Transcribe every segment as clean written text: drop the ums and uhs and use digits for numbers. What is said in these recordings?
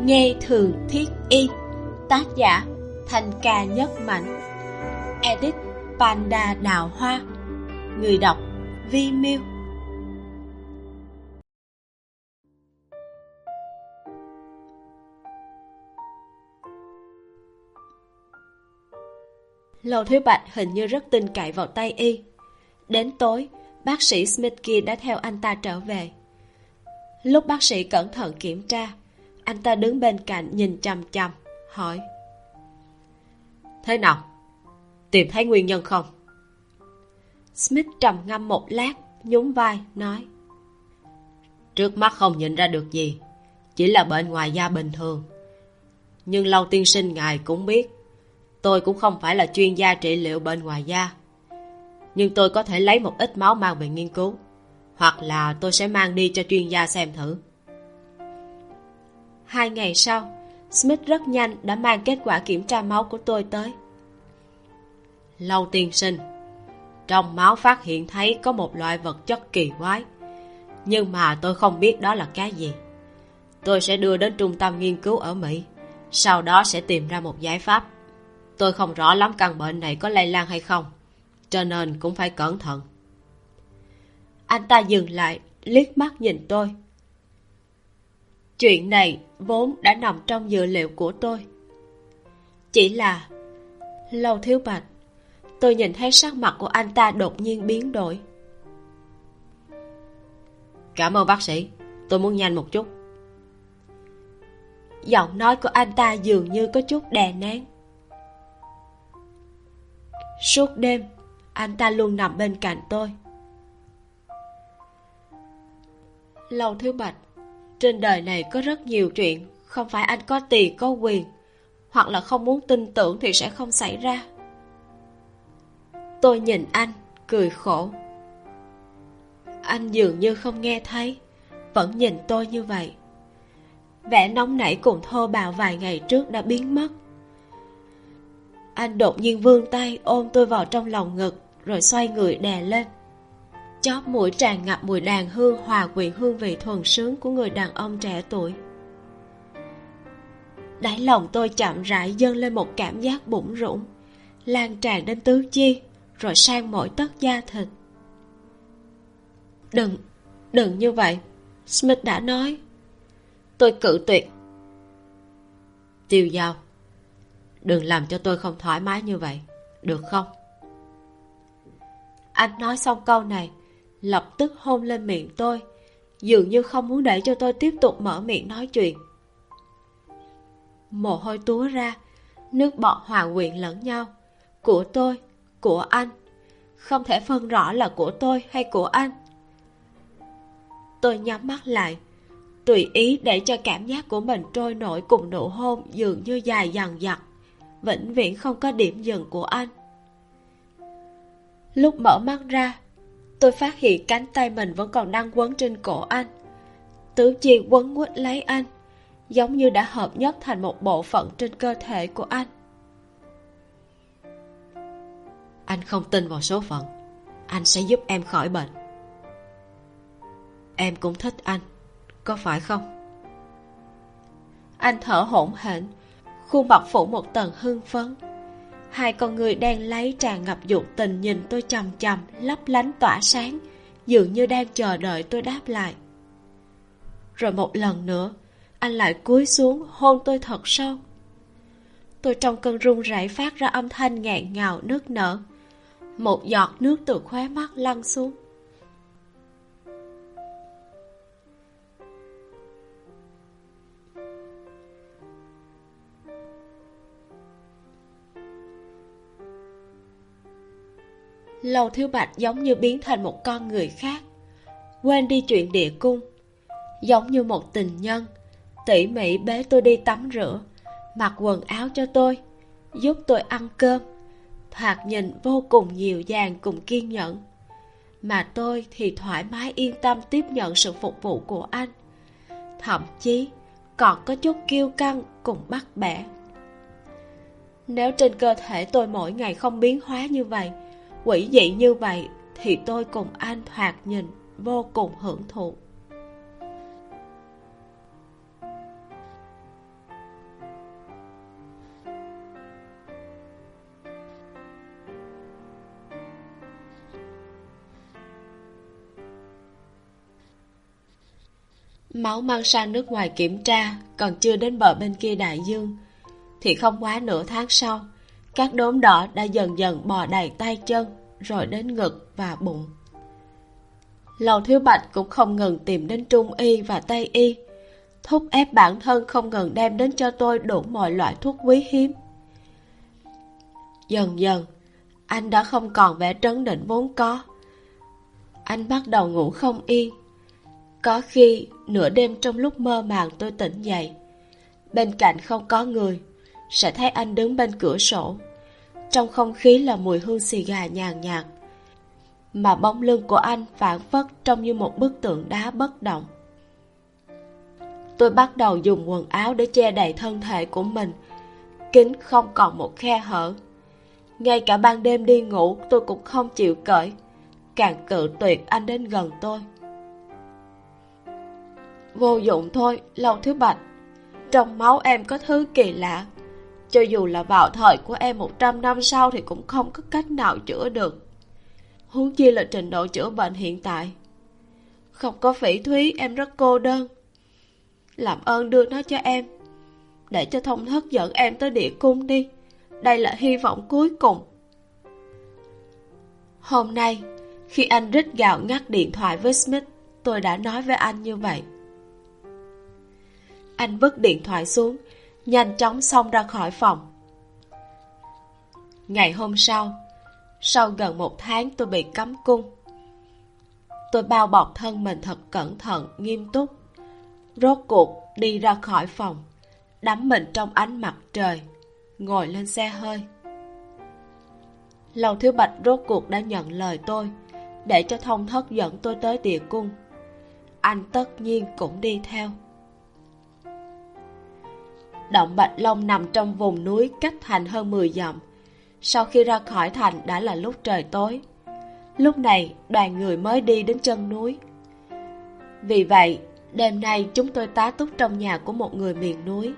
Nghe thường thiết y. Tác giả Thanh Ca Nhất Mạnh. Edit Panda Đào Hoa. Người đọc Vi Miu. Lầu Thiếu Bạch hình như rất tin cậy vào Tây y. Đến tối, bác sĩ Smith kia đã theo anh ta trở về. Lúc bác sĩ cẩn thận kiểm tra, anh ta đứng bên cạnh nhìn chằm chằm, hỏi: Thế nào? Tìm thấy nguyên nhân không? Smith trầm ngâm một lát, nhún vai, nói: Trước mắt không nhìn ra được gì, chỉ là bệnh ngoài da bình thường. Nhưng Lâu tiên sinh ngài cũng biết, tôi cũng không phải là chuyên gia trị liệu bệnh ngoài da. Nhưng tôi có thể lấy một ít máu mang về nghiên cứu, hoặc là tôi sẽ mang đi cho chuyên gia xem thử. 2 ngày sau, Smith rất nhanh đã mang kết quả kiểm tra máu của tôi tới. Lâu tiên sinh, trong máu phát hiện thấy có một loại vật chất kỳ quái, nhưng mà tôi không biết đó là cái gì. Tôi sẽ đưa đến trung tâm nghiên cứu ở Mỹ, sau đó sẽ tìm ra một giải pháp. Tôi không rõ lắm căn bệnh này có lây lan hay không, cho nên cũng phải cẩn thận. Anh ta dừng lại, liếc mắt nhìn tôi. Chuyện này vốn đã nằm trong dự liệu của tôi. Chỉ là... Lâu Thiếu Bạch, tôi nhìn thấy sắc mặt của anh ta đột nhiên biến đổi. Cảm ơn bác sĩ, tôi muốn nhanh một chút. Giọng nói của anh ta dường như có chút đè nén. Suốt đêm, anh ta luôn nằm bên cạnh tôi. Lâu Thiếu Bạch, trên đời này có rất nhiều chuyện không phải anh có tiền có quyền, hoặc là không muốn tin tưởng thì sẽ không xảy ra. Tôi nhìn anh, cười khổ. Anh dường như không nghe thấy, vẫn nhìn tôi như vậy. Vẻ nóng nảy cùng thô bạo vài ngày trước đã biến mất. Anh đột nhiên vươn tay ôm tôi vào trong lòng ngực, rồi xoay người đè lên. Chóp mũi tràn ngập mùi đàn hương hòa quyện hương vị thuần sướng của người đàn ông trẻ tuổi. Đáy lòng tôi chậm rãi dâng lên một cảm giác bủn rủn, lan tràn đến tứ chi, rồi sang mỗi tấc da thịt. Đừng như vậy, Smith đã nói. Tôi cự tuyệt. Tiêu Giao, đừng làm cho tôi không thoải mái như vậy, được không? Anh nói xong câu này, lập tức hôn lên miệng tôi, dường như không muốn để cho tôi tiếp tục mở miệng nói chuyện. Mồ hôi túa ra, nước bọt hòa quyện lẫn nhau, của tôi, của anh, không thể phân rõ là của tôi hay của anh. Tôi nhắm mắt lại, tùy ý để cho cảm giác của mình trôi nổi cùng nụ hôn dường như dài dằng dặc, vĩnh viễn không có điểm dừng của anh. Lúc mở mắt ra, tôi phát hiện cánh tay mình vẫn còn đang quấn trên cổ anh. Tứ chi quấn quýt lấy anh, giống như đã hợp nhất thành một bộ phận trên cơ thể của anh. Anh không tin vào số phận, anh sẽ giúp em khỏi bệnh. Em cũng thích anh, có phải không? Anh thở hổn hển, khuôn mặt phủ một tầng hưng phấn. Hai con người đen láy tràn ngập dục tình nhìn tôi chằm chằm, lấp lánh tỏa sáng, dường như đang chờ đợi tôi đáp lại. Rồi một lần nữa, anh lại cúi xuống hôn tôi thật sâu. Tôi trong cơn run rẩy phát ra âm thanh nghẹn ngào nức nở. Một giọt nước từ khóe mắt lăn xuống. Lầu Thiếu Bạch giống như biến thành một con người khác, quên đi chuyện địa cung, giống như một tình nhân, tỉ mỉ bế tôi đi tắm rửa, mặc quần áo cho tôi, giúp tôi ăn cơm, thoạt nhìn vô cùng dịu dàng cùng kiên nhẫn. Mà tôi thì thoải mái yên tâm tiếp nhận sự phục vụ của anh, thậm chí còn có chút kiêu căng cùng bắt bẻ. Nếu trên cơ thể tôi mỗi ngày không biến hóa như vậy, quỷ dị như vậy, thì tôi cùng anh thoạt nhìn vô cùng hưởng thụ. Máu mang sang nước ngoài kiểm tra, còn chưa đến bờ bên kia đại dương, thì không quá nửa tháng sau, các đốm đỏ đã dần dần bò đầy tay chân, rồi đến ngực và bụng. Lầu Thiếu Bạch cũng không ngừng tìm đến Trung y và Tây y, thúc ép bản thân không ngừng đem đến cho tôi đủ mọi loại thuốc quý hiếm. Dần dần, anh đã không còn vẻ trấn định vốn có. Anh bắt đầu ngủ không yên. Có khi nửa đêm trong lúc mơ màng tôi tỉnh dậy, bên cạnh không có người, sẽ thấy anh đứng bên cửa sổ. Trong không khí là mùi hương xì gà nhàn nhạt, mà bóng lưng của anh phảng phất trông như một bức tượng đá bất động. Tôi bắt đầu dùng quần áo để che đậy thân thể của mình, kín không còn một khe hở. Ngay cả ban đêm đi ngủ tôi cũng không chịu cởi, càng cự tuyệt anh đến gần tôi. Vô dụng thôi, Lầu Thiếu Bạch. Trong máu em có thứ kỳ lạ, cho dù là vào thời của em 100 năm sau thì cũng không có cách nào chữa được, huống chi là trình độ chữa bệnh hiện tại. Không có phỉ thúy em rất cô đơn. Làm ơn đưa nó cho em, để cho Thông Thất dẫn em tới địa cung đi. Đây là hy vọng cuối cùng. Hôm nay, khi anh rít gào ngắt điện thoại với Smith, tôi đã nói với anh như vậy. Anh vứt điện thoại xuống, nhanh chóng xông ra khỏi phòng. Ngày hôm sau gần 1 tháng tôi bị cấm cung. Tôi bao bọc thân mình thật cẩn thận, nghiêm túc. Rốt cuộc đi ra khỏi phòng, đắm mình trong ánh mặt trời, ngồi lên xe hơi. Lầu Thiếu Bạch rốt cuộc đã nhận lời tôi, để cho Thông Thất dẫn tôi tới địa cung. Anh tất nhiên cũng đi theo. Động Bạch Long nằm trong vùng núi cách thành hơn 10 dặm. Sau khi ra khỏi thành đã là lúc trời tối. Lúc này đoàn người mới đi đến chân núi. Vì vậy đêm nay chúng tôi tá túc trong nhà của một người miền núi.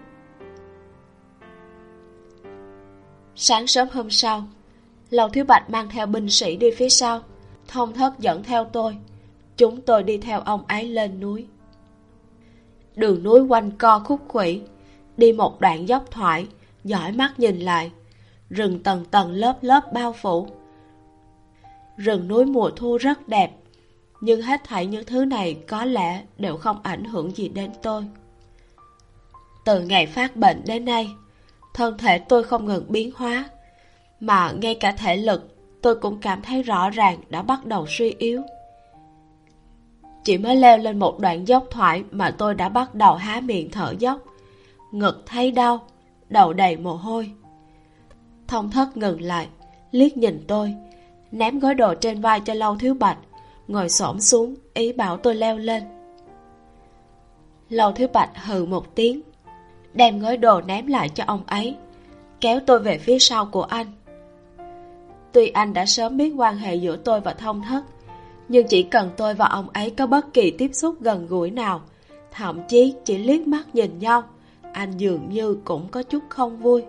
Sáng sớm hôm sau, Lầu Thiếu Bạch mang theo binh sĩ đi phía sau, Thông Thất dẫn theo tôi. Chúng tôi đi theo ông ấy lên núi. Đường núi quanh co khúc khuỷu, đi một đoạn dốc thoải, dõi mắt nhìn lại, rừng tầng tầng lớp lớp bao phủ. Rừng núi mùa thu rất đẹp, nhưng hết thảy những thứ này có lẽ đều không ảnh hưởng gì đến tôi. Từ ngày phát bệnh đến nay, thân thể tôi không ngừng biến hóa, mà ngay cả thể lực tôi cũng cảm thấy rõ ràng đã bắt đầu suy yếu. Chỉ mới leo lên một đoạn dốc thoải mà tôi đã bắt đầu há miệng thở dốc, ngực thấy đau, đầu đầy mồ hôi. Thông Thất ngừng lại, liếc nhìn tôi, ném gói đồ trên vai cho Lầu Thiếu Bạch, ngồi xổm xuống ý bảo tôi leo lên. Lầu Thiếu Bạch hừ một tiếng, đem gói đồ ném lại cho ông ấy, kéo tôi về phía sau của anh. Tuy anh đã sớm biết quan hệ giữa tôi và Thông Thất, nhưng chỉ cần tôi và ông ấy có bất kỳ tiếp xúc gần gũi nào, thậm chí chỉ liếc mắt nhìn nhau, anh dường như cũng có chút không vui.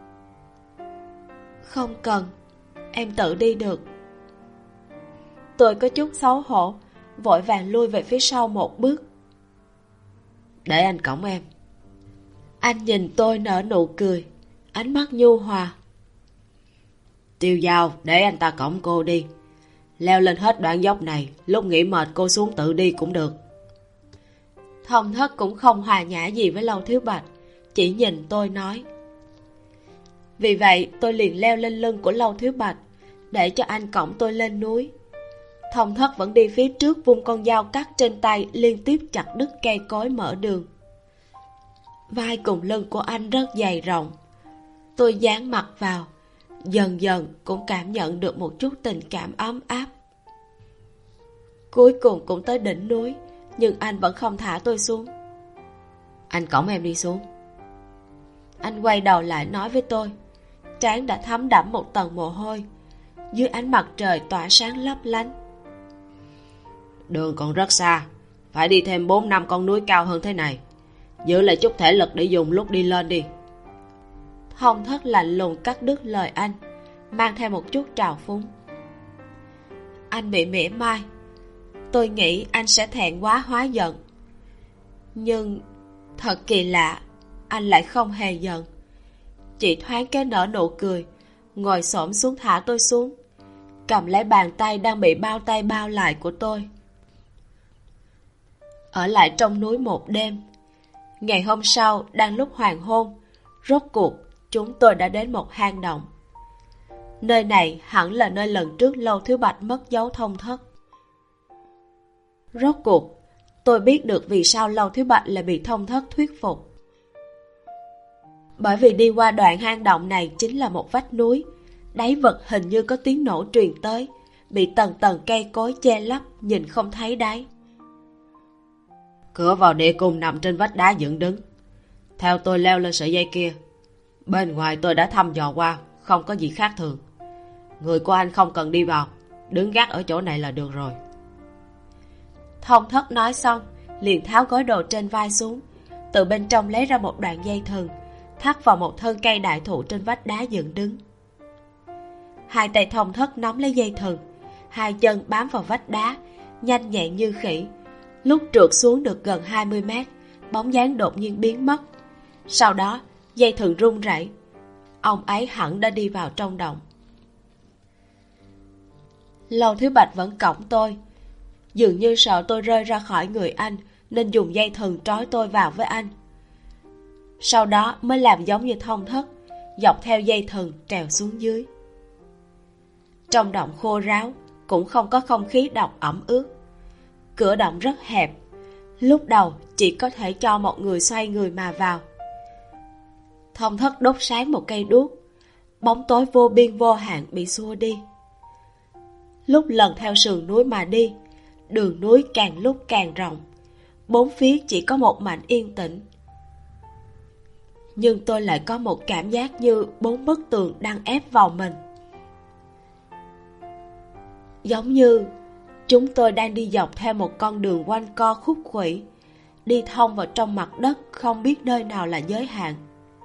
Không cần, em tự đi được. Tôi có chút xấu hổ, vội vàng lui về phía sau một bước. Để anh cõng em. Anh nhìn tôi nở nụ cười, ánh mắt nhu hòa. Tiêu Giao, để anh ta cõng cô đi. Leo lên hết đoạn dốc này, lúc nghỉ mệt cô xuống tự đi cũng được. Thông Thất cũng không hòa nhã gì với Lầu Thiếu Bạch, chỉ nhìn tôi nói. Vì vậy tôi liền leo lên lưng của Lầu Thiếu Bạch, để cho anh cõng tôi lên núi. Thông Thất vẫn đi phía trước, vung con dao cắt trên tay liên tiếp chặt đứt cây cối mở đường. Vai cùng lưng của anh rất dày rộng. Tôi dán mặt vào, dần dần cũng cảm nhận được một chút tình cảm ấm áp. Cuối cùng cũng tới đỉnh núi, nhưng anh vẫn không thả tôi xuống. Anh cõng em đi xuống. Anh quay đầu lại nói với tôi, trán đã thấm đẫm một tầng mồ hôi, dưới ánh mặt trời tỏa sáng lấp lánh. Đường còn rất xa, phải đi thêm 4-5 con núi cao hơn thế này. Giữ lại chút thể lực để dùng lúc đi lên đi. Thông Thất lạnh lùng cắt đứt lời anh, mang theo một chút trào phúng. Anh bị mỉa mai. Tôi nghĩ anh sẽ thẹn quá hóa giận. Nhưng thật kỳ lạ, anh lại không hề giận. Chỉ thoáng cái nở nụ cười, ngồi xổm xuống thả tôi xuống, cầm lấy bàn tay đang bị bao tay bao lại của tôi. Ở lại trong núi một đêm. Ngày hôm sau, đang lúc hoàng hôn, rốt cuộc chúng tôi đã đến một hang động. Nơi này hẳn là nơi lần trước Lâu Thiếu Bạch mất dấu Thông Thất. Rốt cuộc tôi biết được vì sao Lâu Thiếu Bạch lại bị Thông Thất thuyết phục. Bởi vì đi qua đoạn hang động này chính là một vách núi, đáy vực hình như có tiếng nổ truyền tới, bị tầng tầng cây cối che lấp, nhìn không thấy đáy. Cửa vào địa cung nằm trên vách đá dựng đứng. Theo tôi leo lên sợi dây kia. Bên ngoài tôi đã thăm dò qua, không có gì khác thường. Người của anh không cần đi vào, đứng gác ở chỗ này là được rồi. Thông Thất nói xong, liền tháo gói đồ trên vai xuống, từ bên trong lấy ra một đoạn dây thừng, thắt vào một thân cây đại thụ trên vách đá dựng đứng. Hai tay Thông Thất nắm lấy dây thừng, hai chân bám vào vách đá, nhanh nhẹn như khỉ. Lúc trượt xuống được gần 20 mét, bóng dáng đột nhiên biến mất. Sau đó, dây thừng rung rẩy. Ông ấy hẳn đã đi vào trong động. Lâu Thiếu Bạch vẫn cõng tôi, dường như sợ tôi rơi ra khỏi người anh, nên dùng dây thừng trói tôi vào với anh. Sau đó mới làm giống như Thông Thất, dọc theo dây thừng trèo xuống dưới. Trong động khô ráo, cũng không có không khí độc ẩm ướt. Cửa động rất hẹp, lúc đầu chỉ có thể cho một người xoay người mà vào. Thông Thất đốt sáng một cây đuốc, bóng tối vô biên vô hạn bị xua đi. Lúc lần theo sườn núi mà đi, đường núi càng lúc càng rộng, bốn phía chỉ có một mảnh yên tĩnh. Nhưng tôi lại có một cảm giác như 4 bức tường đang ép vào mình. Giống như chúng tôi đang đi dọc theo một con đường quanh co khúc khuỷu, đi thông vào trong mặt đất, không biết nơi nào là giới hạn.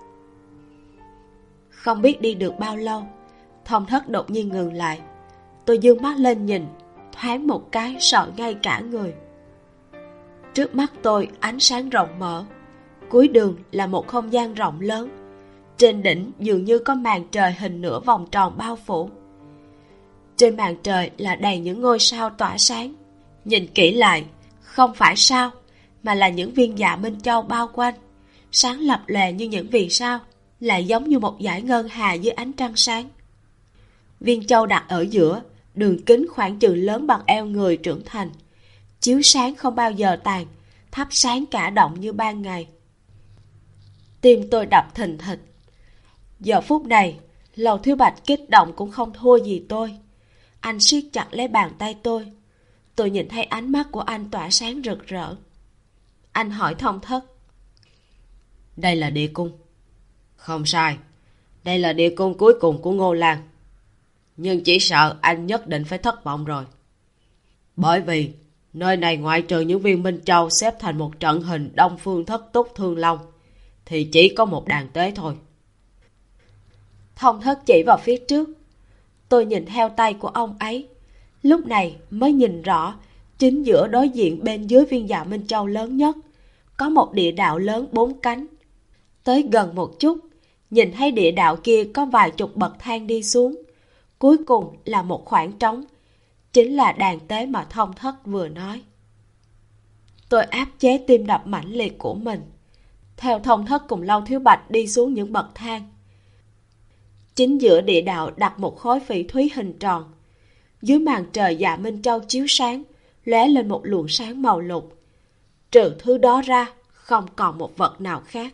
Không biết đi được bao lâu, Thông Thất đột nhiên ngừng lại. Tôi giương mắt lên nhìn, thoáng một cái sợ ngay cả người. Trước mắt tôi ánh sáng rộng mở, cuối đường là một không gian rộng lớn. Trên đỉnh dường như có màn trời hình nửa vòng tròn bao phủ. Trên màn trời là đầy những ngôi sao tỏa sáng. Nhìn kỹ lại, không phải sao, mà là những viên dạ minh châu bao quanh, sáng lập lòe như những vì sao, lại giống như một dải ngân hà dưới ánh trăng sáng. Viên châu đặt ở giữa, đường kính khoảng chừng lớn bằng eo người trưởng thành, chiếu sáng không bao giờ tàn, thắp sáng cả động như ban ngày. Tim tôi đập thình thịch. Giờ phút này, Lầu Thiếu Bạch kích động cũng không thua gì tôi. Anh siết chặt lấy bàn tay tôi. Tôi nhìn thấy ánh mắt của anh tỏa sáng rực rỡ. Anh hỏi Thông Thất: Đây là địa cung. Không sai, đây là địa cung cuối cùng của Ngô Lan. Nhưng chỉ sợ anh nhất định phải thất vọng rồi. Bởi vì nơi này ngoại trừ những viên minh châu xếp thành một trận hình Đông Phương Thất Túc Thương Long, thì chỉ có một đàn tế thôi. Thông Thất chỉ vào phía trước. Tôi nhìn theo tay của ông ấy, lúc này mới nhìn rõ, chính giữa đối diện bên dưới viên dạ minh châu lớn nhất có một địa đạo lớn 4 cánh. Tới gần một chút, nhìn thấy địa đạo kia có vài chục bậc thang đi xuống, cuối cùng là một khoảng trống, chính là đàn tế mà Thông Thất vừa nói. Tôi áp chế tim đập mãnh liệt của mình, theo Thông Thất cùng Lâu Thiếu Bạch đi xuống những bậc thang. Chính giữa địa đạo đặt một khối phỉ thúy hình tròn. Dưới màn trời dạ minh châu chiếu sáng, lóe lên một luồng sáng màu lục. Trừ thứ đó ra, không còn một vật nào khác.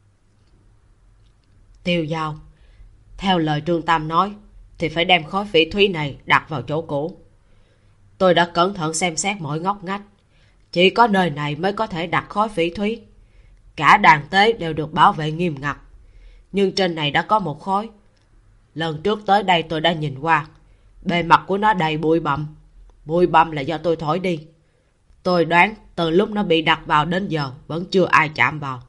Tiêu Dao, theo lời Trương Tam nói, thì phải đem khối phỉ thúy này đặt vào chỗ cũ. Tôi đã cẩn thận xem xét mỗi ngóc ngách, chỉ có nơi này mới có thể đặt khối phỉ thúy. Cả đàn tế đều được bảo vệ nghiêm ngặt, nhưng trên này đã có một khối. Lần trước tới đây tôi đã nhìn qua, bề mặt của nó đầy bụi bặm. Bụi bặm là do tôi thổi đi. Tôi đoán từ lúc nó bị đặt vào đến giờ vẫn chưa ai chạm vào.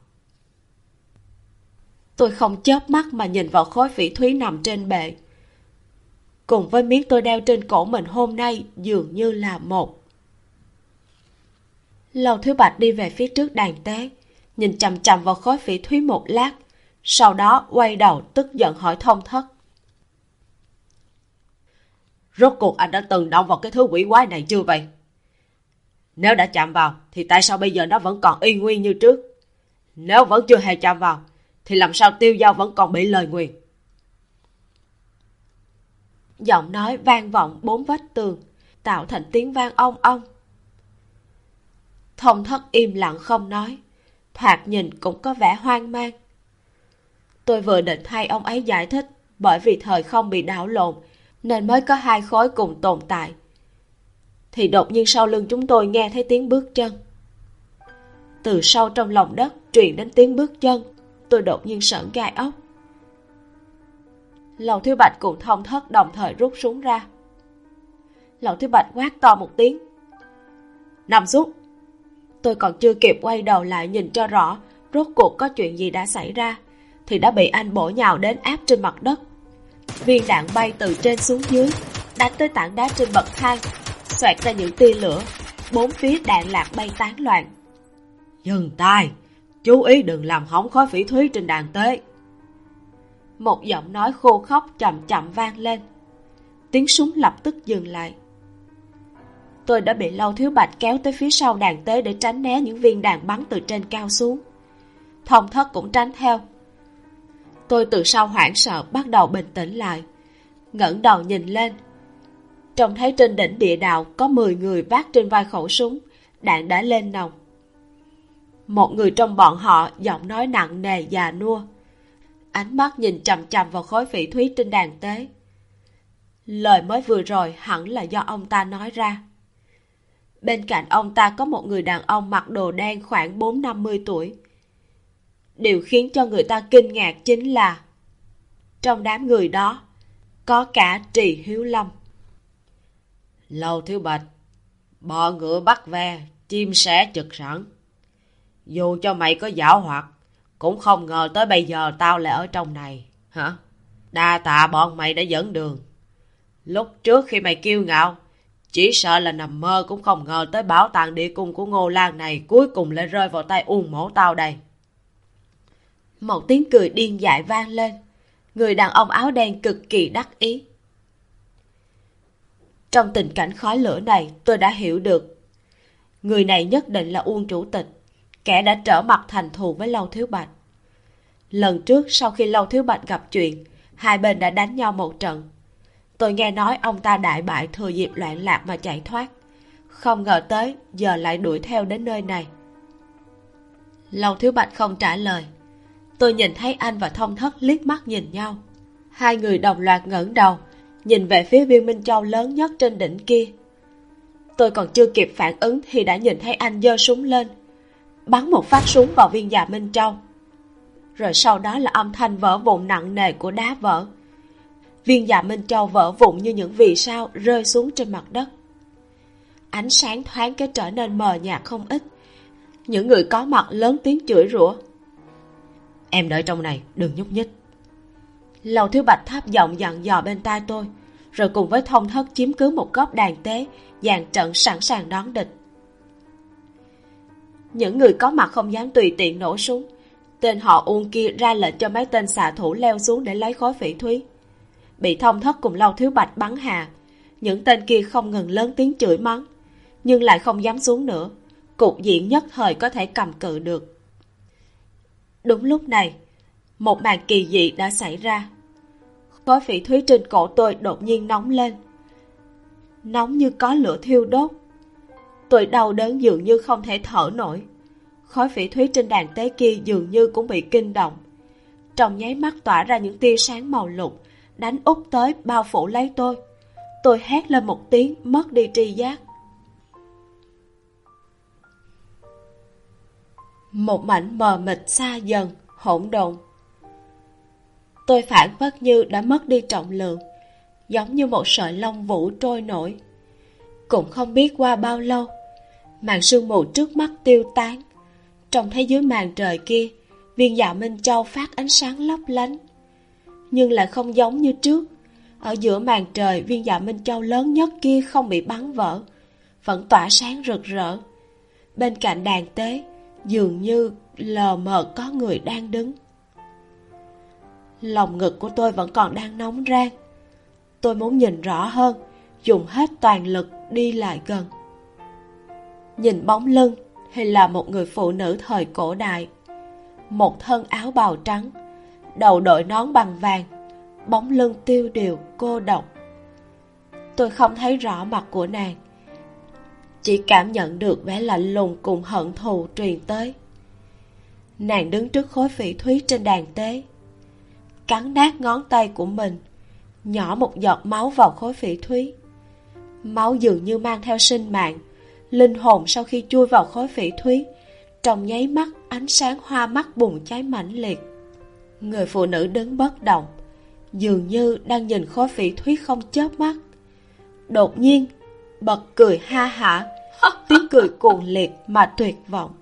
Tôi không chớp mắt mà nhìn vào khối phỉ thúy nằm trên bệ. Cùng với miếng tôi đeo trên cổ mình hôm nay dường như là một. Lâu Thiếu Bạch đi về phía trước đàn tế, nhìn chằm chằm vào khối phỉ thúy một lát, sau đó quay đầu tức giận hỏi Thông Thất. Rốt cuộc anh đã từng động vào cái thứ quỷ quái này chưa vậy? Nếu đã chạm vào thì tại sao bây giờ nó vẫn còn y nguyên như trước? Nếu vẫn chưa hề chạm vào thì làm sao Tiêu Giao vẫn còn bị lời nguyền? Giọng nói vang vọng bốn vách tường, tạo thành tiếng vang ong ong. Thông Thất im lặng không nói, thoạt nhìn cũng có vẻ hoang mang. Tôi vừa định thay ông ấy giải thích, bởi vì thời không bị đảo lộn nên mới có hai khối cùng tồn tại, thì đột nhiên sau lưng chúng tôi nghe thấy tiếng bước chân. Từ sâu trong lòng đất truyền đến tiếng bước chân, tôi đột nhiên sởn gai ốc. Lầu Thiếu Bạch cùng Thông Thất đồng thời rút súng ra. Lầu Thiếu Bạch quát to một tiếng: nằm xuống! Tôi còn chưa kịp quay đầu lại nhìn cho rõ rốt cuộc có chuyện gì đã xảy ra, thì đã bị anh bổ nhào đến áp trên mặt đất. Viên đạn bay từ trên xuống dưới, đánh tới tảng đá trên bậc thang, xoẹt ra những tia lửa, bốn phía đạn lạc bay tán loạn. Dừng tay, chú ý đừng làm hỏng khối phỉ thúy trên đàn tế. Một giọng nói khô khốc chậm chậm vang lên. Tiếng súng lập tức dừng lại. Tôi đã bị Lâu Thiếu Bạch kéo tới phía sau đàn tế để tránh né những viên đạn bắn từ trên cao xuống. Thông Thất cũng tránh theo. Tôi từ sau hoảng sợ bắt đầu bình tĩnh lại, ngẩng đầu nhìn lên, trông thấy trên đỉnh địa đạo có 10 người vác trên vai khẩu súng, đạn đã lên nòng. Một người trong bọn họ giọng nói nặng nề già nua, ánh mắt nhìn chằm chằm vào khối phỉ thúy trên đàn tế. Lời mới vừa rồi hẳn là do ông ta nói ra. Bên cạnh ông ta có một người đàn ông mặc đồ đen khoảng 40-50 tuổi. Điều khiến cho người ta kinh ngạc chính là trong đám người đó có cả Trì Hiếu Lâm. Lâu Thiếu Bạch, bọ ngựa bắt ve, chim sẻ chực sẵn. Dù cho mày có giảo hoạt, cũng không ngờ tới bây giờ tao lại ở trong này, hả? Đa tạ bọn mày đã dẫn đường. Lúc trước khi mày kiêu ngạo, chỉ sợ là nằm mơ cũng không ngờ tới bảo tàng địa cung của Ngô Lan này cuối cùng lại rơi vào tay Uông Mổ tao đây. Một tiếng cười điên dại vang lên. Người đàn ông áo đen cực kỳ đắc ý. Trong tình cảnh khói lửa này, tôi đã hiểu được người này nhất định là Uông chủ tịch, kẻ đã trở mặt thành thù với Lâu Thiếu Bạch. Lần trước sau khi Lâu Thiếu Bạch gặp chuyện, hai bên đã đánh nhau một trận. Tôi nghe nói ông ta đại bại thừa dịp loạn lạc mà chạy thoát, không ngờ tới giờ lại đuổi theo đến nơi này. Lâu Thiếu Bạch không trả lời. Tôi nhìn thấy anh và Thông Thất liếc mắt nhìn nhau. Hai người đồng loạt ngẩng đầu, nhìn về phía viên minh châu lớn nhất trên đỉnh kia. Tôi còn chưa kịp phản ứng thì đã nhìn thấy anh giơ súng lên, bắn một phát súng vào viên Dạ Minh Châu. Rồi sau đó là âm thanh vỡ vụn nặng nề của đá vỡ. Viên Dạ Minh Châu vỡ vụn như những vì sao rơi xuống trên mặt đất. Ánh sáng thoáng cái trở nên mờ nhạt không ít. Những người có mặt lớn tiếng chửi rủa. Em đợi trong này, đừng nhúc nhích. Lầu Thiếu Bạch thấp giọng dặn dò bên tai tôi, rồi cùng với Thông Thất chiếm cứ một góc đàn tế, dàn trận sẵn sàng đón địch. Những người có mặt không dám tùy tiện nổ súng. Tên họ Uông kia ra lệnh cho mấy tên xạ thủ leo xuống để lấy khối phỉ thúy. Bị Thông Thất cùng Lâu Thiếu Bạch bắn hạ, những tên kia không ngừng lớn tiếng chửi mắng, nhưng lại không dám xuống nữa. Cục diện nhất thời có thể cầm cự được. Đúng lúc này, một màn kỳ dị đã xảy ra. Khối phỉ thúy trên cổ tôi đột nhiên nóng lên, nóng như có lửa thiêu đốt. Tôi đau đớn dường như không thể thở nổi. Khối phỉ thúy trên đàn tế kia dường như cũng bị kinh động, trong nháy mắt tỏa ra những tia sáng màu lục, đánh úp tới bao phủ lấy tôi. Tôi hét lên một tiếng, mất đi tri giác. Một mảnh mờ mịt xa dần, hỗn độn. Tôi phảng phất như đã mất đi trọng lượng, giống như một sợi lông vũ trôi nổi. Cũng không biết qua bao lâu, màn sương mù trước mắt tiêu tán. Trông thấy dưới màn trời kia, viên Dạ Minh Châu phát ánh sáng lấp lánh, nhưng lại không giống như trước. Ở giữa màn trời, viên Dạ Minh Châu lớn nhất kia không bị bắn vỡ, vẫn tỏa sáng rực rỡ. Bên cạnh đàn tế dường như lờ mờ có người đang đứng. Lòng ngực của tôi vẫn còn đang nóng rang. Tôi muốn nhìn rõ hơn, dùng hết toàn lực đi lại gần. Nhìn bóng lưng hay là một người phụ nữ thời cổ đại, một thân áo bào trắng, đầu đội nón bằng vàng, bóng lưng tiêu điều cô độc. Tôi không thấy rõ mặt của nàng, chỉ cảm nhận được vẻ lạnh lùng cùng hận thù truyền tới. Nàng đứng trước khối phỉ thúy trên đàn tế, cắn nát ngón tay của mình, nhỏ một giọt máu vào khối phỉ thúy. Máu dường như mang theo sinh mạng. Linh hồn sau khi chui vào khối phỉ thúy, trong nháy mắt ánh sáng hoa mắt bùng cháy mãnh liệt. Người phụ nữ đứng bất động, dường như đang nhìn khối phỉ thúy không chớp mắt. Đột nhiên bật cười ha hả, tiếng cười cuồng liệt mà tuyệt vọng.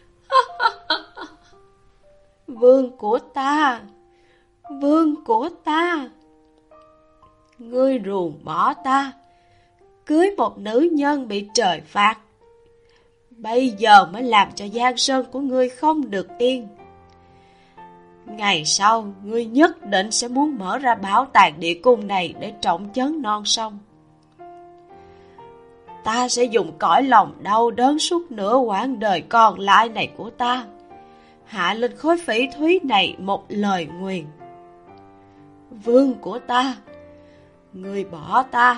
Vương của ta, vương của ta, ngươi ruồng bỏ ta, cưới một nữ nhân bị trời phạt, bây giờ mới làm cho giang sơn của ngươi không được yên. Ngày sau ngươi nhất định sẽ muốn mở ra bảo tàng địa cung này để trọng chấn non sông. Ta sẽ dùng cõi lòng đau đớn suốt nửa quãng đời còn lại này của ta, hạ lên khối phỉ thúy này một lời nguyền. Vương của ta, ngươi bỏ ta,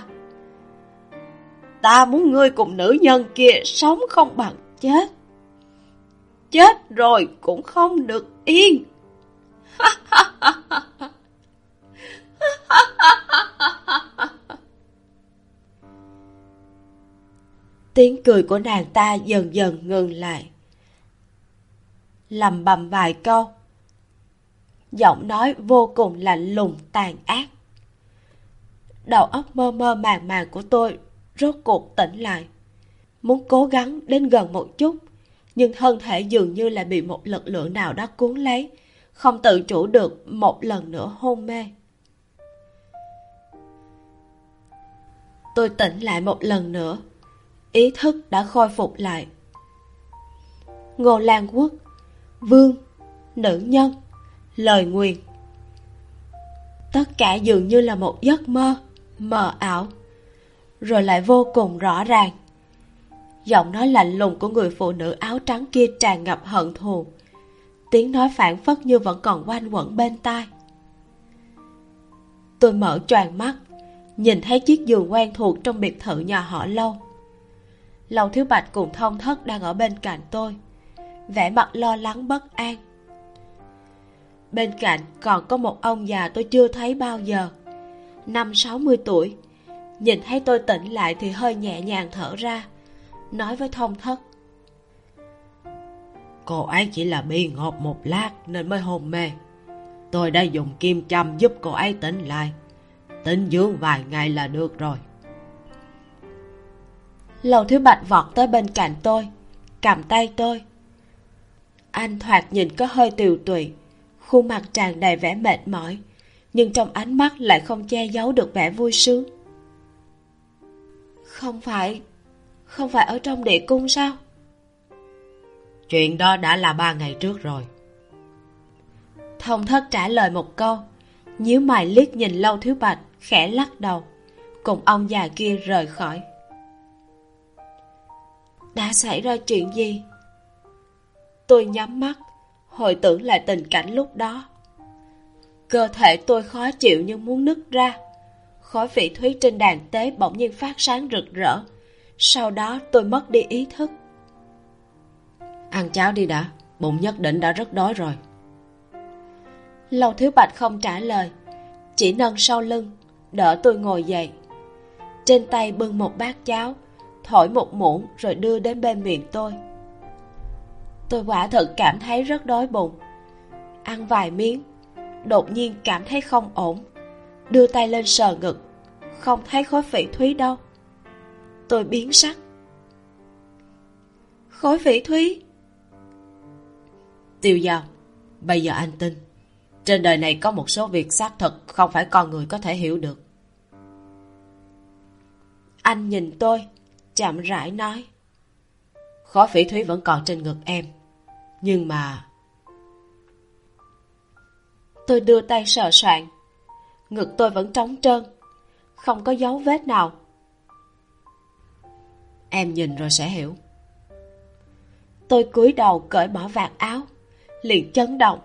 ta muốn ngươi cùng nữ nhân kia sống không bằng chết, chết rồi cũng không được yên. Tiếng cười của nàng ta dần dần ngừng lại, lẩm bẩm vài câu, giọng nói vô cùng lạnh lùng tàn ác. Đầu óc mơ mơ màng màng của tôi rốt cuộc tỉnh lại, muốn cố gắng đến gần một chút, nhưng thân thể dường như là bị một lực lượng nào đó cuốn lấy, không tự chủ được một lần nữa hôn mê. Tôi tỉnh lại một lần nữa, ý thức đã khôi phục lại. Ngô Lan Quốc, vương, nữ nhân, lời nguyền, tất cả dường như là một giấc mơ mờ ảo, rồi lại vô cùng rõ ràng. Giọng nói lạnh lùng của người phụ nữ áo trắng kia tràn ngập hận thù, tiếng nói phảng phất như vẫn còn quanh quẩn bên tai. Tôi mở choàng mắt, nhìn thấy chiếc giường quen thuộc trong biệt thự nhà họ Lâu. Lâu Thiếu Bạch cùng Thông Thất đang ở bên cạnh tôi, vẻ mặt lo lắng bất an. Bên cạnh còn có một ông già tôi chưa thấy bao giờ, 50-60 tuổi. Nhìn thấy tôi tỉnh lại thì hơi nhẹ nhàng thở ra, nói với Thông Thất: Cô ấy chỉ là bị ngộp một lát nên mới hôn mê. Tôi đã dùng kim châm giúp cô ấy tỉnh lại, tĩnh dưỡng vài ngày là được rồi. Lầu Thiếu Bạch vọt tới bên cạnh tôi, cầm tay tôi. Anh thoạt nhìn có hơi tiều tụy, khuôn mặt tràn đầy vẻ mệt mỏi, nhưng trong ánh mắt lại không che giấu được vẻ vui sướng. Không phải ở trong địa cung sao? Chuyện đó đã là 3 ngày trước rồi. Thông Thất trả lời một câu, nhíu mày liếc nhìn Lâu Thiếu Bạch, khẽ lắc đầu, cùng ông già kia rời khỏi. Đã xảy ra chuyện gì? Tôi nhắm mắt, hồi tưởng lại tình cảnh lúc đó. Cơ thể tôi khó chịu như muốn nứt ra. Khói phỉ thúy trên đàn tế bỗng nhiên phát sáng rực rỡ. Sau đó tôi mất đi ý thức. Ăn cháo đi đã, bụng nhất định đã rất đói rồi. Lâu Thiếu Bạch không trả lời, chỉ nâng sau lưng, đỡ tôi ngồi dậy. Trên tay bưng một bát cháo, thổi một muỗng rồi đưa đến bên miệng tôi. Tôi quả thực cảm thấy rất đói bụng. Ăn vài miếng, đột nhiên cảm thấy không ổn, đưa tay lên sờ ngực, không thấy khối phỉ thúy đâu. Tôi biến sắc. Khối phỉ thúy? Tiêu Giao, bây giờ anh tin, trên đời này có một số việc xác thực không phải con người có thể hiểu được. Anh nhìn tôi, chậm rãi nói: khói phỉ thúy vẫn còn trên ngực em. Nhưng mà... Tôi đưa tay sờ soạng. Ngực tôi vẫn trống trơn, không có dấu vết nào. Em nhìn rồi sẽ hiểu. Tôi cúi đầu cởi bỏ vạt áo, liền chấn động.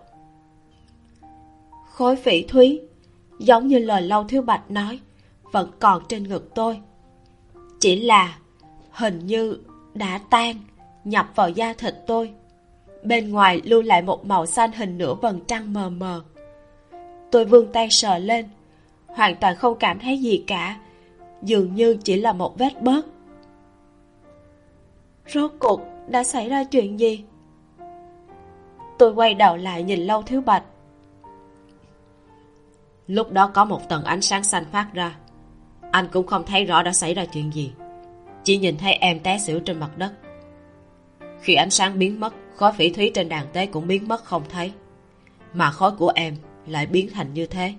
Khối phỉ thúy, giống như lời Lâu Thiếu Bạch nói, vẫn còn trên ngực tôi. Chỉ là hình như đã tan, nhập vào da thịt tôi. Bên ngoài lưu lại một màu xanh hình nửa vầng trăng mờ mờ. Tôi vươn tay sờ lên, hoàn toàn không cảm thấy gì cả, dường như chỉ là một vết bớt. Rốt cuộc đã xảy ra chuyện gì? Tôi quay đầu lại nhìn Lâu Thiếu Bạch. Lúc đó có một tầng ánh sáng xanh phát ra. Anh cũng không thấy rõ đã xảy ra chuyện gì, chỉ nhìn thấy em té xỉu trên mặt đất. Khi ánh sáng biến mất, khói phỉ thúy trên đàn tế cũng biến mất không thấy, mà khói của em lại biến thành như thế.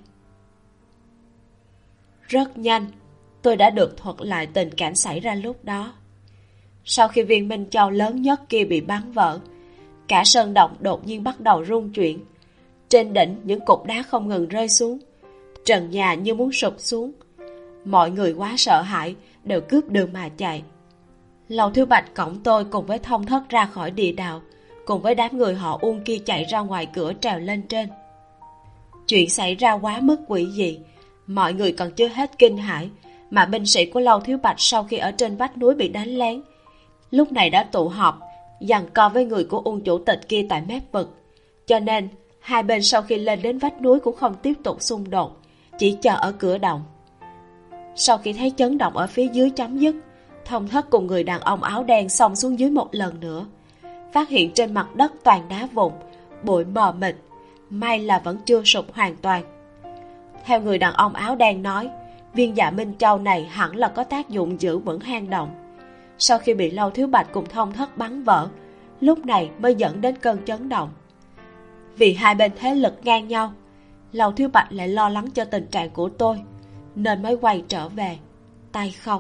Rất nhanh, tôi đã được thuật lại tình cảnh xảy ra lúc đó. Sau khi viên minh châu lớn nhất kia bị bắn vỡ, cả sơn động đột nhiên bắt đầu rung chuyển. Trên đỉnh những cục đá không ngừng rơi xuống, trần nhà như muốn sụp xuống. Mọi người quá sợ hãi, đều cướp đường mà chạy. Lầu Thiếu Bạch cõng tôi cùng với Thông Thất ra khỏi địa đạo, cùng với đám người họ Uông kia chạy ra ngoài cửa trèo lên trên. Chuyện xảy ra quá mức quỷ dị, mọi người còn chưa hết kinh hãi, mà binh sĩ của Lầu Thiếu Bạch sau khi ở trên vách núi bị đánh lén, lúc này đã tụ họp, giằng co với người của Uông chủ tịch kia tại mép vực. Cho nên hai bên sau khi lên đến vách núi cũng không tiếp tục xung đột, chỉ chờ ở cửa động. Sau khi thấy chấn động ở phía dưới chấm dứt, Thông Thất cùng người đàn ông áo đen xông xuống dưới một lần nữa, phát hiện trên mặt đất toàn đá vụn, bụi mờ mịt, may là vẫn chưa sụp hoàn toàn. Theo người đàn ông áo đen nói, viên dạ Minh Châu này hẳn là có tác dụng giữ vững hang động. Sau khi bị Lâu Thiếu Bạch cùng Thông Thất bắn vỡ, lúc này mới dẫn đến cơn chấn động. Vì hai bên thế lực ngang nhau, Lâu Thiếu Bạch lại lo lắng cho tình trạng của tôi, nên mới quay trở về, tay không.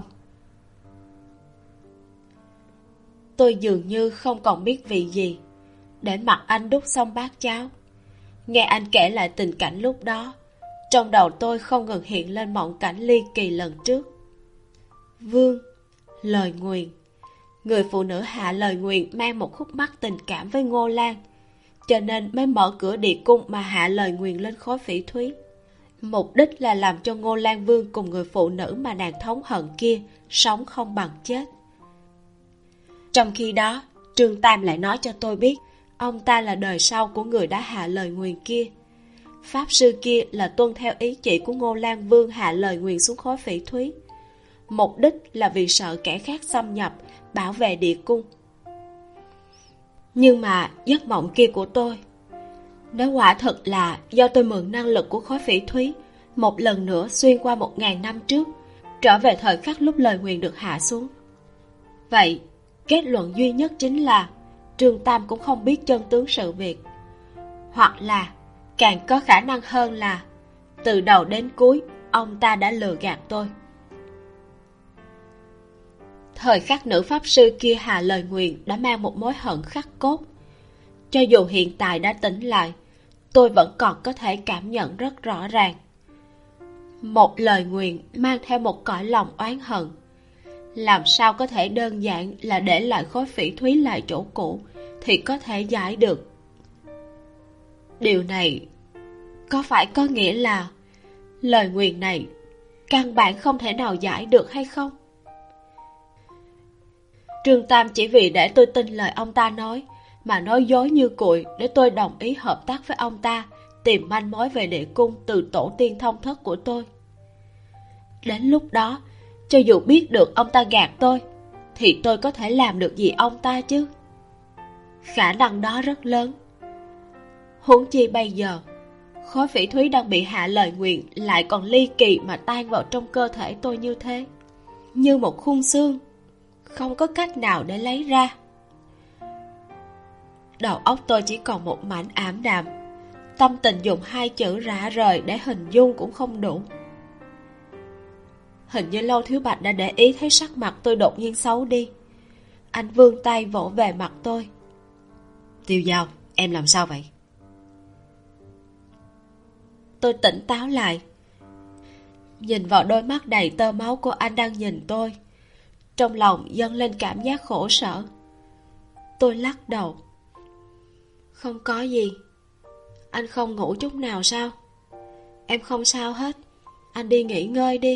Tôi dường như không còn biết vì gì, để mặc anh đút xong bát cháo. Nghe anh kể lại tình cảnh lúc đó, trong đầu tôi không ngừng hiện lên mộng cảnh ly kỳ lần trước. Vương, lời nguyền. Người phụ nữ hạ lời nguyền mang một khúc mắc tình cảm với Ngô Lan, cho nên mới mở cửa địa cung mà hạ lời nguyền lên khối phỉ thúy. Mục đích là làm cho Ngô Lan Vương cùng người phụ nữ mà nàng thống hận kia sống không bằng chết. Trong khi đó, Trương Tam lại nói cho tôi biết ông ta là đời sau của người đã hạ lời nguyền kia. Pháp sư kia là tuân theo ý chỉ của Ngô Lan Vương hạ lời nguyền xuống khối phỉ thúy. Mục đích là vì sợ kẻ khác xâm nhập, bảo vệ địa cung. Nhưng mà giấc mộng kia của tôi, nếu quả thật là do tôi mượn năng lực của khối phỉ thúy, một lần nữa xuyên qua 1000 năm trước, trở về thời khắc lúc lời nguyền được hạ xuống, vậy kết luận duy nhất chính là Trương Tam cũng không biết chân tướng sự việc. Hoặc là càng có khả năng hơn là từ đầu đến cuối ông ta đã lừa gạt tôi. Thời khắc nữ pháp sư kia hạ lời nguyền đã mang một mối hận khắc cốt. Cho dù hiện tại đã tỉnh lại, tôi vẫn còn có thể cảm nhận rất rõ ràng. Một lời nguyền mang theo một cõi lòng oán hận, làm sao có thể đơn giản là để lại khối phỉ thúy lại chỗ cũ thì có thể giải được. Điều này có phải có nghĩa là lời nguyền này căn bản không thể nào giải được hay không? Trương Tam chỉ vì để tôi tin lời ông ta nói mà nói dối như cụi để tôi đồng ý hợp tác với ông ta tìm manh mối về địa cung từ tổ tiên Thông Thất của tôi. Đến lúc đó, cho dù biết được ông ta gạt tôi, thì tôi có thể làm được gì ông ta chứ? Khả năng đó rất lớn. Huống chi bây giờ, khối phỉ thúy đang bị hạ lời nguyền lại còn ly kỳ mà tan vào trong cơ thể tôi như thế, như một khung xương, không có cách nào để lấy ra. Đầu óc tôi chỉ còn một mảnh ảm đạm, tâm tình dùng 2 chữ rã rời để hình dung cũng không đủ. Hình như Lâu Thiếu Bạch đã để ý thấy sắc mặt tôi đột nhiên xấu đi. Anh vươn tay vỗ về mặt tôi. Tiêu Dao, em làm sao vậy? Tôi tỉnh táo lại, nhìn vào đôi mắt đầy tơ máu của anh đang nhìn tôi. Trong lòng dâng lên cảm giác khổ sở. Tôi lắc đầu. Không có gì. Anh không ngủ chút nào sao? Em không sao hết. Anh đi nghỉ ngơi đi.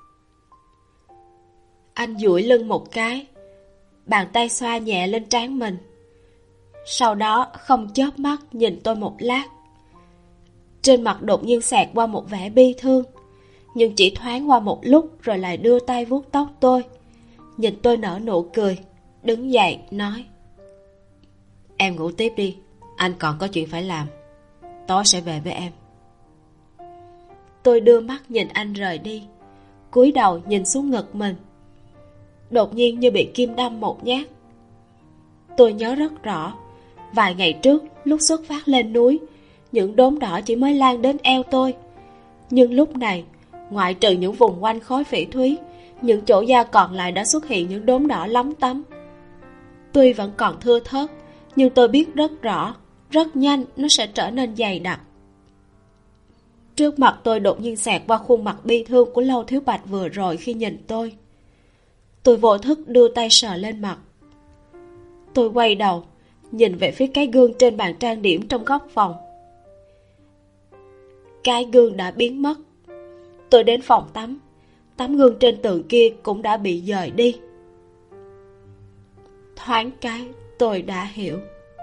Anh duỗi lưng một cái, bàn tay xoa nhẹ lên trán mình. Sau đó không chớp mắt nhìn tôi một lát. Trên mặt đột nhiên xẹt qua một vẻ bi thương, nhưng chỉ thoáng qua một lúc rồi lại đưa tay vuốt tóc tôi. Nhìn tôi nở nụ cười, đứng dậy nói: Em ngủ tiếp đi, anh còn có chuyện phải làm. Tối sẽ về với em. Tôi đưa mắt nhìn anh rời đi, cúi đầu nhìn xuống ngực mình. Đột nhiên như bị kim đâm một nhát. Tôi nhớ rất rõ, vài ngày trước lúc xuất phát lên núi, những đốm đỏ chỉ mới lan đến eo tôi. Nhưng lúc này, ngoại trừ những vùng quanh khói phỉ thúy, những chỗ da còn lại đã xuất hiện những đốm đỏ lóng tấm. Tuy vẫn còn thưa thớt, nhưng tôi biết rất rõ, rất nhanh nó sẽ trở nên dày đặc. Trước mặt tôi đột nhiên xẹt qua khuôn mặt bi thương của Lâu Thiếu Bạch vừa rồi khi nhìn tôi. Tôi vô thức đưa tay sờ lên mặt. Tôi quay đầu, nhìn về phía cái gương trên bàn trang điểm trong góc phòng. Cái gương đã biến mất. Tôi đến phòng tắm. Tấm gương trên tường kia cũng đã bị dời đi. Thoáng cái tôi đã hiểu.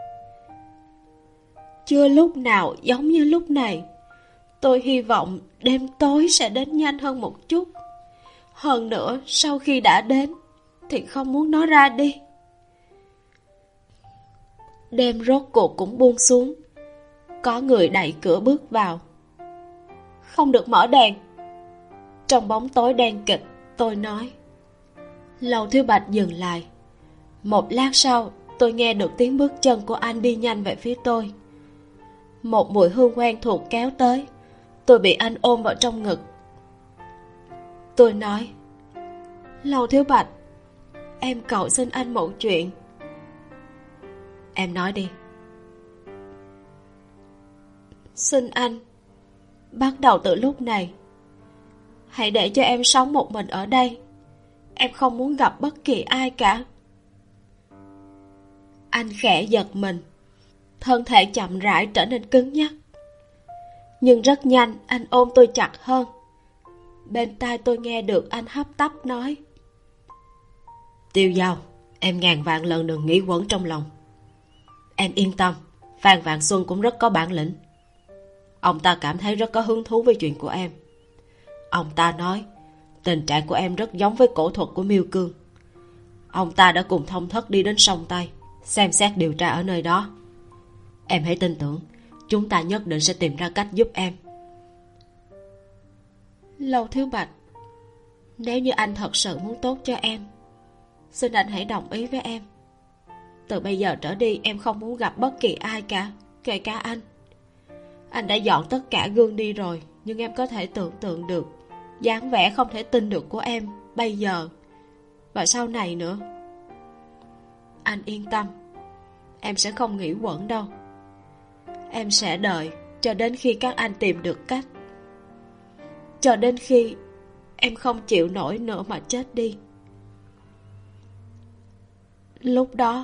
Chưa lúc nào giống như lúc này. Tôi hy vọng đêm tối sẽ đến nhanh hơn một chút. Hơn nữa, sau khi đã đến thì không muốn nó ra đi. Đêm rốt cuộc cũng buông xuống. Có người đẩy cửa bước vào. Không được mở đèn. Trong bóng tối đen kịt, tôi nói. Lâu Thiếu Bạch dừng lại. Một lát sau, tôi nghe được tiếng bước chân của anh đi nhanh về phía tôi. Một mùi hương quen thuộc kéo tới. Tôi bị anh ôm vào trong ngực. Tôi nói: Lâu Thiếu Bạch, em cầu xin anh một chuyện. Em nói đi. Xin anh, bắt đầu từ lúc này, hãy để cho em sống một mình ở đây. Em không muốn gặp bất kỳ ai cả. Anh khẽ giật mình. Thân thể chậm rãi trở nên cứng nhắc. Nhưng rất nhanh anh ôm tôi chặt hơn. Bên tai tôi nghe được anh hấp tấp nói: Tiêu Dao, em ngàn vạn lần đừng nghĩ quẩn trong lòng. Em yên tâm, Phan Vạn Xuân cũng rất có bản lĩnh. Ông ta cảm thấy rất có hứng thú với chuyện của em. Ông ta nói tình trạng của em rất giống với cổ thuật của Miêu Cương. Ông ta đã cùng Thông Thất đi đến sông Tây, xem xét điều tra ở nơi đó. Em hãy tin tưởng, chúng ta nhất định sẽ tìm ra cách giúp em. Lâu Thiếu Bạch, nếu như anh thật sự muốn tốt cho em, xin anh hãy đồng ý với em. Từ bây giờ trở đi em không muốn gặp bất kỳ ai cả, kể cả anh. Anh đã dọn tất cả gương đi rồi, nhưng em có thể tưởng tượng được dáng vẻ không thể tin được của em bây giờ và sau này nữa. Anh yên tâm, em sẽ không nghĩ quẩn đâu. Em sẽ đợi cho đến khi các anh tìm được cách. Cho đến khi em không chịu nổi nữa mà chết đi. Lúc đó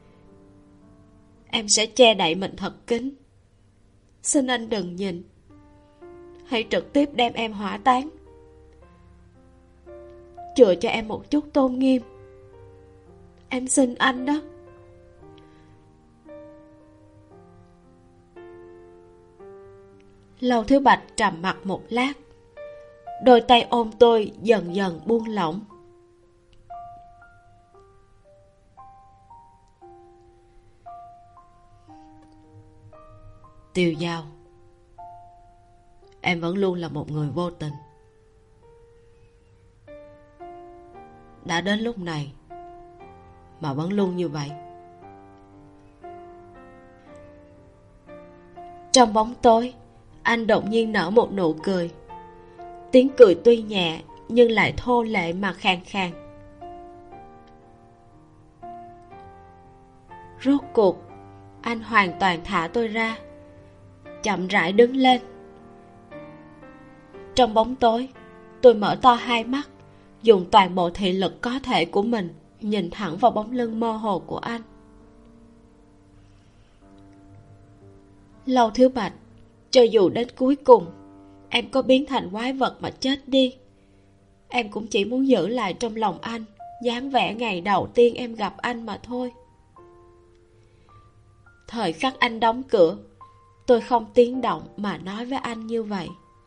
em sẽ che đậy mình thật kín. Xin anh đừng nhìn. Hãy trực tiếp đem em hỏa táng. Chừa cho em một chút tôn nghiêm. Em xin anh đó. Lâu Thiếu Bạch trầm mặc một lát. Đôi tay ôm tôi dần dần buông lỏng. Tiêu Dao, em vẫn luôn là một người vô tình. Đã đến lúc này mà vẫn luôn như vậy. Trong bóng tối, anh đột nhiên nở một nụ cười. Tiếng cười tuy nhẹ nhưng lại thô lệ mà khàn khàn. Rốt cuộc anh hoàn toàn thả tôi ra, chậm rãi đứng lên. Trong bóng tối, tôi mở to hai mắt, dùng toàn bộ thị lực có thể của mình nhìn thẳng vào bóng lưng mơ hồ của anh. Lâu Thiếu Bạch, cho dù đến cuối cùng em có biến thành quái vật mà chết đi, em cũng chỉ muốn giữ lại trong lòng anh dáng vẻ ngày đầu tiên em gặp anh mà thôi. Thời khắc anh đóng cửa, tôi không tiếng động mà nói với anh như vậy.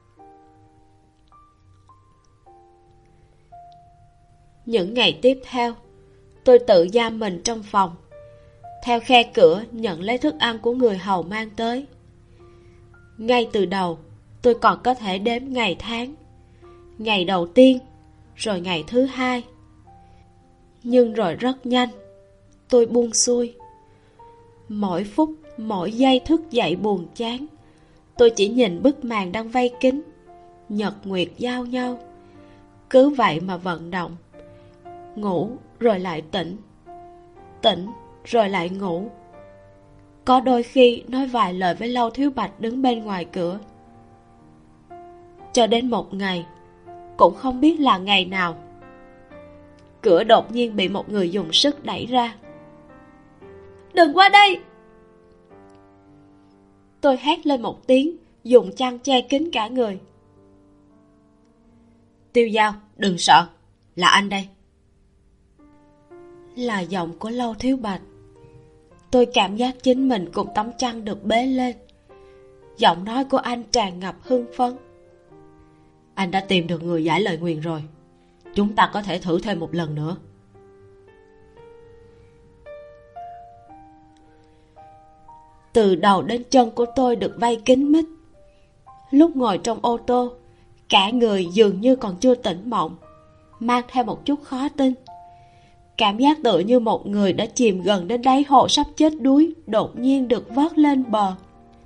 Những ngày tiếp theo, tôi tự giam mình trong phòng, theo khe cửa nhận lấy thức ăn của người hầu mang tới. Ngay từ đầu, tôi còn có thể đếm ngày tháng. Ngày đầu tiên, rồi ngày thứ hai. Nhưng rồi rất nhanh, tôi buông xuôi. Mỗi phút, mỗi giây thức dậy buồn chán, tôi chỉ nhìn bức màn đang vây kín, nhật nguyệt giao nhau. Cứ vậy mà vận động. Ngủ rồi lại tỉnh, tỉnh rồi lại ngủ. Có đôi khi nói vài lời với Lâu Thiếu Bạch đứng bên ngoài cửa. Cho đến một ngày, cũng không biết là ngày nào, cửa đột nhiên bị một người dùng sức đẩy ra. Đừng qua đây! Tôi hét lên một tiếng, dùng chăn che kín cả người. Tiêu Giao, đừng sợ, là anh đây. Là giọng của Lâu Thiếu Bạch. Tôi cảm giác chính mình cùng tấm chăn được bế lên. Giọng nói của anh tràn ngập hưng phấn. Anh đã tìm được người giải lời nguyền rồi. Chúng ta có thể thử thêm một lần nữa. Từ đầu đến chân của tôi được vây kín mít. Lúc ngồi trong ô tô, cả người dường như còn chưa tỉnh mộng, mang theo một chút khó tin. Cảm giác tựa như một người đã chìm gần đến đáy hồ sắp chết đuối, đột nhiên được vớt lên bờ.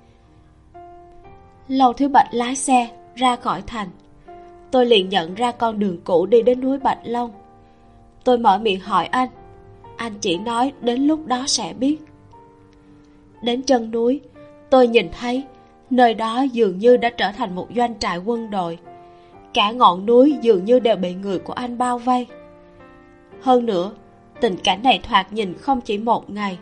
Lâu Thiếu Bạch lái xe ra khỏi thành. Tôi liền nhận ra con đường cũ đi đến núi Bạch Long. Tôi mở miệng hỏi anh chỉ nói đến lúc đó sẽ biết. Đến chân núi, tôi nhìn thấy nơi đó dường như đã trở thành một doanh trại quân đội. Cả ngọn núi dường như đều bị người của anh bao vây. Hơn nữa, tình cảnh này thoạt nhìn không chỉ một ngày.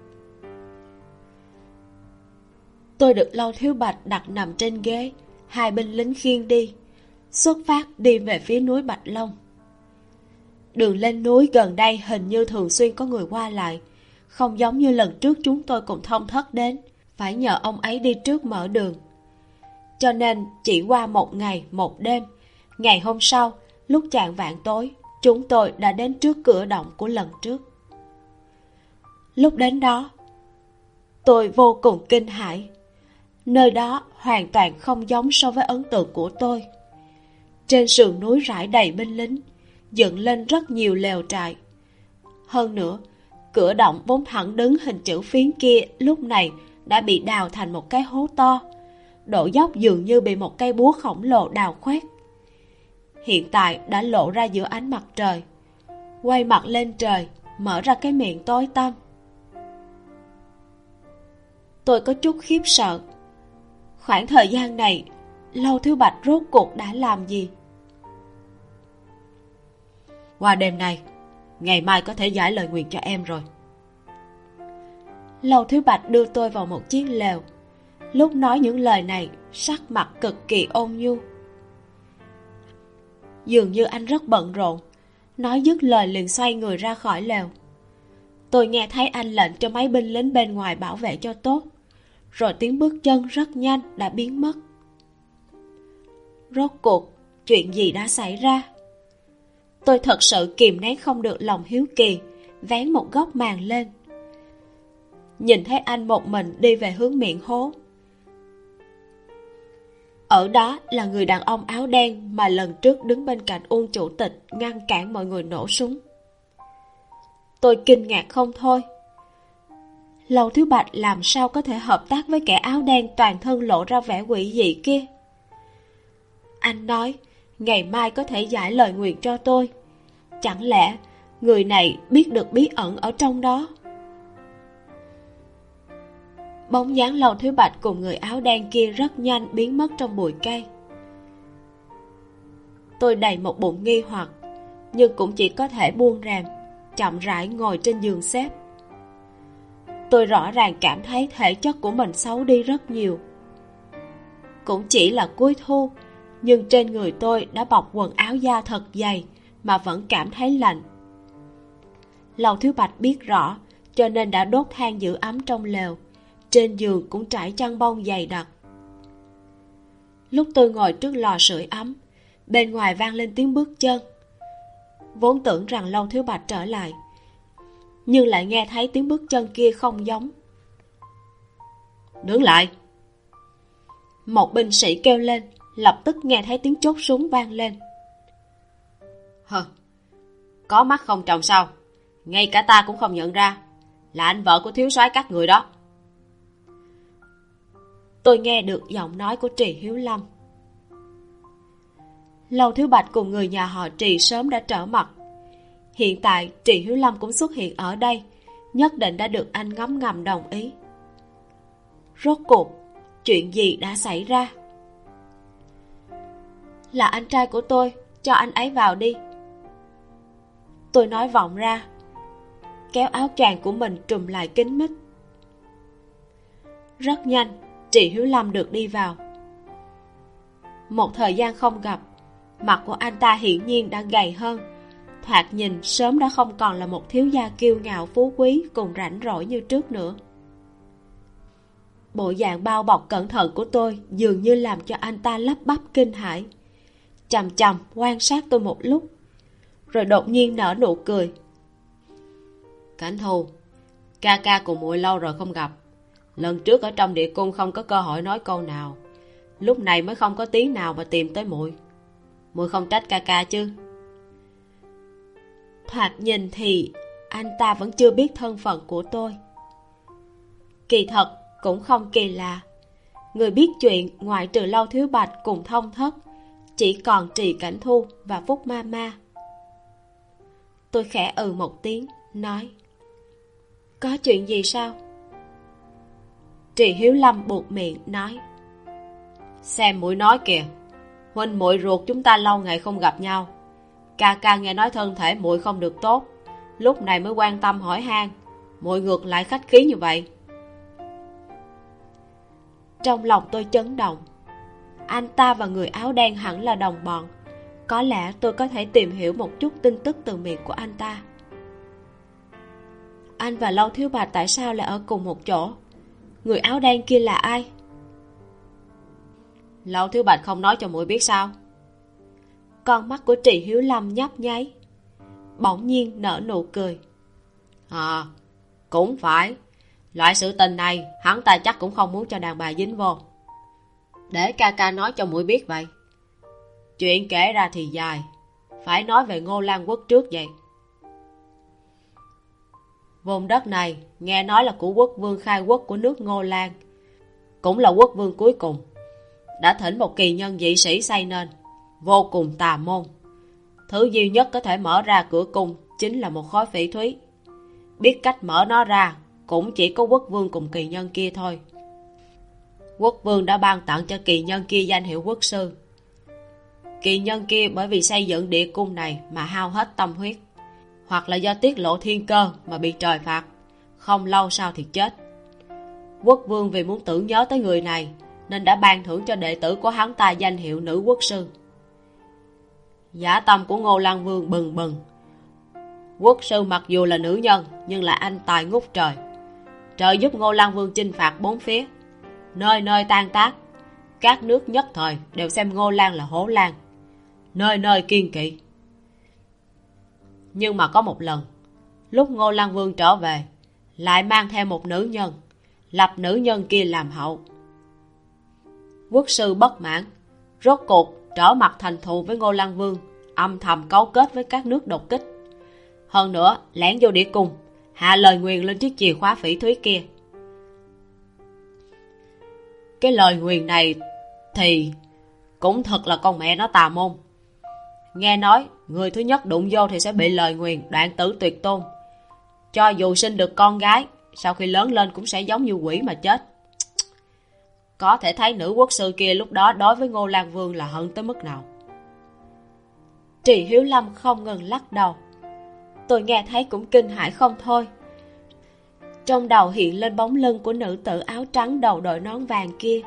Tôi được Lâu Thiếu Bạch đặt nằm trên ghế, hai binh lính khiêng đi, xuất phát đi về phía núi Bạch Long. Đường lên núi gần đây hình như thường xuyên có người qua lại, không giống như lần trước chúng tôi cùng Thông Thất đến, phải nhờ ông ấy đi trước mở đường. Cho nên chỉ qua một ngày một đêm, ngày hôm sau, lúc chạng vạng tối, chúng tôi đã đến trước cửa động của lần trước. Lúc đến đó, tôi vô cùng kinh hãi. Nơi đó hoàn toàn không giống so với ấn tượng của tôi. Trên sườn núi rải đầy binh lính, dựng lên rất nhiều lều trại. Hơn nữa, cửa động vốn thẳng đứng hình chữ phiến kia lúc này đã bị đào thành một cái hố to. Độ dốc dường như bị một cây búa khổng lồ đào khoét. Hiện tại đã lộ ra giữa ánh mặt trời. Quay mặt lên trời, mở ra cái miệng tối tăm. Tôi có chút khiếp sợ. Khoảng thời gian này, Lâu Thiếu Bạch rốt cuộc đã làm gì? Qua đêm nay, ngày mai có thể giải lời nguyền cho em rồi. Lâu Thiếu Bạch đưa tôi vào một chiếc lều. Lúc nói những lời này, sắc mặt cực kỳ ôn nhu. Dường như anh rất bận rộn. Nói dứt lời liền xoay người ra khỏi lều. Tôi nghe thấy anh lệnh cho mấy binh lính bên ngoài bảo vệ cho tốt. Rồi tiếng bước chân rất nhanh đã biến mất. Rốt cuộc, chuyện gì đã xảy ra? Tôi thật sự kìm nén không được lòng hiếu kỳ, vén một góc màn lên. Nhìn thấy anh một mình đi về hướng miệng hố. Ở đó là người đàn ông áo đen mà lần trước đứng bên cạnh Uông chủ tịch ngăn cản mọi người nổ súng. Tôi kinh ngạc không thôi. Lâu Thiếu Bạch làm sao có thể hợp tác với kẻ áo đen toàn thân lộ ra vẻ quỷ dị kia? Anh nói ngày mai có thể giải lời nguyền cho tôi. Chẳng lẽ người này biết được bí ẩn ở trong đó? Bóng dáng Lâu Thiếu Bạch cùng người áo đen kia rất nhanh biến mất trong bụi cây. Tôi đầy một bụng nghi hoặc, nhưng cũng chỉ có thể buông rèm, chậm rãi ngồi trên giường xếp. Tôi rõ ràng cảm thấy thể chất của mình xấu đi rất nhiều. Cũng chỉ là cuối thu, nhưng trên người tôi đã bọc quần áo da thật dày mà vẫn cảm thấy lạnh. Lâu Thiếu Bạch biết rõ, cho nên đã đốt than giữ ấm trong lều. Trên giường cũng trải chăn bông dày đặc. Lúc tôi ngồi trước lò sưởi ấm, bên ngoài vang lên tiếng bước chân. Vốn tưởng rằng Lâu Thiếu Bạch trở lại, nhưng lại nghe thấy tiếng bước chân kia không giống. Đứng lại! Một binh sĩ kêu lên, lập tức nghe thấy tiếng chốt súng vang lên. Hừ, có mắt không trồng sao? Ngay cả ta cũng không nhận ra, là anh vợ của thiếu soái các người đó. Tôi nghe được giọng nói của Trì Hiếu Lâm. Lâu Thiếu Bạch cùng người nhà họ Trì sớm đã trở mặt. Hiện tại Trì Hiếu Lâm cũng xuất hiện ở đây, nhất định đã được anh ngấm ngầm đồng ý. Rốt cuộc, chuyện gì đã xảy ra? Là anh trai của tôi, cho anh ấy vào đi. Tôi nói vọng ra, kéo áo choàng của mình trùm lại kín mít. Rất nhanh, Trì Hiếu Lâm được đi vào. Một thời gian không gặp, mặt của anh ta hiển nhiên đã gầy hơn, thoạt nhìn sớm đã không còn là một thiếu gia kiêu ngạo phú quý cùng rảnh rỗi như trước nữa. Bộ dạng bao bọc cẩn thận của tôi dường như làm cho anh ta lắp bắp kinh hãi, chằm chằm quan sát tôi một lúc, rồi đột nhiên nở nụ cười. Cảnh Thu, ca ca cùng muội lâu rồi không gặp. Lần trước ở trong địa cung không có cơ hội nói câu nào, lúc này mới không có tiếng nào mà tìm tới muội. Muội không trách ca ca chứ? Thoạt nhìn thì anh ta vẫn chưa biết thân phận của tôi. Kỳ thật cũng không kỳ lạ, người biết chuyện ngoại trừ Lâu Thiếu Bạch cùng Thông Thất chỉ còn Trì Cảnh Thu và Phúc Ma Ma. Tôi khẽ một tiếng, nói: Có chuyện gì sao? Trì Hiếu Lâm buột miệng nói: Xem muội nói kìa, huynh muội ruột chúng ta lâu ngày không gặp nhau, ca ca nghe nói thân thể muội không được tốt, lúc này mới quan tâm hỏi han, muội ngược lại khách khí như vậy. Trong lòng tôi chấn động. Anh ta và người áo đen hẳn là đồng bọn, có lẽ tôi có thể tìm hiểu một chút tin tức từ miệng của anh ta. Anh và Lâu Thiếu Bạch tại sao lại ở cùng một chỗ? Người áo đen kia là ai? Lâu Thiếu Bạch không nói cho muội biết sao? Con mắt của Trì Hiếu Lâm nhấp nháy, bỗng nhiên nở nụ cười. Cũng phải. Loại sự tình này hắn ta chắc cũng không muốn cho đàn bà dính vô. Để ca ca nói cho muội biết vậy. Chuyện kể ra thì dài, phải nói về Ngô Lan Quốc trước vậy. Vùng đất này nghe nói là của quốc vương khai quốc của nước Ngô Lan, cũng là quốc vương cuối cùng, đã thỉnh một kỳ nhân dị sĩ xây nên, vô cùng tà môn. Thứ duy nhất có thể mở ra cửa cung chính là một khối phỉ thúy. Biết cách mở nó ra cũng chỉ có quốc vương cùng kỳ nhân kia thôi. Quốc vương đã ban tặng cho kỳ nhân kia danh hiệu quốc sư. Kỳ nhân kia bởi vì xây dựng địa cung này mà hao hết tâm huyết, hoặc là do tiết lộ thiên cơ mà bị trời phạt, không lâu sau thì chết. Quốc vương vì muốn tưởng nhớ tới người này nên đã ban thưởng cho đệ tử của hắn ta danh hiệu nữ quốc sư. Dã tâm của Ngô Lan Vương bừng bừng. Quốc sư mặc dù là nữ nhân nhưng là anh tài ngút trời. Trời giúp Ngô Lan Vương chinh phạt bốn phía, nơi nơi tan tác. Các nước nhất thời đều xem Ngô Lan là hổ lang, nơi nơi kiêng kỵ. Nhưng mà có một lần, lúc Ngô Lan Vương trở về, lại mang theo một nữ nhân, lập nữ nhân kia làm hậu. Quốc sư bất mãn, rốt cuộc trở mặt thành thù với Ngô Lan Vương, âm thầm cấu kết với các nước đột kích. Hơn nữa lẻn vô địa cung, hạ lời nguyền lên chiếc chìa khóa phỉ thúy kia. Cái lời nguyền này thì cũng thật là con mẹ nó tà môn. Nghe nói người thứ nhất đụng vô thì sẽ bị lời nguyền đoạn tử tuyệt tôn. Cho dù sinh được con gái, sau khi lớn lên cũng sẽ giống như quỷ mà chết. Có thể thấy nữ quốc sư kia lúc đó đối với Ngô Lan Vương là hận tới mức nào. Trì Hiếu Lâm không ngừng lắc đầu. Tôi nghe thấy cũng kinh hãi không thôi. Trong đầu hiện lên bóng lưng của nữ tử áo trắng đầu đội nón vàng kia.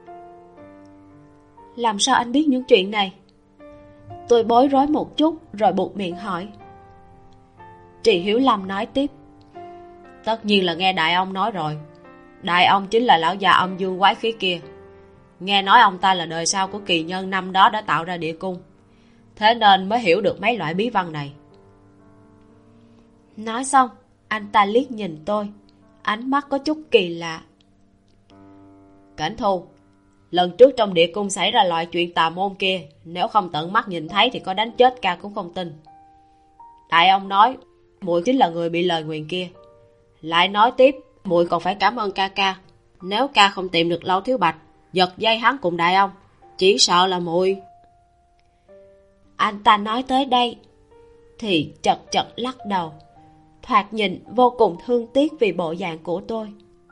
Làm sao anh biết những chuyện này? Tôi bối rối một chút rồi buột miệng hỏi. Trì Hiếu Lâm nói tiếp. Tất nhiên là nghe đại ông nói rồi. Đại ông chính là lão già âm dương quái khí kia. Nghe nói ông ta là đời sau của kỳ nhân năm đó đã tạo ra địa cung, thế nên mới hiểu được mấy loại bí văn này. Nói xong, anh ta liếc nhìn tôi, ánh mắt có chút kỳ lạ. Cảnh Thu, lần trước trong địa cung xảy ra loại chuyện tà môn kia, nếu không tận mắt nhìn thấy thì có đánh chết ca cũng không tin. Đại ông nói muội chính là người bị lời nguyền kia. Lại nói tiếp, muội còn phải cảm ơn ca ca. Nếu ca không tìm được Lâu Thiếu Bạch, giật dây hắn cùng đại ông, chỉ sợ là muội. Anh ta nói tới đây thì chật chật lắc đầu, thoạt nhìn vô cùng thương tiếc vì bộ dạng của tôi.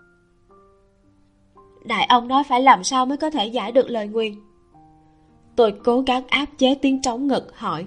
Đại ông nói phải làm sao mới có thể giải được lời nguyền? Tôi cố gắng áp chế tiếng trống ngực hỏi.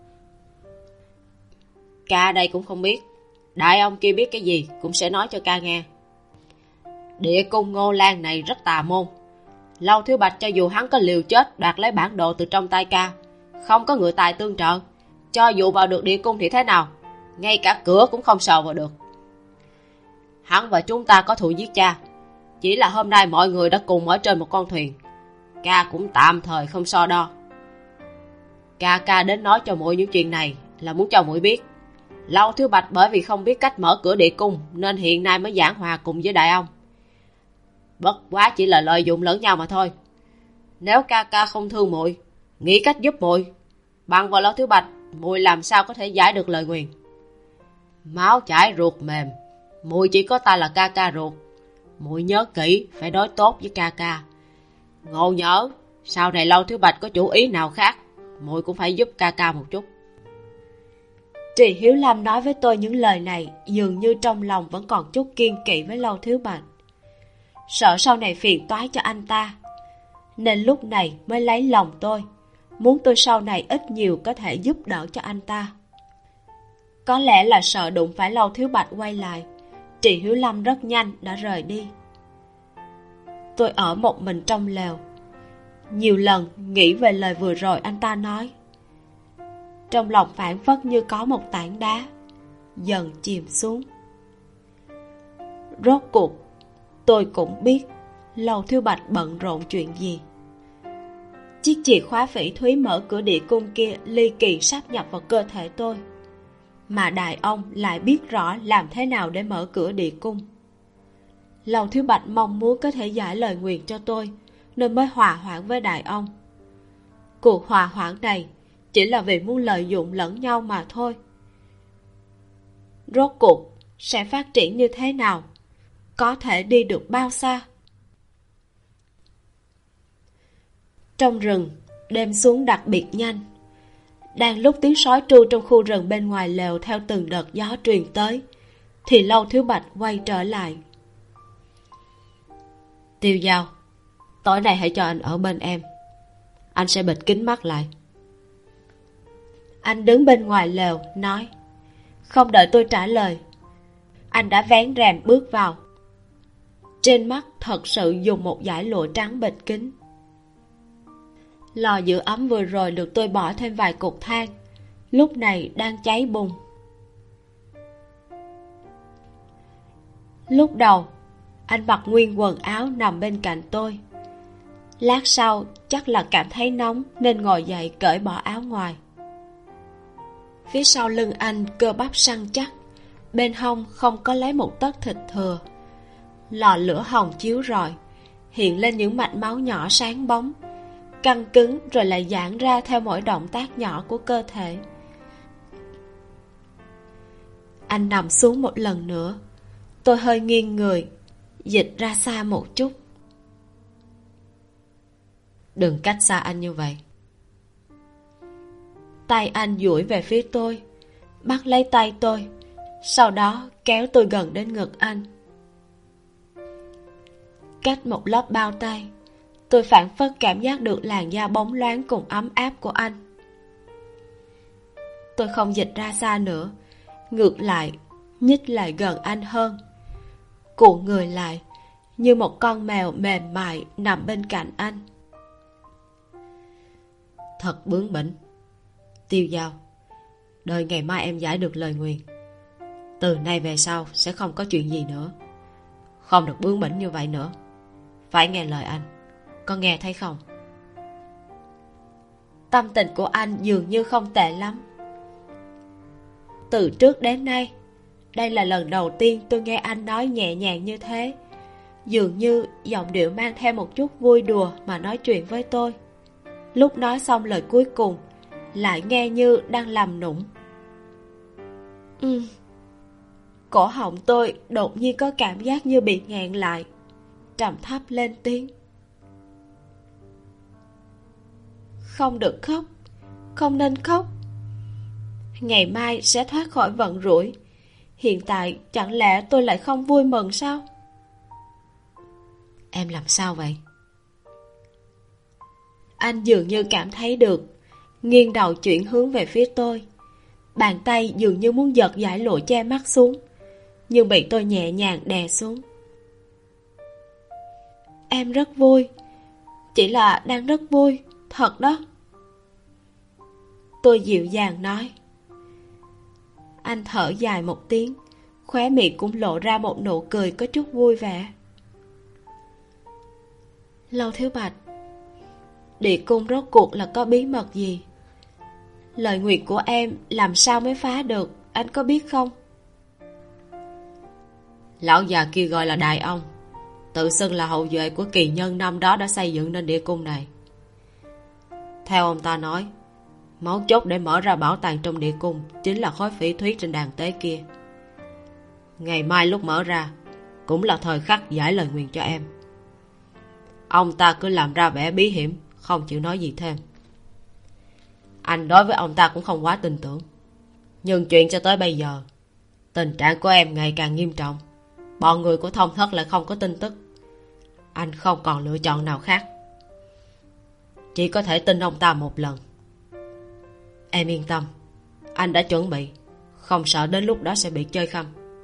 Ca đây cũng không biết. Đại ông kia biết cái gì cũng sẽ nói cho ca nghe. Địa cung Ngô Lan này rất tà môn. Lâu Thiếu Bạch cho dù hắn có liều chết đoạt lấy bản đồ từ trong tay ca, không có người tài tương trợ, cho dù vào được địa cung thì thế nào, ngay cả cửa cũng không sờ vào được. Hắn và chúng ta có thù giết cha, chỉ là hôm nay mọi người đã cùng ở trên một con thuyền, ca cũng tạm thời không so đo. Ca đến nói cho muội những chuyện này là muốn cho muội biết, Lâu Thiếu Bạch bởi vì không biết cách mở cửa địa cung nên hiện nay mới giảng hòa cùng với đại ông. Bất quá chỉ là lợi dụng lẫn nhau mà thôi. Nếu ca không thương muội, nghĩ cách giúp muội, bằng vào Lâu Thiếu Bạch, muội làm sao có thể giải được lời nguyền? Máu chảy ruột mềm, muội chỉ có ta là ca ruột. Muội nhớ kỹ phải đối tốt với ca. Ngộ nhỡ sau này Lâu Thiếu Bạch có chủ ý nào khác, muội cũng phải giúp ca một chút. Trì Hiếu Lâm nói với tôi những lời này dường như trong lòng vẫn còn chút kiên kỵ với Lâu Thiếu Bạch, sợ sau này phiền toái cho anh ta, nên lúc này mới lấy lòng tôi, muốn tôi sau này ít nhiều có thể giúp đỡ cho anh ta. Có lẽ là sợ đụng phải Lâu Thiếu Bạch quay lại, Trì Hiếu Lâm rất nhanh đã rời đi. Tôi ở một mình trong lều, nhiều lần nghĩ về lời vừa rồi anh ta nói. Trong lòng phảng phất như có một tảng đá dần chìm xuống. Rốt cuộc tôi cũng biết Lâu Thiếu Bạch bận rộn chuyện gì. Chiếc chìa khóa phỉ thúy mở cửa địa cung kia ly kỳ sáp nhập vào cơ thể tôi, mà đại ông lại biết rõ làm thế nào để mở cửa địa cung. Lâu Thiếu Bạch mong muốn có thể giải lời nguyền cho tôi, nên mới hòa hoãn với đại ông. Cuộc hòa hoãn này chỉ là vì muốn lợi dụng lẫn nhau mà thôi. Rốt cuộc sẽ phát triển như thế nào? Có thể đi được bao xa? Trong rừng, đêm xuống đặc biệt nhanh. Đang lúc tiếng sói tru trong khu rừng bên ngoài lều theo từng đợt gió truyền tới, thì Lâu Thiếu Bạch quay trở lại. Tiêu Giao, tối nay hãy cho anh ở bên em. Anh sẽ bịt kín mắt lại. Anh đứng bên ngoài lều nói. Không đợi tôi trả lời, anh đã vén rèm bước vào. Trên mắt thật sự dùng một dải lụa trắng bịt kín. Lò giữ ấm vừa rồi được tôi bỏ thêm vài cục than, lúc này đang cháy bùng. Lúc đầu anh mặc nguyên quần áo nằm bên cạnh tôi. Lát sau chắc là cảm thấy nóng nên ngồi dậy cởi bỏ áo ngoài. Phía sau lưng anh cơ bắp săn chắc, bên hông không có lấy một tấc thịt thừa. Lò lửa hồng chiếu rọi, hiện lên những mạch máu nhỏ sáng bóng, căng cứng rồi lại giãn ra theo mỗi động tác nhỏ của cơ thể. Anh nằm xuống một lần nữa. Tôi hơi nghiêng người, dịch ra xa một chút. Đừng cách xa anh như vậy. Tay anh duỗi về phía tôi, bắt lấy tay tôi, sau đó kéo tôi gần đến ngực anh. Cách một lớp bao tay, Tôi phảng phất cảm giác được làn da bóng loáng cùng ấm áp của anh. Tôi không dịch ra xa nữa, ngược lại nhích lại gần anh hơn, cuộn người lại như một con mèo mềm mại nằm bên cạnh anh. Thật bướng bỉnh. Tiêu Dao, đợi ngày mai em giải được lời nguyền, từ nay về sau sẽ không có chuyện gì nữa. Không được bướng bỉnh như vậy nữa. Phải nghe lời anh. Có nghe thấy không? Tâm tình của anh dường như không tệ lắm. Từ trước đến nay, đây là lần đầu tiên tôi nghe anh nói nhẹ nhàng như thế. Dường như giọng điệu mang theo một chút vui đùa mà nói chuyện với tôi. Lúc nói xong lời cuối cùng, lại nghe như đang làm nũng. Cổ họng tôi đột nhiên có cảm giác như bị nghẹn lại, trầm thấp lên tiếng. Không được khóc, không nên khóc. Ngày mai sẽ thoát khỏi vận rủi. Hiện tại chẳng lẽ tôi lại không vui mừng sao? Em làm sao vậy? Anh dường như cảm thấy được, nghiêng đầu chuyển hướng về phía tôi. Bàn tay dường như muốn giật giải lụa che mắt xuống, nhưng bị tôi nhẹ nhàng đè xuống. Em rất vui, chỉ là đang rất vui, thật đó. Tôi dịu dàng nói. Anh thở dài một tiếng, khóe miệng cũng lộ ra một nụ cười có chút vui vẻ. Lâu Thiếu Bạch, địa cung rốt cuộc là có bí mật gì? Lời nguyện của em làm sao mới phá được, anh có biết không? Lão già kia gọi là Đại Ông, tự xưng là hậu duệ của kỳ nhân năm đó đã xây dựng nên địa cung này. Theo ông ta nói, mấu chốt để mở ra bảo tàng trong địa cung chính là khối phỉ thúy trên đàn tế kia. Ngày mai lúc mở ra cũng là thời khắc giải lời nguyền cho em. Ông ta cứ làm ra vẻ bí hiểm, không chịu nói gì thêm. Anh đối với ông ta cũng không quá tin tưởng. Nhưng chuyện cho tới bây giờ, tình trạng của em ngày càng nghiêm trọng. Bọn người của Thông Thất lại không có tin tức. Anh không còn lựa chọn nào khác, chỉ có thể tin ông ta một lần. Em yên tâm, anh đã chuẩn bị, không sợ đến lúc đó sẽ bị chơi khăm.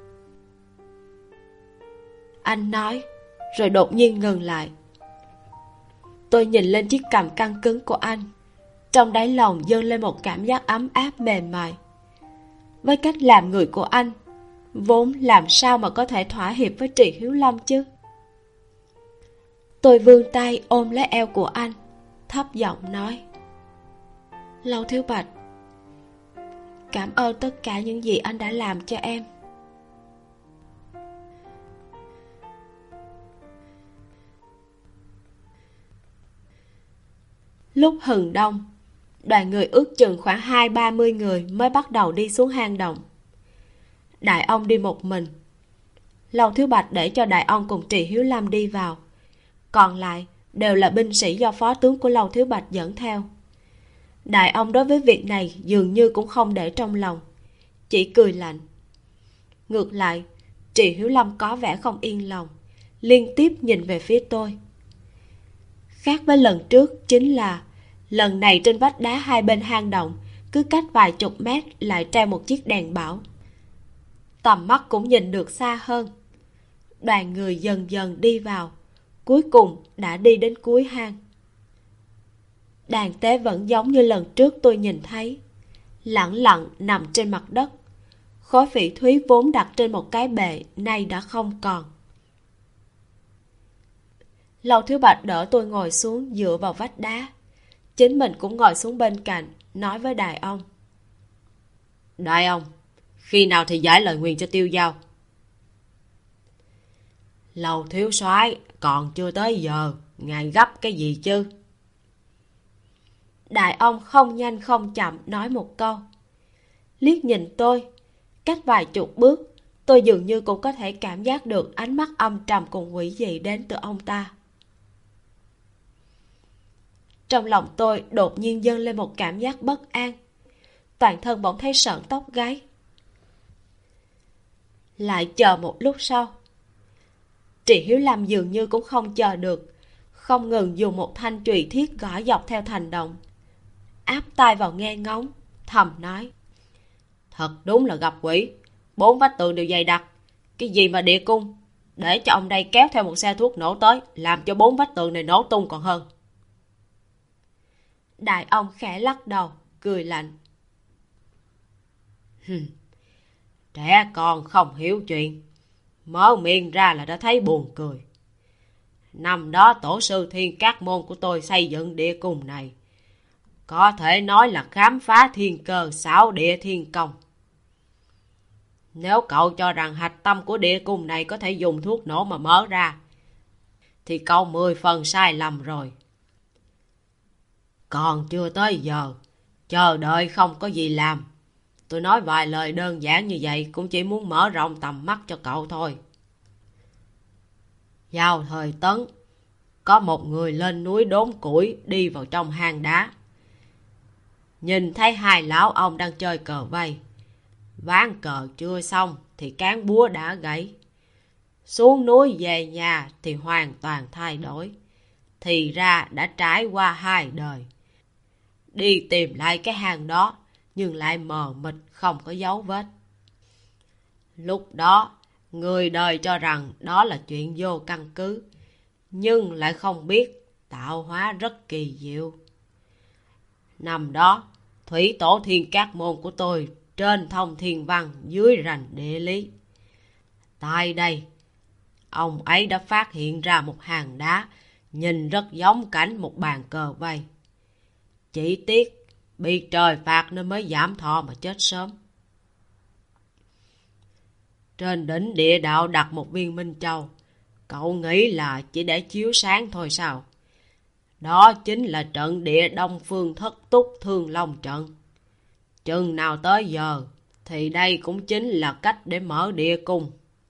Anh nói, rồi đột nhiên ngừng lại. Tôi nhìn lên chiếc cằm căng cứng của anh, trong đáy lòng dâng lên một cảm giác ấm áp mềm mại. Với cách làm người của anh, vốn làm sao mà có thể thỏa hiệp với Trì Hiếu Lâm chứ? Tôi vươn tay ôm lấy eo của anh, thấp giọng nói. Lâu Thiếu Bạch, cảm ơn tất cả những gì anh đã làm cho em. Lúc hừng đông, đoàn người ước chừng khoảng 20-30 người mới bắt đầu đi xuống hang động. Đại Ông đi một mình. Lâu Thiếu Bạch để cho Đại Ông cùng Trì Hiếu Lâm đi vào, còn lại đều là binh sĩ do phó tướng của Lâu Thiếu Bạch dẫn theo. Đại Ông đối với việc này dường như cũng không để trong lòng, chỉ cười lạnh. Ngược lại, Trì Hiếu Lâm có vẻ không yên lòng, liên tiếp nhìn về phía tôi. Khác với lần trước chính là lần này trên vách đá hai bên hang động, cứ cách vài chục mét lại treo một chiếc đèn bảo. Tầm mắt cũng nhìn được xa hơn. Đoàn người dần dần đi vào, cuối cùng đã đi đến cuối hang. Đàn tế vẫn giống như lần trước tôi nhìn thấy, lẳng lặng nằm trên mặt đất. Khối phỉ thúy vốn đặt trên một cái bệ nay đã không còn. Lâu Thiếu Bạch đỡ tôi ngồi xuống dựa vào vách đá, chính mình cũng ngồi xuống bên cạnh, nói với Đại Ông. Đại Ông, khi nào thì giải lời nguyền cho Tiêu Dao? Lâu thiếu soái, còn chưa tới giờ, ngài gấp cái gì chứ? Đại Ông không nhanh không chậm nói một câu. Liếc nhìn tôi, cách vài chục bước, tôi dường như cũng có thể cảm giác được ánh mắt âm trầm cùng quỷ dị đến từ ông ta. Trong lòng tôi đột nhiên dâng lên một cảm giác bất an, toàn thân bỗng thấy sởn tóc gáy. Lại chờ một lúc sau, Trì Hiếu Lâm dường như cũng không chờ được, không ngừng dùng một thanh chùy thiết gõ dọc theo thành động. Áp tai vào nghe ngóng, thầm nói: Thật đúng là gặp quỷ, 4 vách tường đều dày đặc. Cái gì mà địa cung, để cho ông đây kéo theo một xe thuốc nổ tới, làm cho 4 vách tường này nổ tung còn hơn. Đại ông khẽ lắc đầu, cười lạnh: Trẻ con không hiểu chuyện, mở miệng ra là đã thấy buồn cười. Năm đó tổ sư Thiên Cát Môn của tôi xây dựng địa cung này, có thể nói là khám phá thiên cơ xảo địa thiên công. Nếu cậu cho rằng hạch tâm của địa cung này có thể dùng thuốc nổ mà mở ra, thì cậu 10 phần sai lầm rồi. Còn chưa tới giờ, chờ đợi không có gì làm. Tôi nói vài lời đơn giản như vậy cũng chỉ muốn mở rộng tầm mắt cho cậu thôi. Vào thời Tấn, có một người lên núi đốn củi đi vào trong hang đá. Nhìn thấy hai lão ông đang chơi cờ vây. Ván cờ chưa xong thì cán búa đã gãy. Xuống núi về nhà thì hoàn toàn thay đổi. Thì ra đã trải qua 2 đời. Đi tìm lại cái hang đó, nhưng lại mờ mịt không có dấu vết. Lúc đó, người đời cho rằng đó là chuyện vô căn cứ, nhưng lại không biết tạo hóa rất kỳ diệu. Năm đó, thủy tổ Thiên Cát Môn của tôi trên thông thiên văn, dưới rành địa lý. Tại đây, ông ấy đã phát hiện ra một hang đá nhìn rất giống cảnh một bàn cờ vây. Chỉ tiếc bị trời phạt nên mới giảm thọ mà chết sớm. Trên đỉnh địa đạo đặt một viên minh châu. Cậu nghĩ là chỉ để chiếu sáng thôi sao? Đó chính là trận địa Đông Phương Thất Túc Thương Long trận. Chừng nào tới giờ thì đây cũng chính là cách để mở địa cung.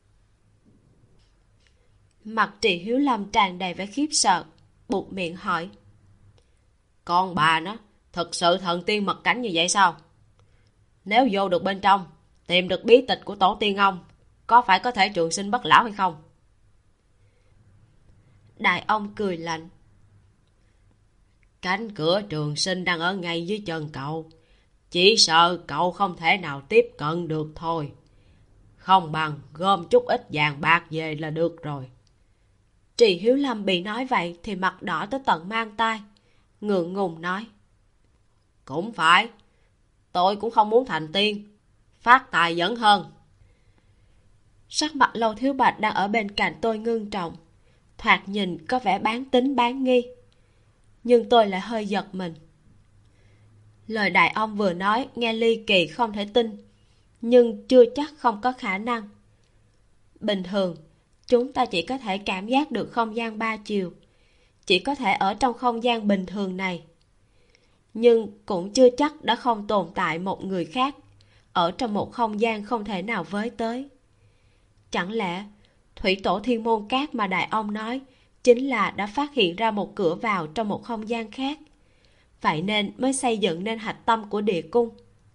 Mặt Trì Hiếu Lâm tràn đầy vẻ khiếp sợ, buột miệng hỏi: Con bà nó thực sự thần tiên mật cảnh như vậy sao? Nếu vô được bên trong, tìm được bí tịch của tổ tiên ông, có phải có thể trường sinh bất lão hay không? Đại ông cười lạnh: Cánh cửa trường sinh đang ở ngay dưới chân cậu. Chỉ sợ cậu không thể nào tiếp cận được thôi. Không bằng gom chút ít vàng bạc về là được rồi. Trì Hiếu Lâm bị nói vậy thì mặt đỏ tới tận mang tai, ngượng ngùng nói: Cũng phải, tôi cũng không muốn thành tiên, phát tài vẫn hơn. Sắc mặt Lâu Thiếu Bạch đang ở bên cạnh tôi ngưng trọng, thoạt nhìn có vẻ bán tín bán nghi. Nhưng tôi lại hơi giật mình. Lời đại ông vừa nói nghe ly kỳ không thể tin, nhưng chưa chắc không có khả năng. Bình thường, chúng ta chỉ có thể cảm giác được không gian 3 chiều, chỉ có thể ở trong không gian bình thường này. Nhưng cũng chưa chắc đã không tồn tại một người khác, ở trong một không gian không thể nào với tới. Chẳng lẽ thủy tổ Thiên Môn Cát mà đại ông nói chính là đã phát hiện ra một cửa vào trong một không gian khác, vậy nên mới xây dựng nên hạch tâm của địa cung?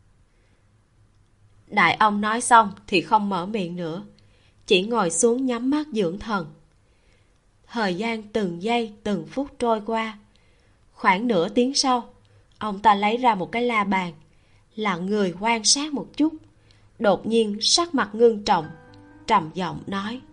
Đại ông nói xong thì không mở miệng nữa, chỉ ngồi xuống nhắm mắt dưỡng thần. Thời gian từng giây từng phút trôi qua. Khoảng nửa tiếng sau, ông ta lấy ra một cái la bàn, lặng người quan sát một chút, đột nhiên sắc mặt ngưng trọng, trầm giọng nói: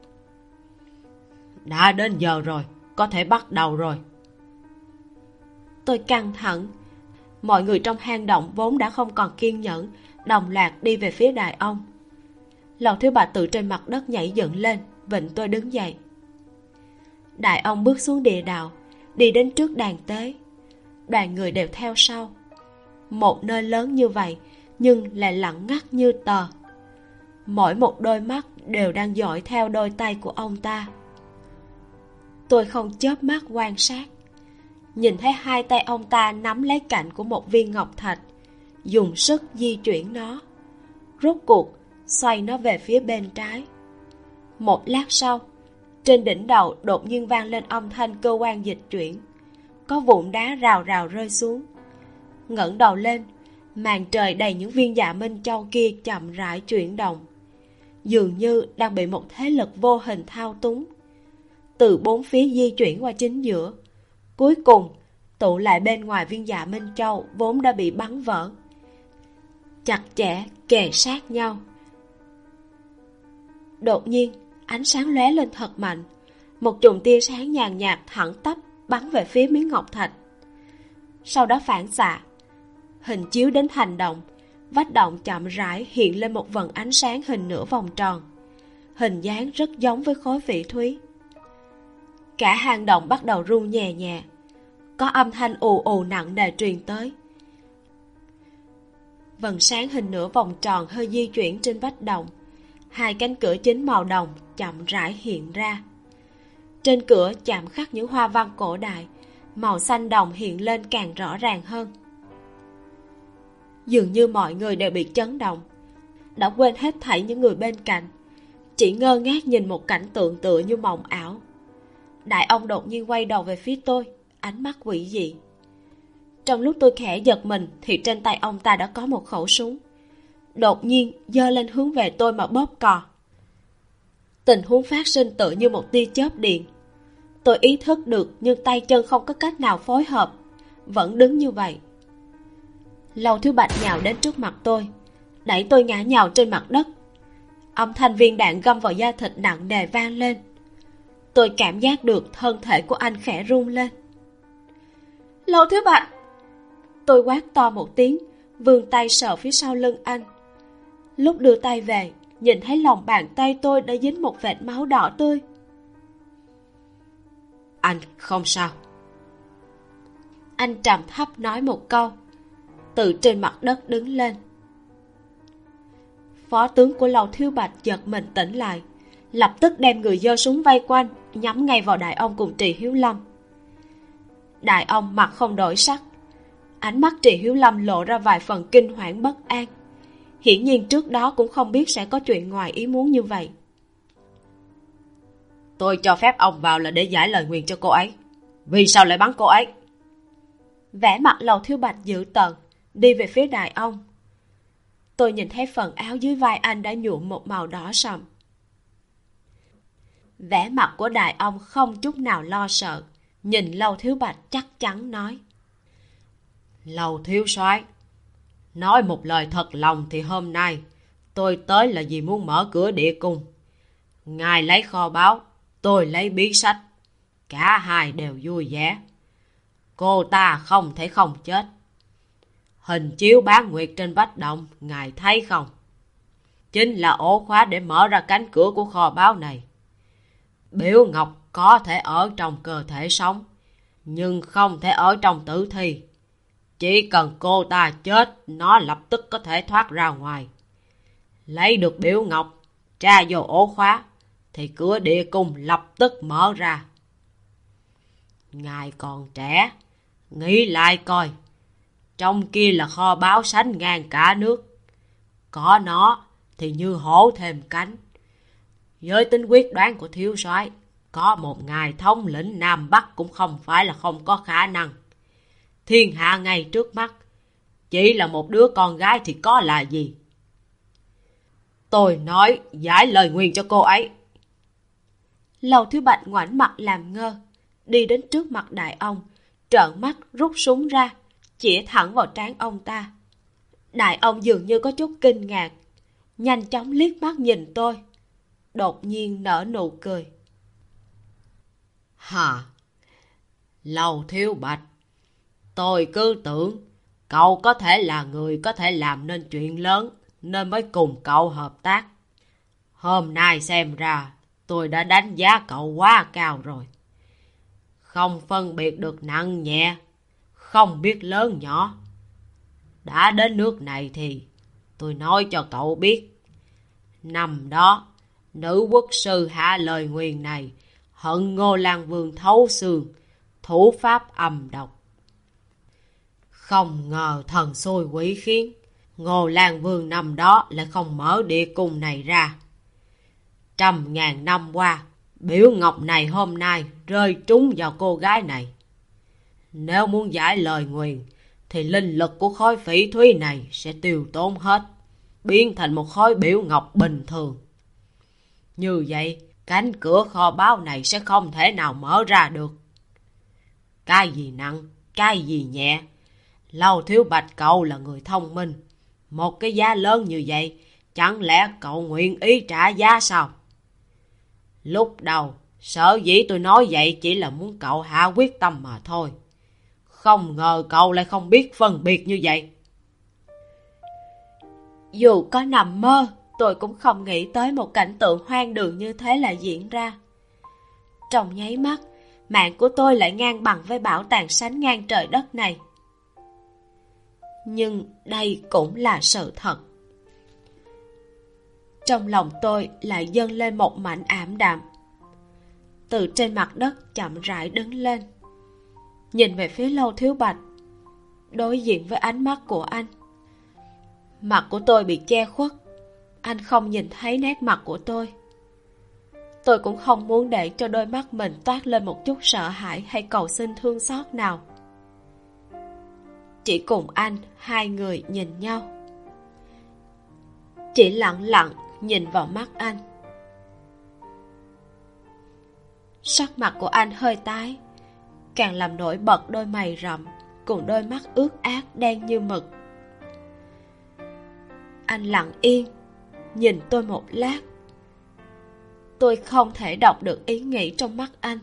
Đã đến giờ rồi, có thể bắt đầu rồi. Tôi căng thẳng. Mọi người trong hang động vốn đã không còn kiên nhẫn, đồng loạt đi về phía đại ông. Lầu Thiếu Bạch từ trên mặt đất nhảy dựng lên, vịnh tôi đứng dậy. Đại ông bước xuống địa đạo, đi đến trước đàn tế. Đoàn người đều theo sau. Một nơi lớn như vậy, nhưng lại lặng ngắt như tờ. Mỗi một đôi mắt đều đang dõi theo đôi tay của ông ta. Tôi không chớp mắt quan sát, nhìn thấy hai tay ông ta nắm lấy cạnh của một viên ngọc thạch, dùng sức di chuyển nó. Rốt cuộc xoay nó về phía bên trái. Một lát sau, trên đỉnh đầu đột nhiên vang lên âm thanh cơ quan dịch chuyển. Có vụn đá rào rào rơi xuống. Ngẩng đầu lên, màn trời đầy những viên dạ minh châu kia chậm rãi chuyển động, dường như đang bị một thế lực vô hình thao túng. từ bốn phía di chuyển qua chính giữa. Cuối cùng tụ lại bên ngoài viên dạ Minh Châu vốn đã bị bắn vỡ, chặt chẽ kề sát nhau. Đột nhiên ánh sáng lóe lên thật mạnh, một chùm tia sáng nhàn nhạt thẳng tắp bắn về phía miếng ngọc thạch. Sau đó phản xạ, hình chiếu đến hành động, vách động chậm rãi hiện lên một vầng ánh sáng hình nửa vòng tròn, hình dáng rất giống với khối phỉ thúy. Cả hang động bắt đầu rung nhẹ nhẹ, có âm thanh ù ù nặng nề truyền tới. Vầng sáng hình nửa vòng tròn hơi di chuyển trên vách động, hai cánh cửa chính màu đồng chậm rãi hiện ra. Trên cửa chạm khắc những hoa văn cổ đại, màu xanh đồng hiện lên càng rõ ràng hơn. Dường như mọi người đều bị chấn động, đã quên hết thảy những người bên cạnh, chỉ ngơ ngác nhìn một cảnh tượng tựa như mộng ảo. Đại ông đột nhiên quay đầu về phía tôi, ánh mắt quỷ dị. Trong lúc tôi khẽ giật mình thì trên tay ông ta đã có một khẩu súng, đột nhiên giơ lên hướng về tôi mà bóp cò. Tình huống phát sinh tựa như một tia chớp điện. Tôi ý thức được nhưng tay chân không có cách nào phối hợp, vẫn đứng như vậy. Lầu Thiếu Bạch nhào đến trước mặt tôi, đẩy tôi ngã nhào trên mặt đất. Âm thanh viên đạn găm vào da thịt nặng nề vang lên. Tôi cảm giác được thân thể của anh khẽ rung lên. Lầu Thiếu Bạch! Tôi quát to một tiếng, vươn tay sờ phía sau lưng anh. Lúc đưa tay về, nhìn thấy lòng bàn tay tôi đã dính một vệt máu đỏ tươi. Anh không sao. Anh trầm thấp nói một câu, từ trên mặt đất đứng lên. Phó tướng của Lầu Thiếu Bạch giật mình tỉnh lại, lập tức đem người giơ súng vây quanh, nhắm ngay vào Đại ông cùng Trì Hiếu Lâm. Đại ông mặt không đổi sắc, ánh mắt Trì Hiếu Lâm lộ ra vài phần kinh hoảng bất an. Hiển nhiên trước đó cũng không biết sẽ có chuyện ngoài ý muốn như vậy. Tôi cho phép ông vào là để giải lời nguyền cho cô ấy. Vì sao lại bắn cô ấy? Vẻ mặt Lầu Thiếu Bạch dữ tợn, đi về phía Đại ông. Tôi nhìn thấy phần áo dưới vai anh đã nhuộm một màu đỏ sậm. Vẻ mặt của Đại ông không chút nào lo sợ, nhìn Lầu Thiếu Bạch chắc chắn nói: Lầu thiếu soái, nói một lời thật lòng thì hôm nay tôi tới là vì muốn mở cửa địa cung. Ngài lấy kho báu, tôi lấy bí sách, cả hai đều vui vẻ. Cô ta không thể không chết. Hình chiếu bán nguyệt trên vách động, ngài thấy không? Chính là ổ khóa để mở ra cánh cửa của kho báu này. Biểu ngọc có thể ở trong cơ thể sống, nhưng không thể ở trong tử thi. Chỉ cần cô ta chết, nó lập tức có thể thoát ra ngoài. Lấy được biểu ngọc, tra vô ổ khóa, thì cửa địa cung lập tức mở ra. Ngài còn trẻ, nghĩ lại coi. Trong kia là kho báu sánh ngang cả nước. Có nó thì như hổ thêm cánh. Với tính quyết đoán của thiếu soái, có một ngài thống lĩnh Nam Bắc cũng không phải là không có khả năng. Thiên hạ ngay trước mắt, chỉ là một đứa con gái thì có là gì? Tôi nói giải lời nguyền cho cô ấy. Lầu Thiếu Bạch ngoảnh mặt làm ngơ, đi đến trước mặt Đại ông, trợn mắt rút súng ra, chĩa thẳng vào trán ông ta. Đại ông dường như có chút kinh ngạc, nhanh chóng liếc mắt nhìn tôi, đột nhiên nở nụ cười. Hả? Lầu Thiếu Bạch, tôi cứ tưởng cậu có thể là người có thể làm nên chuyện lớn, nên mới cùng cậu hợp tác. Hôm nay xem ra tôi đã đánh giá cậu quá cao rồi. Không phân biệt được nặng nhẹ, không biết lớn nhỏ. Đã đến nước này thì tôi nói cho cậu biết. Năm đó, nữ quốc sư hạ lời nguyền này hận Ngô Lan Vương thấu xương, thủ pháp âm độc. Không ngờ thần xui quỷ khiến, Ngô Lan Vương năm đó lại không mở địa cung này ra. 100.000 năm qua, biểu ngọc này hôm nay rơi trúng vào cô gái này. Nếu muốn giải lời nguyền, thì linh lực của khối phỉ thúy này sẽ tiêu tốn hết, biến thành một khối biểu ngọc bình thường. Như vậy, Cánh cửa kho báu này sẽ không thể nào mở ra được. Cái gì nặng, cái gì nhẹ. Lâu Thiếu Bạch cậu là người thông minh. Một cái giá lớn như vậy, chẳng lẽ cậu nguyện ý trả giá sao? Lúc đầu, sở dĩ tôi nói vậy chỉ là muốn cậu hạ quyết tâm mà thôi. Không ngờ cậu lại không biết phân biệt như vậy. Dù có nằm mơ, tôi cũng không nghĩ tới một cảnh tượng hoang đường như thế lại diễn ra. Trong nháy mắt, mạng của tôi lại ngang bằng với bảo tàng sánh ngang trời đất này. Nhưng đây cũng là sự thật. Trong lòng tôi lại dâng lên một mảnh ảm đạm. Từ trên mặt đất chậm rãi đứng lên, nhìn về phía Lâu Thiếu Bạch, đối diện với ánh mắt của anh. Mặt của tôi bị che khuất, anh không nhìn thấy nét mặt của tôi. Tôi cũng không muốn để cho đôi mắt mình toát lên một chút sợ hãi hay cầu xin thương xót nào. Chỉ cùng anh, hai người nhìn nhau, chỉ lặng lặng nhìn vào mắt anh. Sắc mặt của anh hơi tái, càng làm nổi bật đôi mày rậm cùng đôi mắt ướt át đen như mực. Anh lặng yên nhìn tôi một lát. Tôi không thể đọc được ý nghĩ trong mắt anh.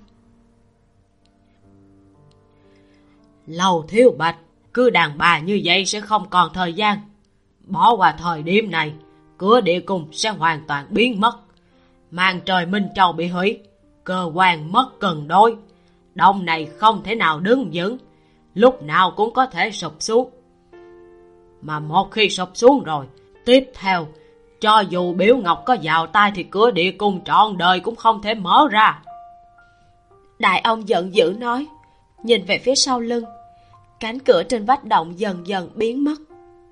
Lâu Thiếu Bạch, cứ đàn bà như vậy sẽ không còn thời gian. Bỏ qua thời điểm này, cửa địa cung sẽ hoàn toàn biến mất. Màn trời Minh Châu bị hủy, cơ quan mất cân đối. Đông này không thể nào đứng vững, lúc nào cũng có thể sụp xuống. Mà một khi sụp xuống rồi, tiếp theo, cho dù Biểu Ngọc có vào tay thì cửa địa cung trọn đời cũng không thể mở ra. Đại ông giận dữ nói, nhìn về phía sau lưng. Cánh cửa trên vách động dần dần biến mất.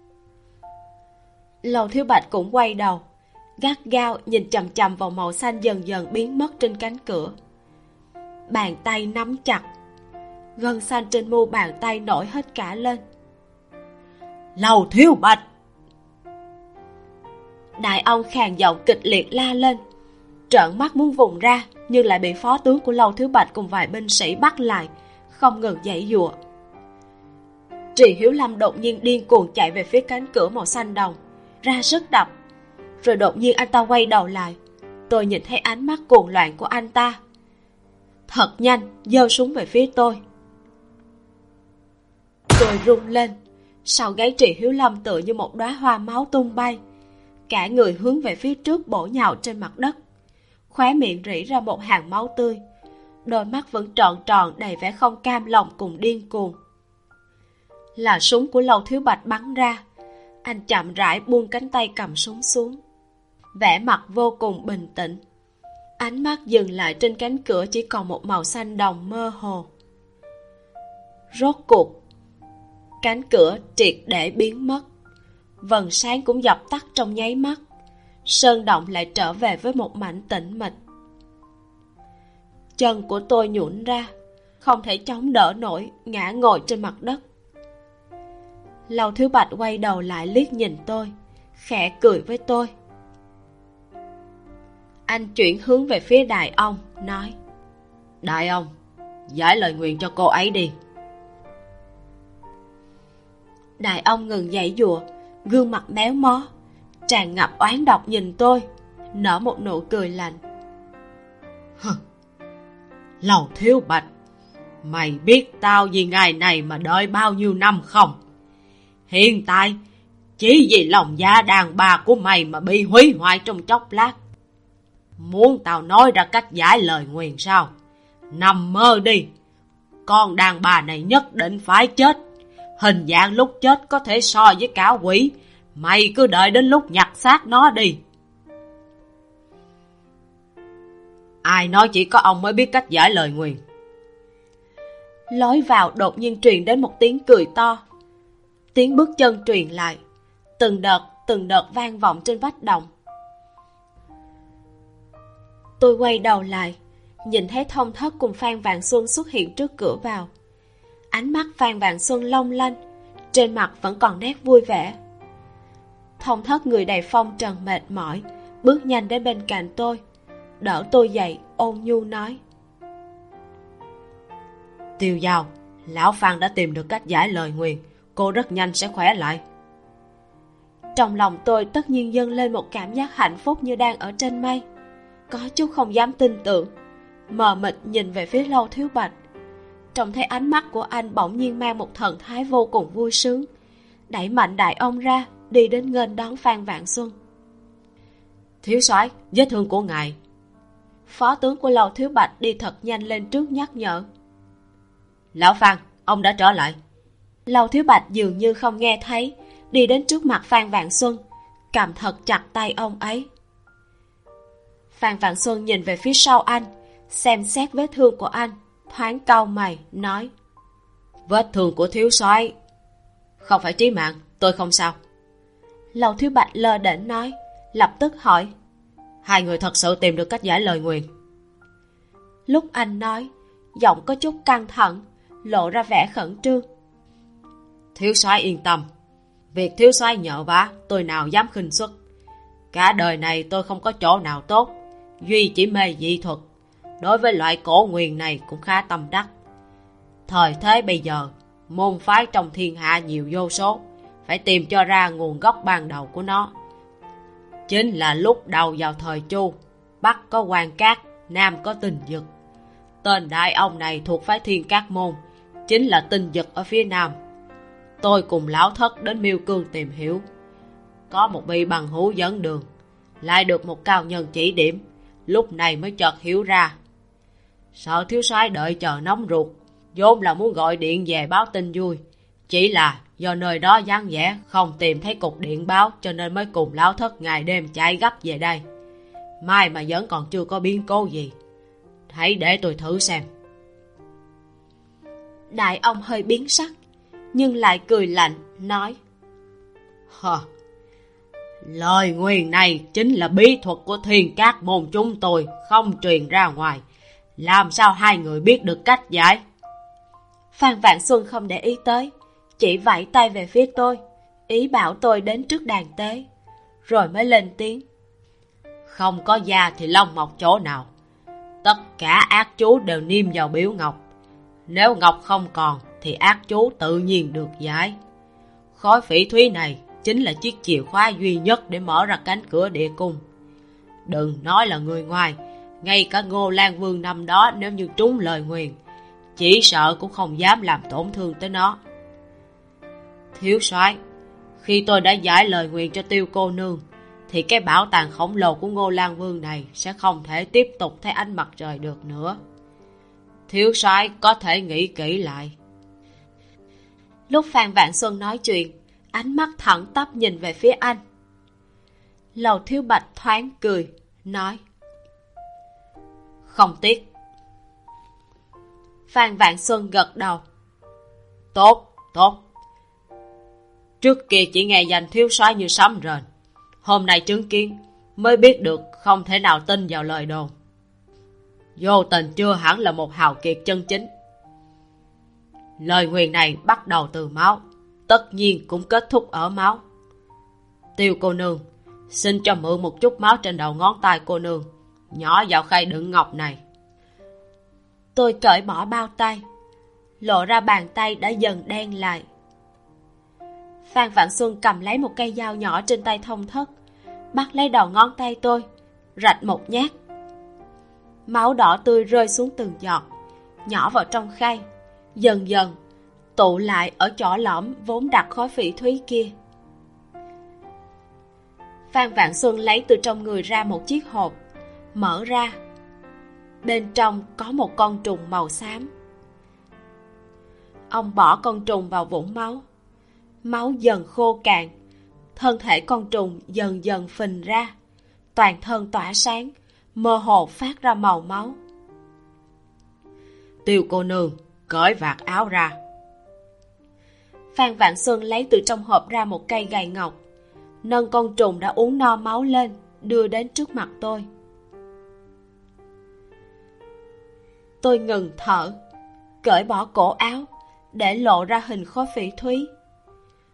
Lâu Thiếu Bạch cũng quay đầu, gắt gao nhìn chằm chằm vào màu xanh dần dần biến mất trên cánh cửa. Bàn tay nắm chặt, gân xanh trên mu bàn tay nổi hết cả lên. Lâu Thiếu Bạch! Đại ông khàn giọng kịch liệt la lên, trợn mắt muốn vùng ra, nhưng lại bị phó tướng của Lâu Thiếu Bạch cùng vài binh sĩ bắt lại, không ngừng giãy giụa. Trì Hiếu Lâm đột nhiên điên cuồng chạy về phía cánh cửa màu xanh đồng, ra sức đập. Rồi đột nhiên anh ta quay đầu lại, tôi nhìn thấy ánh mắt cuồng loạn của anh ta. Thật nhanh giơ súng về phía tôi. Tôi rung lên, sau gáy Trì Hiếu Lâm tựa như một đóa hoa máu tung bay, cả người hướng về phía trước bổ nhào trên mặt đất, khóe miệng rỉ ra một hàng máu tươi, đôi mắt vẫn tròn tròn đầy vẻ không cam lòng cùng điên cuồng. Là súng của Lâu Thiếu Bạch bắn ra. Anh chậm rãi buông cánh tay cầm súng xuống, vẻ mặt vô cùng bình tĩnh. Ánh mắt dừng lại trên cánh cửa chỉ còn một màu xanh đồng mơ hồ. Rốt cuộc, cánh cửa triệt để biến mất. Vầng sáng cũng dập tắt trong nháy mắt. Sơn động lại trở về với một mảnh tĩnh mịch. Chân của tôi nhũn ra, không thể chống đỡ nổi, ngã ngồi trên mặt đất. Lâu Thiếu Bạch quay đầu lại liếc nhìn tôi, khẽ cười với tôi. Anh chuyển hướng về phía Đại ông, nói: Đại ông, giải lời nguyền cho cô ấy đi. Đại ông ngừng giãy giụa, gương mặt méo mó, tràn ngập oán độc nhìn tôi, nở một nụ cười lạnh. Lâu Thiếu Bạch, mày biết tao vì ngày này mà đợi bao nhiêu năm không? Hiện tại, chỉ vì lòng dạ đàn bà của mày mà bị hủy hoại trong chốc lát. Muốn tao nói ra cách giải lời nguyền sao? Nằm mơ đi. Con đàn bà này nhất định phải chết. Hình dạng lúc chết có thể so với cả quỷ. Mày cứ đợi đến lúc nhặt xác nó đi. Ai nói chỉ có ông mới biết cách giải lời nguyền? Lối vào đột nhiên truyền đến một tiếng cười to. Tiếng bước chân truyền lại, từng đợt vang vọng trên vách động. Tôi quay đầu lại, nhìn thấy Thông Thất cùng Phan Vạn Xuân xuất hiện trước cửa vào. Ánh mắt Phan Vạn Xuân long lanh, trên mặt vẫn còn nét vui vẻ. Thông Thất người đầy phong trần mệt mỏi, bước nhanh đến bên cạnh tôi, đỡ tôi dậy, ôn nhu nói: Tiêu Giao, lão Phan đã tìm được cách giải lời nguyền, cô rất nhanh sẽ khỏe lại. Trong lòng tôi tất nhiên dâng lên một cảm giác hạnh phúc như đang ở trên mây. Có chút không dám tin tưởng, mờ mịt nhìn về phía Lâu Thiếu Bạch. Trông thấy ánh mắt của anh bỗng nhiên mang một thần thái vô cùng vui sướng, đẩy mạnh đại ông ra, đi đến nghênh đón Phan Vạn Xuân. Thiếu soái, vết thương của ngài. Phó tướng của Lâu Thiếu Bạch đi thật nhanh lên trước nhắc nhở. Lão Phan, ông đã trở lại. Lâu Thiếu Bạch dường như không nghe thấy, đi đến trước mặt Phan Vạn Xuân, cầm thật chặt tay ông ấy. Phan Vạn Xuân nhìn về phía sau anh, xem xét vết thương của anh, thoáng cau mày, nói: Vết thương của thiếu soái không phải chí mạng, tôi không sao. Lâu Thiếu Bạch lơ đễnh nói, lập tức hỏi: Hai người thật sự tìm được cách giải lời nguyền? Lúc anh nói, giọng có chút căng thẳng, lộ ra vẻ khẩn trương. Thiếu soái yên tâm, việc thiếu soái nhờ vả tôi nào dám khinh suất. Cả đời này tôi không có chỗ nào tốt, duy chỉ mê dị thuật. Đối với loại cổ nguyền này cũng khá tâm đắc. Thời thế bây giờ, môn phái trong thiên hạ nhiều vô số, phải tìm cho ra nguồn gốc ban đầu của nó. Chính là lúc đầu vào thời Chu, Bắc có Quan Cát, Nam có Tinh Dực. Tên đại ông này thuộc phái Thiên Cát môn, chính là Tinh Dực ở phía Nam. Tôi cùng lão thất đến Miêu Cương tìm hiểu, có một vị bằng hữu dẫn đường, lại được một cao nhân chỉ điểm, lúc này mới chợt hiểu ra. Sợ thiếu soái đợi chờ nóng ruột, vốn là muốn gọi điện về báo tin vui, chỉ là do nơi đó vắng vẻ, không tìm thấy cục điện báo, cho nên mới cùng lão thất ngày đêm chạy gấp về đây. Mai mà vẫn còn chưa có biến cố gì, hãy để tôi thử xem. Đại ông hơi biến sắc, nhưng lại cười lạnh, nói: Lời nguyền này chính là bí thuật của Thiên Cát môn chúng tôi, không truyền ra ngoài. Làm sao hai người biết được cách giải? Phan Vạn Xuân không để ý tới, chỉ vẫy tay về phía tôi, ý bảo tôi đến trước đàn tế, rồi mới lên tiếng: Không có da thì lông mọc chỗ nào. Tất cả ác chú đều niêm vào biểu ngọc. Nếu ngọc không còn thì ác chú tự nhiên được giải. Khối phỉ thúy này chính là chiếc chìa khóa duy nhất để mở ra cánh cửa địa cung. Đừng nói là người ngoài, ngay cả Ngô Lan Vương năm đó nếu như trúng lời nguyền, chỉ sợ cũng không dám làm tổn thương tới nó. Thiếu soái, khi tôi đã giải lời nguyền cho Tiêu cô nương, thì cái bảo tàng khổng lồ của Ngô Lan Vương này sẽ không thể tiếp tục thấy ánh mặt trời được nữa. Thiếu soái có thể nghĩ kỹ lại. Lúc Phan Vạn Xuân nói chuyện, ánh mắt thẳng tắp nhìn về phía anh. Lầu Thiếu Bạch thoáng cười, nói: Không tiếc. Phan Vạn Xuân gật đầu. Tốt, tốt. Trước kia chỉ nghe danh thiếu soái như sấm rền, hôm nay chứng kiến mới biết được không thể nào tin vào lời đồn. Vô Tình chưa hẳn là một hào kiệt chân chính. Lời nguyền này bắt đầu từ máu, tất nhiên cũng kết thúc ở máu. Tiêu cô nương, xin cho mượn một chút máu trên đầu ngón tay cô nương, nhỏ vào khay đựng ngọc này. Tôi cởi bỏ bao tay, lộ ra bàn tay đã dần đen lại. Phan Vạn Xuân cầm lấy một cây dao nhỏ trên tay Thông Thất, bắt lấy đầu ngón tay tôi, rạch một nhát. Máu đỏ tươi rơi xuống từng giọt, nhỏ vào trong khay, dần dần tụ lại ở chỗ lõm vốn đặt khối phỉ thúy kia. Phan Vạn Xuân lấy từ trong người ra một chiếc hộp, mở ra. Bên trong có một con trùng màu xám. Ông bỏ con trùng vào vũng máu. Máu dần khô cạn, thân thể con trùng dần dần phình ra, toàn thân tỏa sáng, mơ hồ phát ra màu máu. Tiêu cô nương, cởi vạt áo ra. Phan Vạn Xuân lấy từ trong hộp ra một cây gậy ngọc, nâng con trùng đã uống no máu lên, đưa đến trước mặt tôi. Tôi ngừng thở, cởi bỏ cổ áo, để lộ ra hình khối phỉ thúy.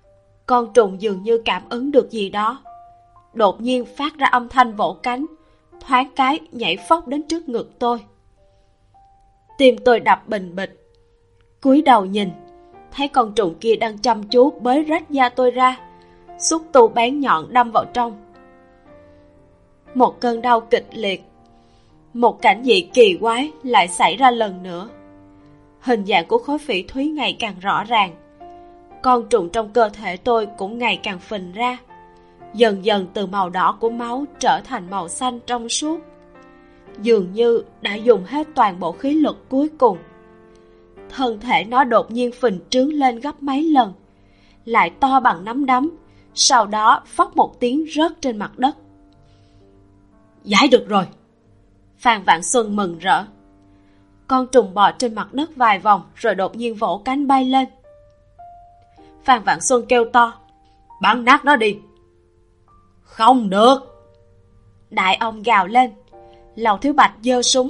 Con trùng dường như cảm ứng được gì đó, đột nhiên phát ra âm thanh vỗ cánh, thoáng cái nhảy phóc đến trước ngực tôi. Tim tôi đập bình bịch. Cúi đầu nhìn, thấy con trùng kia đang chăm chú bới rách da tôi ra, xúc tu bén nhọn đâm vào trong. Một cơn đau kịch liệt. Một cảnh dị kỳ quái lại xảy ra lần nữa. Hình dạng của khối phỉ thúy ngày càng rõ ràng. Con trùng trong cơ thể tôi cũng ngày càng phình ra, dần dần từ màu đỏ của máu trở thành màu xanh trong suốt. Dường như đã dùng hết toàn bộ khí lực cuối cùng. Thân thể nó đột nhiên phình trướng lên gấp mấy lần, lại to bằng nắm đấm, sau đó phốc một tiếng rớt trên mặt đất. Giải được rồi. Phan Vạn Xuân mừng rỡ. Con trùng bò trên mặt đất vài vòng rồi đột nhiên vỗ cánh bay lên. Phan Vạn Xuân kêu to, bắn nát nó đi. Không được. Đại ông gào lên. Lầu Thiếu Bạch giơ súng.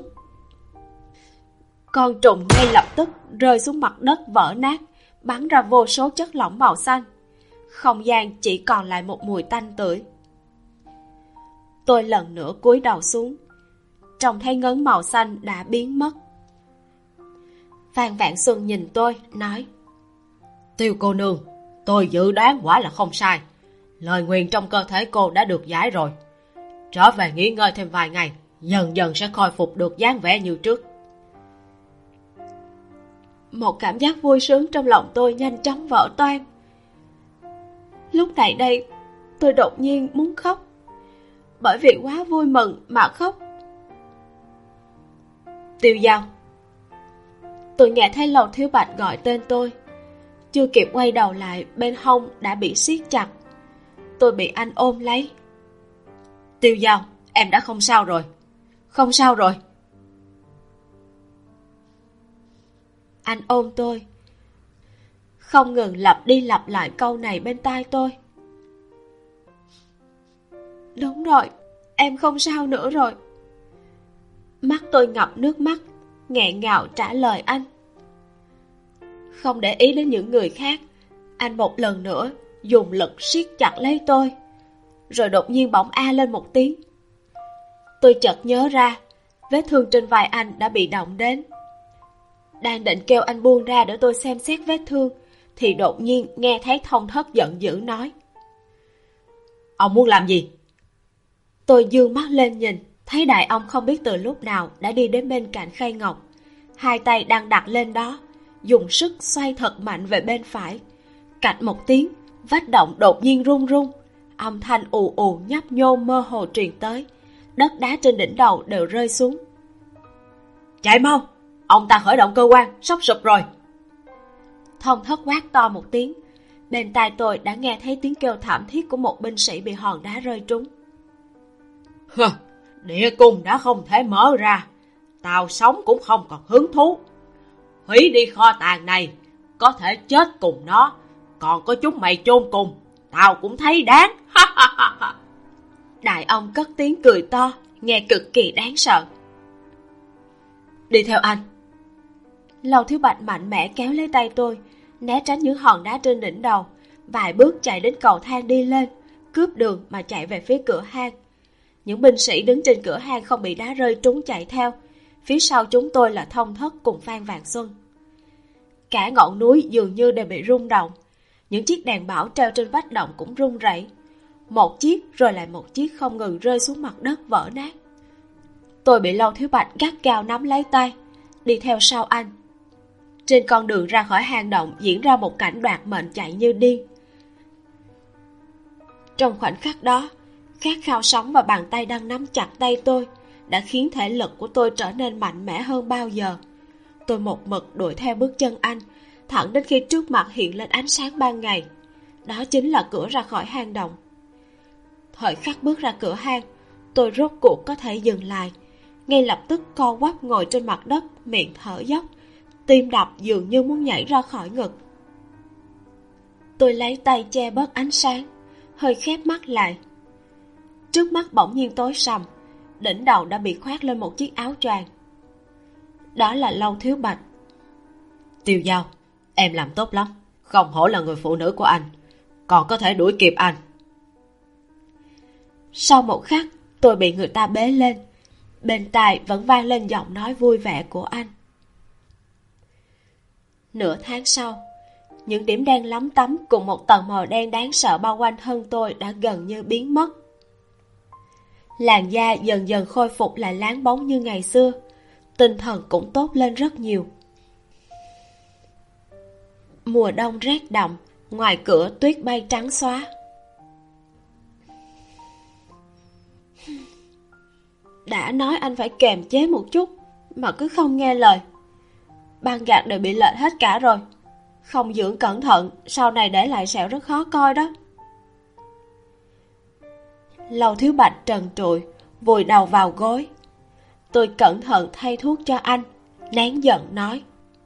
Con trùng ngay lập tức rơi xuống mặt đất vỡ nát, bắn ra vô số chất lỏng màu xanh. Không gian chỉ còn lại một mùi tanh tưởi. Tôi lần nữa cúi đầu xuống, trông thấy ngấn màu xanh đã biến mất. Phan Vạn Xuân nhìn tôi, nói, Tiêu cô nương, tôi dự đoán quả là không sai. Lời nguyền trong cơ thể cô đã được giải rồi. Trở về nghỉ ngơi thêm vài ngày, dần dần sẽ khôi phục được dáng vẻ như trước. Một cảm giác vui sướng trong lòng tôi nhanh chóng vỡ toang. Lúc này đây, tôi đột nhiên muốn khóc, bởi vì quá vui mừng mà khóc. Tiêu Giao. Tôi nghe thấy Lầu Thiếu Bạch gọi tên tôi. Chưa kịp quay đầu lại, bên hông đã bị siết chặt. Tôi bị anh ôm lấy. Tiêu Giao, em đã không sao rồi. Không sao rồi. Anh ôm tôi, không ngừng lặp đi lặp lại câu này bên tai tôi. Đúng rồi, em không sao nữa rồi. Mắt tôi ngập nước mắt, nghẹn ngào trả lời anh. Không để ý đến những người khác, anh một lần nữa dùng lực siết chặt lấy tôi, rồi đột nhiên bỗng a lên một tiếng. Tôi chợt nhớ ra, vết thương trên vai anh đã bị động đến. Đang định kêu anh buông ra để tôi xem xét vết thương, thì đột nhiên nghe thấy Thông Thất giận dữ nói, ông muốn làm gì? Tôi dương mắt lên nhìn, thấy đại ông không biết từ lúc nào đã đi đến bên cạnh khay ngọc. Hai tay đang đặt lên đó, dùng sức xoay thật mạnh về bên phải. Cạch một tiếng, vách động đột nhiên rung rung, âm thanh ù ù nhấp nhô mơ hồ truyền tới. Đất đá trên đỉnh đầu đều rơi xuống. Chạy mau, ông ta khởi động cơ quan, sắp sụp rồi. Thông Thất quát to một tiếng. Bên tai tôi đã nghe thấy tiếng kêu thảm thiết của một binh sĩ bị hòn đá rơi trúng. Địa cung đã không thể mở ra, tao sống cũng không còn hứng thú. Hủy đi kho tàng này, có thể chết cùng nó, còn có chúng mày chôn cùng, tao cũng thấy đáng. Đại ông cất tiếng cười to, nghe cực kỳ đáng sợ. Đi theo anh. Lầu Thiếu Bạch mạnh mẽ kéo lấy tay tôi, né tránh những hòn đá trên đỉnh đầu, vài bước chạy đến cầu thang đi lên, cướp đường mà chạy về phía cửa hang. Những binh sĩ đứng trên cửa hang không bị đá rơi trúng chạy theo. Phía sau chúng tôi là Thông Thất cùng Phan Vạn Xuân. Cả ngọn núi dường như đều bị rung động. Những chiếc đèn bảo treo trên vách động cũng rung rẩy. Một chiếc rồi lại một chiếc không ngừng rơi xuống mặt đất vỡ nát. Tôi bị Lâu Thiếu Bạch gắt gao nắm lấy tay, đi theo sau anh. Trên con đường ra khỏi hang động diễn ra một cảnh đoạt mệnh chạy như điên. Trong khoảnh khắc đó, khát khao sống và bàn tay đang nắm chặt tay tôi đã khiến thể lực của tôi trở nên mạnh mẽ hơn bao giờ. Tôi một mực đuổi theo bước chân anh, thẳng đến khi trước mặt hiện lên ánh sáng ban ngày. Đó chính là cửa ra khỏi hang động. Thời khắc bước ra cửa hang, tôi rốt cuộc có thể dừng lại, ngay lập tức co quắp ngồi trên mặt đất, miệng thở dốc, tim đập dường như muốn nhảy ra khỏi ngực. Tôi lấy tay che bớt ánh sáng, hơi khép mắt lại. Trước mắt bỗng nhiên tối sầm, đỉnh đầu đã bị khoác lên một chiếc áo choàng. Đó là Lâu Thiếu Bạch. Tiêu Giao, em làm tốt lắm, không hổ là người phụ nữ của anh, còn có thể đuổi kịp anh. Sau một khắc, Tôi bị người ta bế lên, bên tai vẫn vang lên giọng nói vui vẻ của anh. Nửa tháng sau, những điểm đen lấm tấm cùng một tầng màu đen đáng sợ bao quanh thân tôi đã gần như biến mất. Làn da dần dần khôi phục lại láng bóng như ngày xưa, tinh thần cũng tốt lên rất nhiều. Mùa đông rét đậm, ngoài cửa tuyết bay trắng xóa. Đã nói anh phải kiềm chế một chút mà cứ không nghe lời. Băng gạc đều bị lệch hết cả rồi, không dưỡng cẩn thận sau này để lại sẹo rất khó coi đó. Lầu Thiếu Bạch trần trụi vùi đầu vào gối. Tôi cẩn thận thay thuốc cho anh, nén giận nói: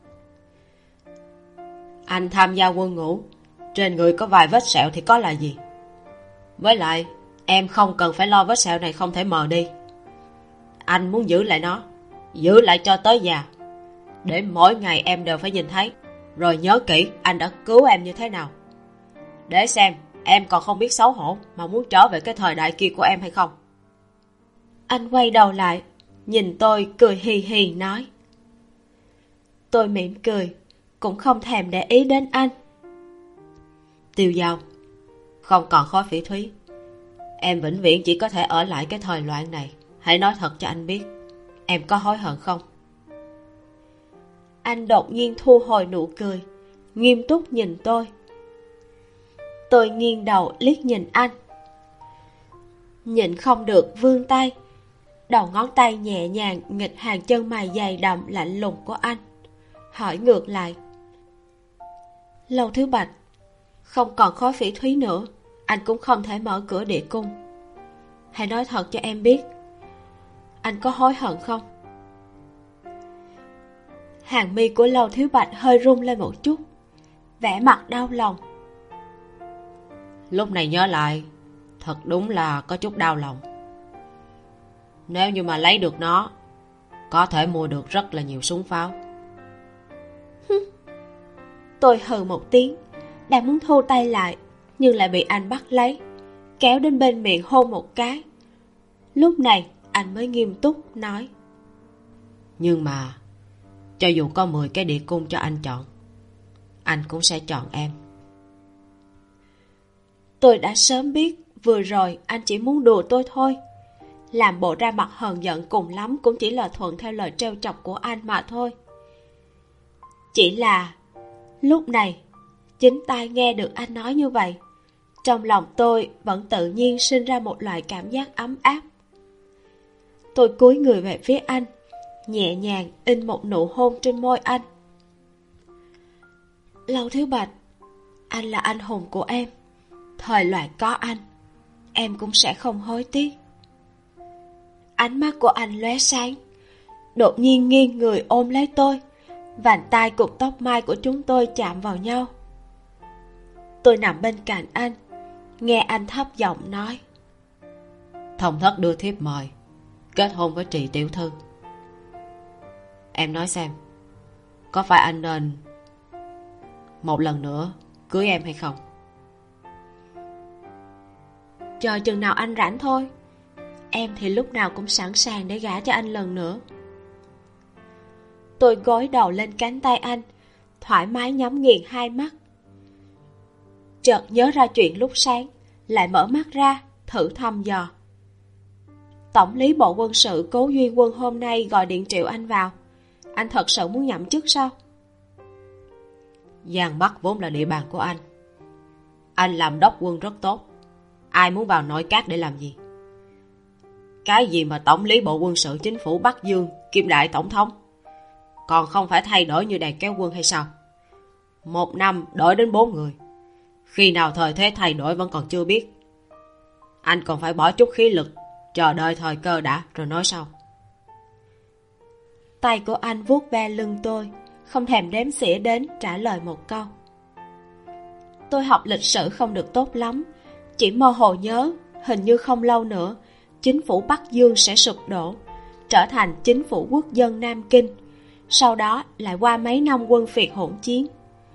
Anh tham gia quân ngũ, trên người có vài vết sẹo thì có là gì? Với lại em không cần phải lo vết sẹo này không thể mờ đi. Anh muốn giữ lại nó, giữ lại cho tới già, để mỗi ngày em đều phải nhìn thấy, rồi nhớ kỹ anh đã cứu em như thế nào, để xem em còn không biết xấu hổ mà muốn trở về cái thời đại kia của em hay không. Anh quay đầu lại, nhìn tôi cười hì hì nói. Tôi mỉm cười, cũng không thèm để ý đến anh. Tiêu Giao, không còn khói phỉ thúy, em vĩnh viễn chỉ có thể ở lại cái thời loạn này. Hãy nói thật cho anh biết, em có hối hận không? Anh đột nhiên thu hồi nụ cười, nghiêm túc nhìn tôi. Tôi nghiêng đầu liếc nhìn anh, nhịn không được vươn tay, đầu ngón tay nhẹ nhàng nghịch hàng chân mày dày đậm lạnh lùng của anh, hỏi ngược lại. Lầu Thiếu Bạch, không còn khói phỉ thúy nữa, anh cũng không thể mở cửa địa cung. Hãy nói thật cho em biết, anh có hối hận không? Hàng mi của Lầu Thiếu Bạch hơi rung lên một chút, vẻ mặt đau lòng. Lúc này nhớ lại, thật đúng là có chút đau lòng. Nếu như mà lấy được nó, có thể mua được rất là nhiều súng pháo. Tôi hừ một tiếng, đang muốn thu tay lại, nhưng lại bị anh bắt lấy, kéo đến bên miệng hôn một cái. Lúc này anh mới nghiêm túc nói. Nhưng mà cho dù có 10 cái địa cung cho anh chọn, anh cũng sẽ chọn em. Tôi đã sớm biết vừa rồi anh chỉ muốn đùa tôi thôi. Làm bộ ra mặt hờn giận cùng lắm cũng chỉ là thuận theo lời trêu chọc của anh mà thôi. Chỉ là lúc này chính tai nghe được anh nói như vậy, trong lòng tôi vẫn tự nhiên sinh ra một loại cảm giác ấm áp. Tôi cúi người về phía anh, nhẹ nhàng in một nụ hôn trên môi anh. Lầu Thiếu Bạch, anh là anh hùng của em. Thời loạn có anh, em cũng sẽ không hối tiếc. Ánh mắt của anh lóe sáng, đột nhiên nghiêng người ôm lấy tôi, vành tai cùng tóc mai của chúng tôi chạm vào nhau. Tôi nằm bên cạnh anh, nghe anh thấp giọng nói. Thông thất đưa thiếp mời kết hôn với Trì tiểu thư. Em nói xem, có phải anh nên một lần nữa cưới em hay không? Chờ chừng nào anh rảnh thôi. Em thì lúc nào cũng sẵn sàng để gả cho anh lần nữa. Tôi gối đầu lên cánh tay anh, thoải mái nhắm nghiền hai mắt. Chợt nhớ ra chuyện lúc sáng, lại mở mắt ra, thử thăm dò. Tổng lý bộ quân sự Cố Duy Quân hôm nay gọi điện triệu anh vào. Anh thật sự muốn nhậm chức sao? Giang Bắc vốn là địa bàn của anh. Anh làm đốc quân rất tốt, ai muốn vào nội các để làm gì? Cái gì mà tổng lý bộ quân sự chính phủ Bắc Dương kiêm đại tổng thống, còn không phải thay đổi như đàn kéo quân hay sao? 1 năm đổi đến 4 người, khi nào thời thế thay đổi vẫn còn chưa biết. Anh còn phải bỏ chút khí lực, chờ đợi thời cơ đã rồi nói sau. Tay của anh vuốt ve lưng tôi, không thèm đếm xỉa đến trả lời một câu. Tôi học lịch sử không được tốt lắm, chỉ mơ hồ nhớ hình như không lâu nữa chính phủ Bắc Dương sẽ sụp đổ, trở thành chính phủ quốc dân Nam Kinh, sau đó lại qua mấy năm quân phiệt hỗn chiến.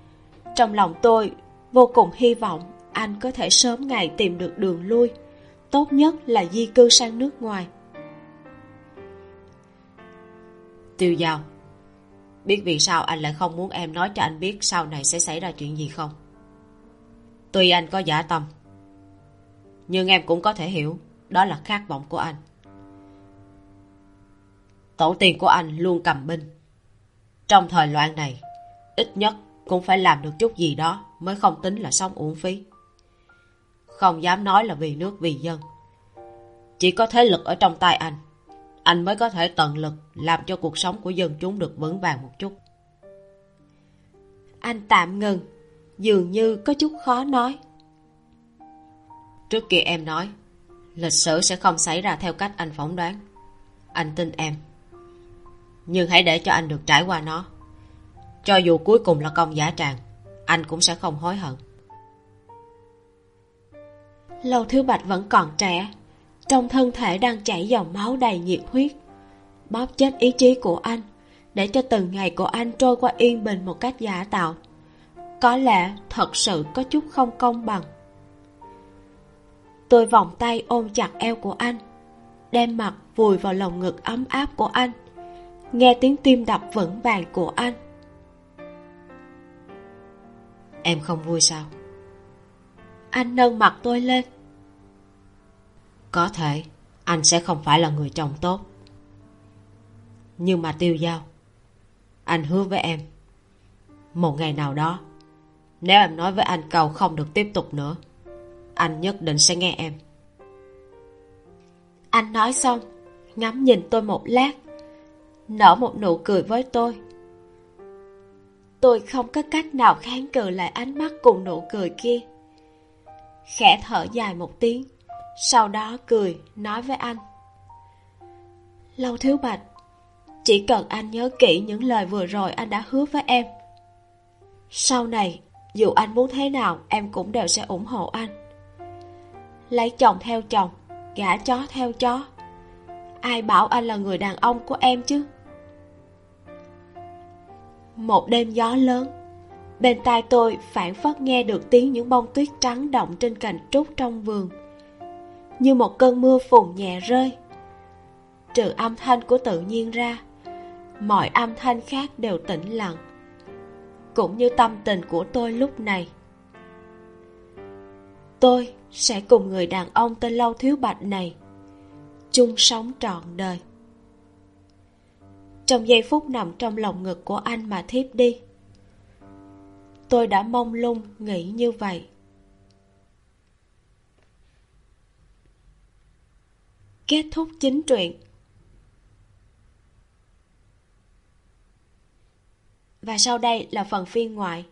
Trong lòng tôi vô cùng hy vọng anh có thể sớm ngày tìm được đường lui, tốt nhất là di cư sang nước ngoài. Tiêu Giao, biết vì sao anh lại không muốn em nói cho anh biết sau này sẽ xảy ra chuyện gì không? Tuy anh có dã tâm, nhưng em cũng có thể hiểu đó là khát vọng của anh. Tổ tiên của anh luôn cầm binh. Trong thời loạn này, ít nhất cũng phải làm được chút gì đó mới không tính là sống uổng phí. Không dám nói là vì nước vì dân. Chỉ có thế lực ở trong tay anh mới có thể tận lực làm cho cuộc sống của dân chúng được vững vàng một chút. Anh tạm ngừng, dường như có chút khó nói. Trước kia em nói lịch sử sẽ không xảy ra theo cách anh phỏng đoán. Anh tin em. Nhưng hãy để cho anh được trải qua nó. Cho dù cuối cùng là công dã tràng, anh cũng sẽ không hối hận. Lâu Thiếu Bạch vẫn còn trẻ, trong thân thể đang chảy dòng máu đầy nhiệt huyết. Bóp chết ý chí của anh, để cho từng ngày của anh trôi qua yên bình một cách giả tạo, có lẽ thật sự có chút không công bằng. Tôi vòng tay ôm chặt eo của anh, đem mặt vùi vào lồng ngực ấm áp của anh, nghe tiếng tim đập vững vàng của anh. Em không vui sao? Anh nâng mặt tôi lên. Có thể anh sẽ không phải là người chồng tốt, nhưng mà Tiêu Giao, anh hứa với em, một ngày nào đó, nếu em nói với anh câu không được tiếp tục nữa, anh nhất định sẽ nghe em. Anh nói xong, ngắm nhìn tôi một lát, nở một nụ cười với tôi. Tôi không có cách nào kháng cự lại ánh mắt cùng nụ cười kia. Khẽ thở dài một tiếng, sau đó cười nói với anh: Lâu Thiếu Bạch, chỉ cần anh nhớ kỹ những lời vừa rồi anh đã hứa với em. Sau này, dù anh muốn thế nào, em cũng đều sẽ ủng hộ anh. Lấy chồng theo chồng, gả chó theo chó, ai bảo anh là người đàn ông của em chứ? Một đêm gió lớn, bên tai tôi phảng phất nghe được tiếng những bông tuyết trắng động trên cành trúc trong vườn, như một cơn mưa phùn nhẹ rơi. Trừ âm thanh của tự nhiên ra, mọi âm thanh khác đều tĩnh lặng, cũng như tâm tình của tôi lúc này. Tôi sẽ cùng người đàn ông tên Lâu Thiếu Bạch này chung sống trọn đời. Trong giây phút nằm trong lòng ngực của anh mà thiếp đi, tôi đã mông lung nghĩ như vậy. Kết thúc chính truyện. Và sau đây là phần phiên ngoại.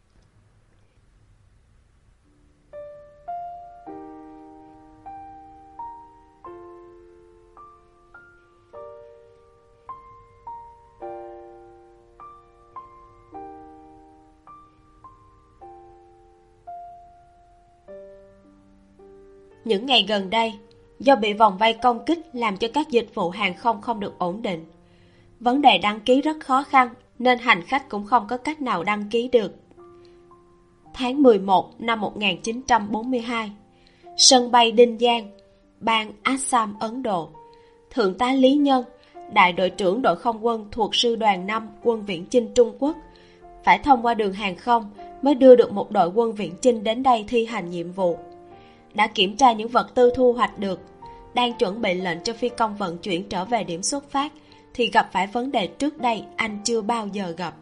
Những ngày gần đây, do bị vòng vây công kích làm cho các dịch vụ hàng không không được ổn định, vấn đề đăng ký rất khó khăn, nên hành khách cũng không có cách nào đăng ký được. Tháng 11 năm 1942, sân bay Đinh Giang, bang Assam, Ấn Độ, Thượng tá Lý Nhân, đại đội trưởng đội không quân thuộc sư đoàn 5 quân viễn chinh Trung Quốc, phải thông qua đường hàng không mới đưa được một đội quân viễn chinh đến đây thi hành nhiệm vụ. Đã kiểm tra những vật tư thu hoạch được, đang chuẩn bị lệnh cho phi công vận chuyển trở về điểm xuất phát, thì gặp phải vấn đề trước đây anh chưa bao giờ gặp.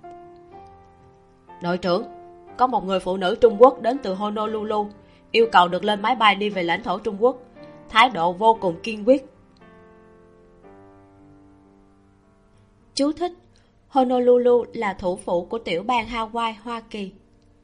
Đội trưởng, có một người phụ nữ Trung Quốc đến từ Honolulu, yêu cầu được lên máy bay đi về lãnh thổ Trung Quốc, thái độ vô cùng kiên quyết. Chú thích: Honolulu là thủ phủ của tiểu bang Hawaii, Hoa Kỳ.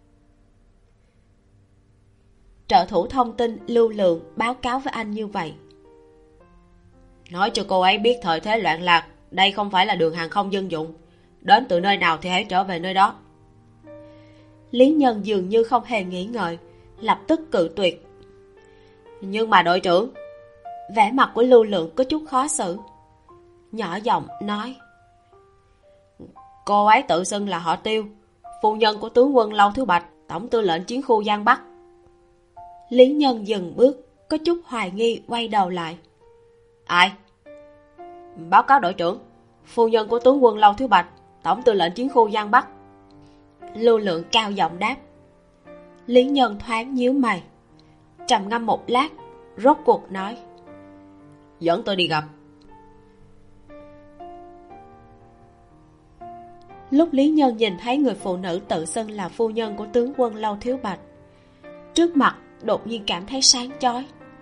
Trợ thủ thông tin Lưu Lượng báo cáo với anh như vậy. Nói cho cô ấy biết thời thế loạn lạc, đây không phải là đường hàng không dân dụng, đến từ nơi nào thì hãy trở về nơi đó. Lý Nhân dường như không hề nghĩ ngợi, lập tức cự tuyệt. Nhưng mà đội trưởng... Vẻ mặt của Lưu Lượng có chút khó xử, nhỏ giọng nói: Cô ấy tự xưng là họ Tiêu, phu nhân của tướng quân Lâu Thiếu Bạch, tổng tư lệnh chiến khu Giang Bắc. Lý Nhân dừng bước, có chút hoài nghi quay đầu lại. Ai? Báo cáo đội trưởng, phu nhân của tướng quân Lâu Thiếu Bạch, tổng tư lệnh chiến khu Giang Bắc. Lưu Lượng cao giọng đáp. Lý Nhân thoáng nhíu mày, trầm ngâm một lát, rốt cuộc nói: Dẫn tôi đi gặp. Lúc Lý Nhân nhìn thấy người phụ nữ tự xưng là phu nhân của tướng quân Lâu Thiếu Bạch, trước mặt đột nhiên cảm thấy sáng chói.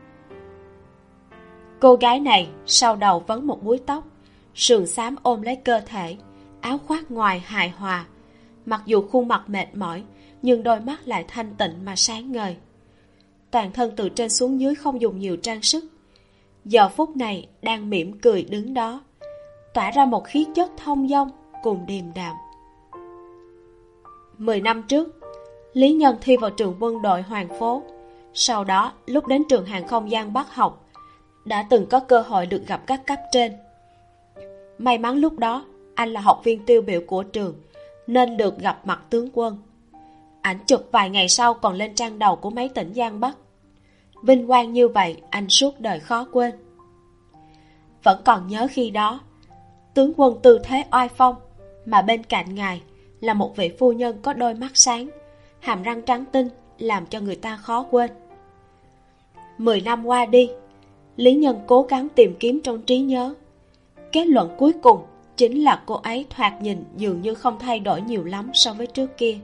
Cô gái này sau đầu vấn một búi tóc, sườn xám ôm lấy cơ thể, áo khoác ngoài hài hòa. Mặc dù khuôn mặt mệt mỏi, nhưng đôi mắt lại thanh tịnh mà sáng ngời. Toàn thân từ trên xuống dưới không dùng nhiều trang sức, giờ phút này đang mỉm cười đứng đó, tỏa ra một khí chất thông dong cùng điềm đạm. 10 năm trước, Lý Nhân thi vào trường quân đội Hoàng Phố. Sau đó, lúc đến trường hàng không Giang Bắc học, đã từng có cơ hội được gặp các cấp trên. May mắn lúc đó, anh là học viên tiêu biểu của trường, nên được gặp mặt tướng quân. Ảnh chụp vài ngày sau còn lên trang đầu của mấy tỉnh Giang Bắc. Vinh quang như vậy, anh suốt đời khó quên. Vẫn còn nhớ khi đó, tướng quân tư thế oai phong, mà bên cạnh ngài là một vị phu nhân có đôi mắt sáng, hàm răng trắng tinh, làm cho người ta khó quên. 10 năm qua đi, Lý Nhân cố gắng tìm kiếm trong trí nhớ. Kết luận cuối cùng chính là cô ấy thoạt nhìn dường như không thay đổi nhiều lắm so với trước kia.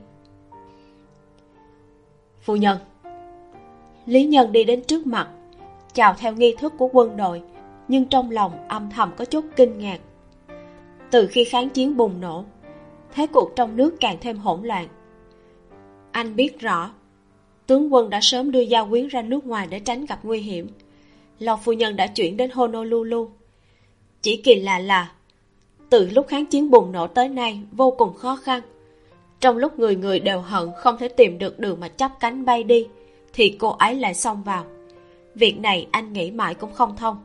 Phu nhân. Lý Nhân đi đến trước mặt, chào theo nghi thức của quân đội, nhưng trong lòng âm thầm có chút kinh ngạc. Từ khi kháng chiến bùng nổ, thế cuộc trong nước càng thêm hỗn loạn. Anh biết rõ, tướng quân đã sớm đưa gia quyến ra nước ngoài để tránh gặp nguy hiểm. Lâu phu nhân đã chuyển đến Honolulu. Chỉ kỳ lạ là từ lúc kháng chiến bùng nổ tới nay vô cùng khó khăn. Trong lúc người người đều hận không thể tìm được đường mà chắp cánh bay đi, thì cô ấy lại xông vào. Việc này anh nghĩ mãi cũng không thông.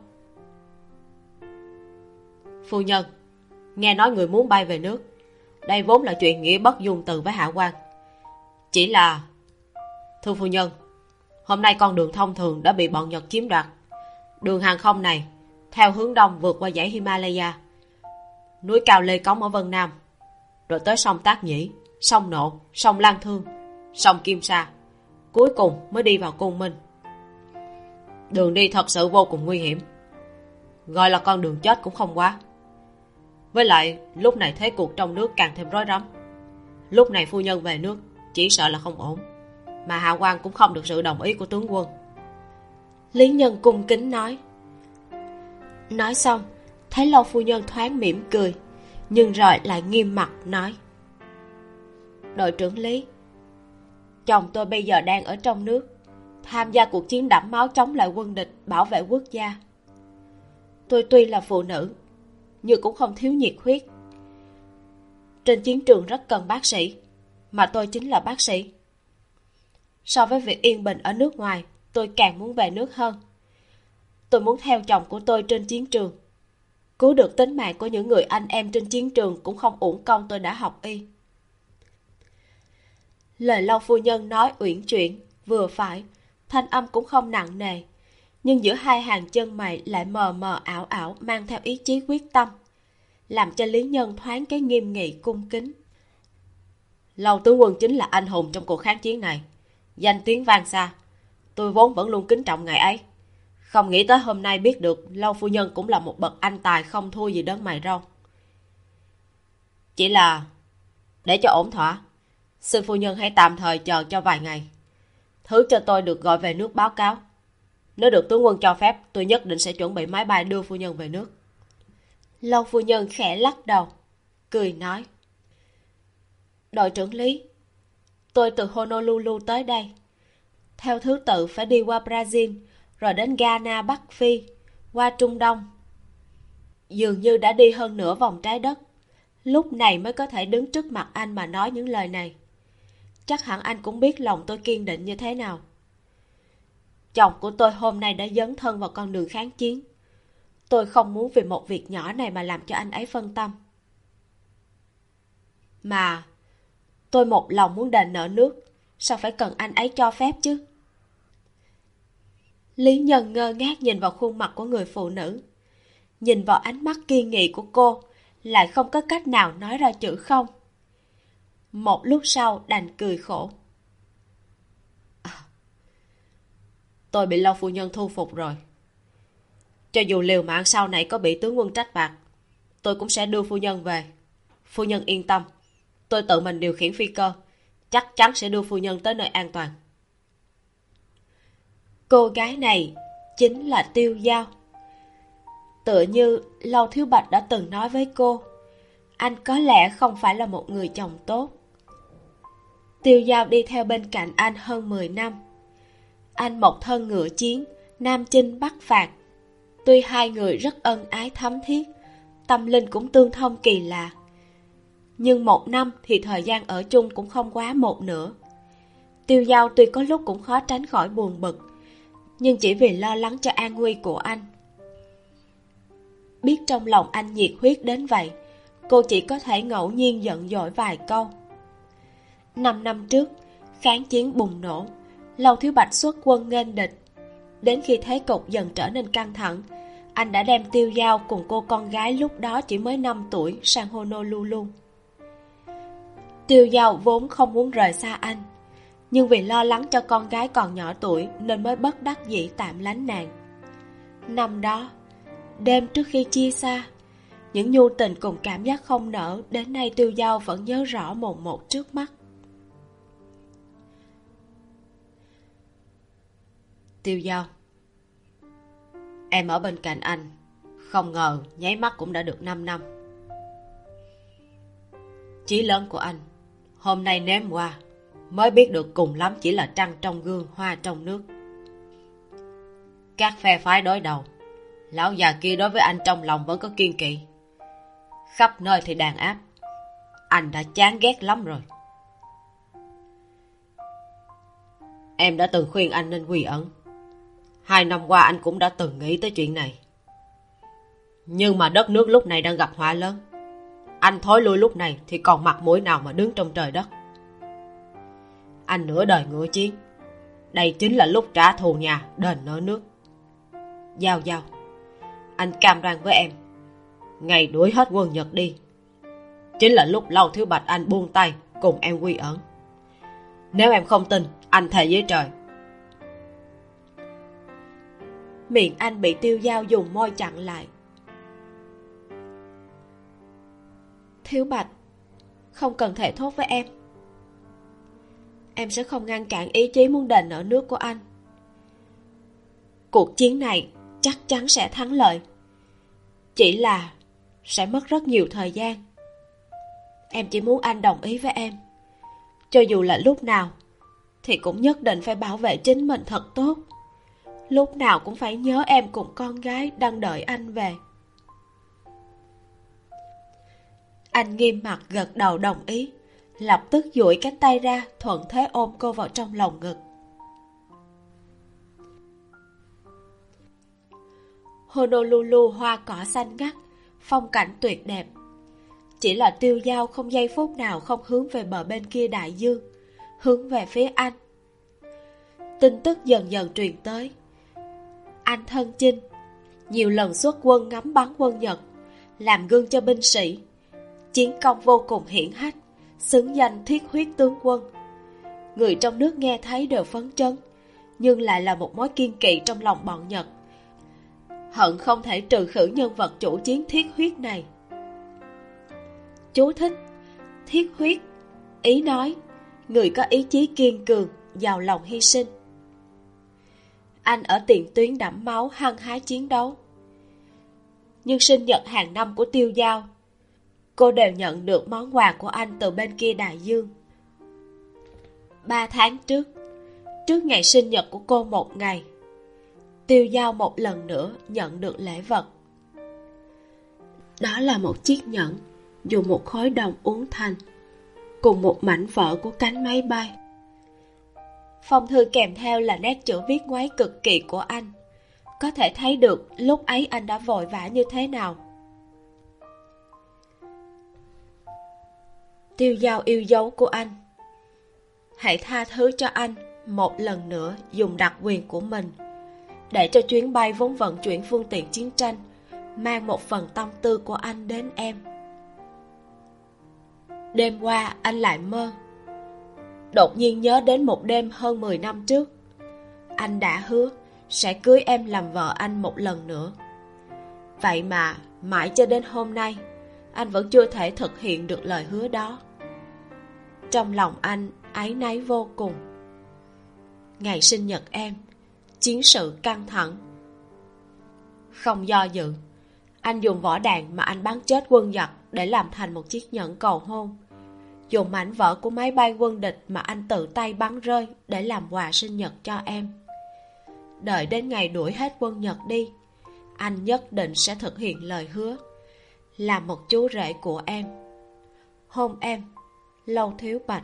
Phu nhân, nghe nói người muốn bay về nước. Đây vốn là chuyện nghĩa bất dung từ với hạ quan. Chỉ là... Thưa phu nhân, hôm nay con đường thông thường đã bị bọn Nhật chiếm đoạt. Đường hàng không này theo hướng đông vượt qua dãy Himalaya, núi cao Lê Cống ở Vân Nam, rồi tới sông Tác Nhĩ, sông Nộ, sông Lan Thương, sông Kim Sa, cuối cùng mới đi vào Côn Minh. Đường đi thật sự vô cùng nguy hiểm, gọi là con đường chết cũng không quá. Với lại lúc này thế cuộc trong nước càng thêm rối rắm. Lúc này phu nhân về nước chỉ sợ là không ổn, mà hạ quan cũng không được sự đồng ý của tướng quân. Lý Nhân cung kính nói. Nói xong, thấy Lâu phu nhân thoáng mỉm cười, nhưng rồi lại nghiêm mặt nói: Đội trưởng Lý, chồng tôi bây giờ đang ở trong nước, tham gia cuộc chiến đẫm máu chống lại quân địch, bảo vệ quốc gia. Tôi tuy là phụ nữ, nhưng cũng không thiếu nhiệt huyết. Trên chiến trường rất cần bác sĩ, mà tôi chính là bác sĩ. So với việc yên bình ở nước ngoài, tôi càng muốn về nước hơn. Tôi muốn theo chồng của tôi trên chiến trường, cứu được tính mạng của những người anh em trên chiến trường, cũng không uổng công tôi đã học y. Lời Lâu phu nhân nói uyển chuyển, vừa phải, thanh âm cũng không nặng nề, nhưng giữa hai hàng chân mày lại mờ mờ ảo ảo, mang theo ý chí quyết tâm, làm cho Lý Nhân thoáng cái nghiêm nghị cung kính. Lâu tướng quân chính là anh hùng trong cuộc kháng chiến này, danh tiếng vang xa. Tôi vốn vẫn luôn kính trọng ngài ấy, không nghĩ tới hôm nay biết được Lâu phu nhân cũng là một bậc anh tài không thua gì đấng mày râu. Chỉ là để cho ổn thỏa, xin phu nhân hãy tạm thời chờ cho vài ngày, thứ cho tôi được gọi về nước báo cáo. Nếu được tướng quân cho phép, tôi nhất định sẽ chuẩn bị máy bay đưa phu nhân về nước. Lâu phu nhân khẽ lắc đầu, cười nói: Đội trưởng Lý, tôi từ Honolulu tới đây, theo thứ tự phải đi qua Brazil, rồi đến Ghana, Bắc Phi, qua Trung Đông. Dường như đã đi hơn nửa vòng trái đất, lúc này mới có thể đứng trước mặt anh mà nói những lời này. Chắc hẳn anh cũng biết lòng tôi kiên định như thế nào. Chồng của tôi hôm nay đã dấn thân vào con đường kháng chiến. Tôi không muốn vì một việc nhỏ này mà làm cho anh ấy phân tâm. Mà tôi một lòng muốn đền nợ nước, sao phải cần anh ấy cho phép chứ? Lý Nhân ngơ ngác nhìn vào khuôn mặt của người phụ nữ. Nhìn vào ánh mắt kiên nghị của cô, lại không có cách nào nói ra chữ không. Một lúc sau đành cười khổ. Tôi bị Lâu phu nhân thu phục rồi. Cho dù liều mạng sau này có bị tướng quân trách phạt, tôi cũng sẽ đưa phu nhân về. Phu nhân yên tâm, tôi tự mình điều khiển phi cơ, chắc chắn sẽ đưa phu nhân tới nơi an toàn. Cô gái này chính là Tiêu Giao. Tựa như Lâu Thiếu Bạch đã từng nói với cô, anh có lẽ không phải là một người chồng tốt. Tiêu Giao đi theo bên cạnh anh hơn 10 năm. Anh một thân ngựa chiến, nam chinh bắc phạt. Tuy hai người rất ân ái thắm thiết, tâm linh cũng tương thông kỳ lạ, nhưng 1 năm thì thời gian ở chung cũng không quá 1/2. Tiêu Giao tuy có lúc cũng khó tránh khỏi buồn bực, nhưng chỉ vì lo lắng cho an nguy của anh. Biết trong lòng anh nhiệt huyết đến vậy, cô chỉ có thể ngẫu nhiên giận dỗi vài câu. 5 năm trước, kháng chiến bùng nổ, Lâu Thiếu Bạch xuất quân nghênh địch. Đến khi thế cục dần trở nên căng thẳng, anh đã đem Tiêu Giao cùng cô con gái lúc đó chỉ mới 5 tuổi sang Honolulu. Tiêu Giao vốn không muốn rời xa anh, nhưng vì lo lắng cho con gái còn nhỏ tuổi nên mới bất đắc dĩ tạm lánh nàng. Năm đó, đêm trước khi chia xa, những nhu tình cùng cảm giác không nỡ đến nay Tiêu Giao vẫn nhớ rõ mồn một trước mắt. Tiêu Giao, em ở bên cạnh anh, không ngờ nháy mắt cũng đã được 5 năm. Chí lớn của anh hôm nay ném qua, mới biết được cùng lắm chỉ là trăng trong gương, hoa trong nước. Các phe phái đối đầu, lão già kia đối với anh trong lòng vẫn có kiên kỵ. Khắp nơi thì đàn áp, anh đã chán ghét lắm rồi. Em đã từng khuyên anh nên quy ẩn. 2 năm qua anh cũng đã từng nghĩ tới chuyện này. Nhưng mà đất nước lúc này đang gặp họa lớn. Anh thối lui lúc này thì còn mặt mũi nào mà đứng trong trời đất. Anh nửa đời ngựa chiến, đây chính là lúc trả thù nhà, đền nợ nước. Giao Giao, anh cam đoan với em, ngày đuổi hết quân Nhật đi, chính là lúc Lâu Thiếu Bạch anh buông tay cùng em quy ẩn. Nếu em không tin, anh thề với trời. Miệng anh bị Tiêu Giao dùng môi chặn lại. Thiếu Bạch, không cần thể thốt với em. Em sẽ không ngăn cản ý chí muốn đền nợ nước của anh. Cuộc chiến này chắc chắn sẽ thắng lợi, chỉ là sẽ mất rất nhiều thời gian. Em chỉ muốn anh đồng ý với em, cho dù là lúc nào thì cũng nhất định phải bảo vệ chính mình thật tốt. Lúc nào cũng phải nhớ em cùng con gái đang đợi anh về. Anh nghiêm mặt gật đầu đồng ý, lập tức duỗi cánh tay ra thuận thế ôm cô vào trong lòng ngực. Honolulu hoa cỏ xanh ngắt, phong cảnh tuyệt đẹp. Chỉ là Tiêu Giao không giây phút nào không hướng về bờ bên kia đại dương, hướng về phía anh. Tin tức dần dần truyền tới. Anh thân chinh, nhiều lần xuất quân ngắm bắn quân Nhật, làm gương cho binh sĩ, chiến công vô cùng hiển hách, xứng danh thiết huyết tướng quân. Người trong nước nghe thấy đều phấn chấn, nhưng lại là một mối kiên kỵ trong lòng bọn Nhật, hận không thể trừ khử nhân vật chủ chiến thiết huyết này. Chú thích: thiết huyết, ý nói người có ý chí kiên cường, giàu lòng hy sinh. Anh ở tiền tuyến đẫm máu hăng hái chiến đấu. Nhưng sinh nhật hàng năm của Tiêu Giao, cô đều nhận được món quà của anh từ bên kia đại dương. 3 tháng trước ngày sinh nhật của cô 1 ngày, Tiêu Giao một lần nữa nhận được lễ vật. Đó là một chiếc nhẫn dùng một khối đồng uốn thành, cùng một mảnh vỡ của cánh máy bay. Phong thư kèm theo là nét chữ viết ngoáy cực kỳ của anh. Có thể thấy được lúc ấy anh đã vội vã như thế nào. Tiêu Giao yêu dấu của anh, hãy tha thứ cho anh một lần nữa dùng đặc quyền của mình, để cho chuyến bay vốn vận chuyển phương tiện chiến tranh mang một phần tâm tư của anh đến em. Đêm qua anh lại mơ, đột nhiên nhớ đến một đêm hơn 10 năm trước. Anh đã hứa sẽ cưới em làm vợ anh một lần nữa. Vậy mà mãi cho đến hôm nay anh vẫn chưa thể thực hiện được lời hứa đó. Trong lòng anh áy náy vô cùng. Ngày sinh nhật em, chiến sự căng thẳng. Không do dự, anh dùng vỏ đạn mà anh bắn chết quân Nhật để làm thành một chiếc nhẫn cầu hôn. Dùng mảnh vỡ của máy bay quân địch mà anh tự tay bắn rơi để làm quà sinh nhật cho em. Đợi đến ngày đuổi hết quân Nhật đi, anh nhất định sẽ thực hiện lời hứa, làm một chú rể của em, hôn em, Lâu Thiếu Bạch.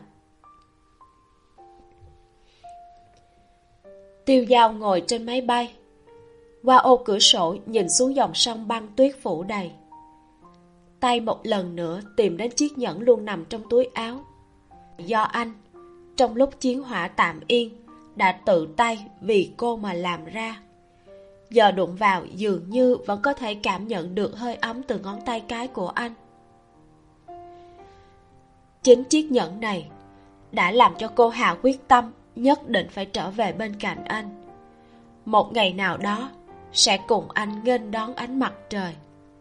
Tiêu Dao ngồi trên máy bay, qua ô cửa sổ nhìn xuống dòng sông băng tuyết phủ đầy. Tay một lần nữa tìm đến chiếc nhẫn luôn nằm trong túi áo. Do anh, trong lúc chiến hỏa tạm yên, đã tự tay vì cô mà làm ra. Giờ đụng vào dường như vẫn có thể cảm nhận được hơi ấm từ ngón tay cái của anh. Chính chiếc nhẫn này đã làm cho cô hạ quyết tâm nhất định phải trở về bên cạnh anh. Một ngày nào đó sẽ cùng anh nghênh đón ánh mặt trời.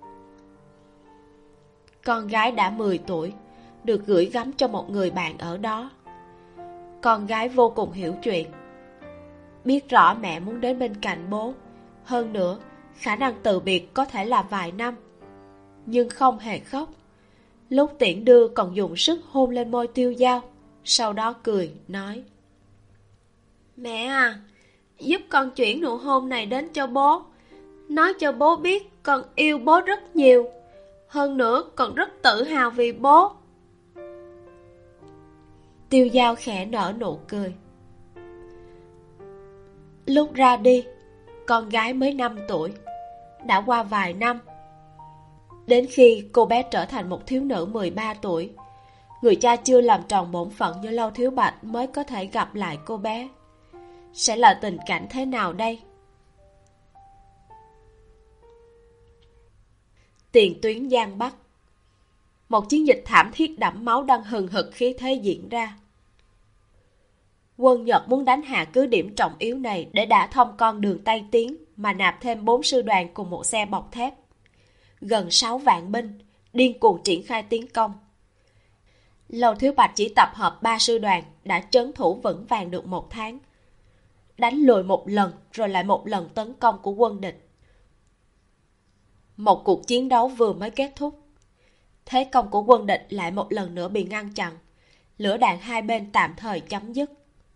Con gái đã 10 tuổi, được gửi gắm cho một người bạn ở đó. Con gái vô cùng hiểu chuyện, biết rõ mẹ muốn đến bên cạnh bố. Hơn nữa, khả năng từ biệt có thể là vài năm. Nhưng không hề khóc. Lúc tiễn đưa còn dùng sức hôn lên môi Tiêu Dao, sau đó cười, nói: Mẹ à, giúp con chuyển nụ hôn này đến cho bố. Nói cho bố biết con yêu bố rất nhiều. Hơn nữa còn rất tự hào vì bố. Tiêu Dao khẽ nở nụ cười. Lúc ra đi, con gái mới 5 tuổi. Đã qua vài năm, đến khi cô bé trở thành một thiếu nữ 13 tuổi, người cha chưa làm tròn bổn phận như Lâu Thiếu Bạch mới có thể gặp lại cô bé. Sẽ là tình cảnh thế nào đây? Tiền tuyến Giang Bắc. Một chiến dịch thảm thiết đẫm máu đang hừng hực khí thế diễn ra. Quân Nhật muốn đánh hạ cứ điểm trọng yếu này để đả thông con đường Tây Tiến mà nạp thêm 4 sư đoàn cùng một xe bọc thép. Gần 6 vạn binh, điên cuồng triển khai tiến công. Lâu Thiếu Bạch chỉ tập hợp 3 sư đoàn đã trấn thủ vững vàng được 1 tháng. Đánh lùi một lần rồi lại một lần tấn công của quân địch. Một cuộc chiến đấu vừa mới kết thúc, thế công của quân địch lại một lần nữa bị ngăn chặn. Lửa đạn hai bên tạm thời chấm dứt.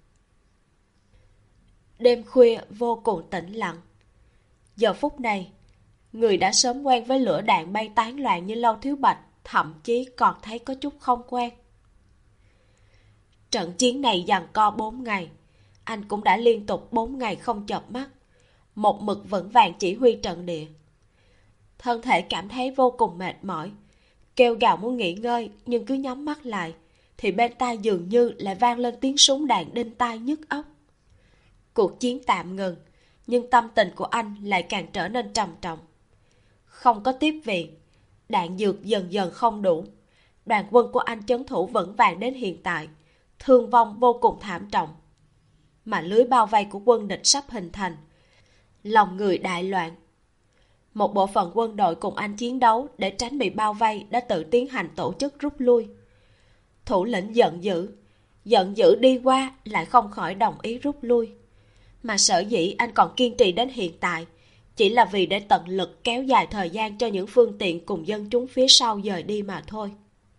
Đêm khuya vô cùng tĩnh lặng. Giờ phút này, người đã sớm quen với lửa đạn bay tán loạn như Lâu Thiếu Bạch thậm chí còn thấy có chút không quen. Trận chiến này giằng co 4 ngày. Anh cũng đã liên tục 4 ngày không chợp mắt, một mực vững vàng chỉ huy trận địa. Thân thể cảm thấy vô cùng mệt mỏi, kêu gào muốn nghỉ ngơi, nhưng cứ nhắm mắt lại thì bên tai dường như lại vang lên tiếng súng đạn đinh tai nhức óc. Cuộc chiến tạm ngừng, nhưng tâm tình của anh lại càng trở nên trầm trọng. Không có tiếp viện, đạn dược dần dần không đủ. Đoàn quân của anh trấn thủ vững vàng đến hiện tại, thương vong vô cùng thảm trọng. Mà lưới bao vây của quân địch sắp hình thành, lòng người đại loạn. Một bộ phận quân đội cùng anh chiến đấu để tránh bị bao vây đã tự tiến hành tổ chức rút lui. Thủ lĩnh giận dữ đi qua lại không khỏi đồng ý rút lui. Mà sở dĩ anh còn kiên trì đến hiện tại chỉ là vì để tận lực kéo dài thời gian cho những phương tiện cùng dân chúng phía sau dời đi mà thôi.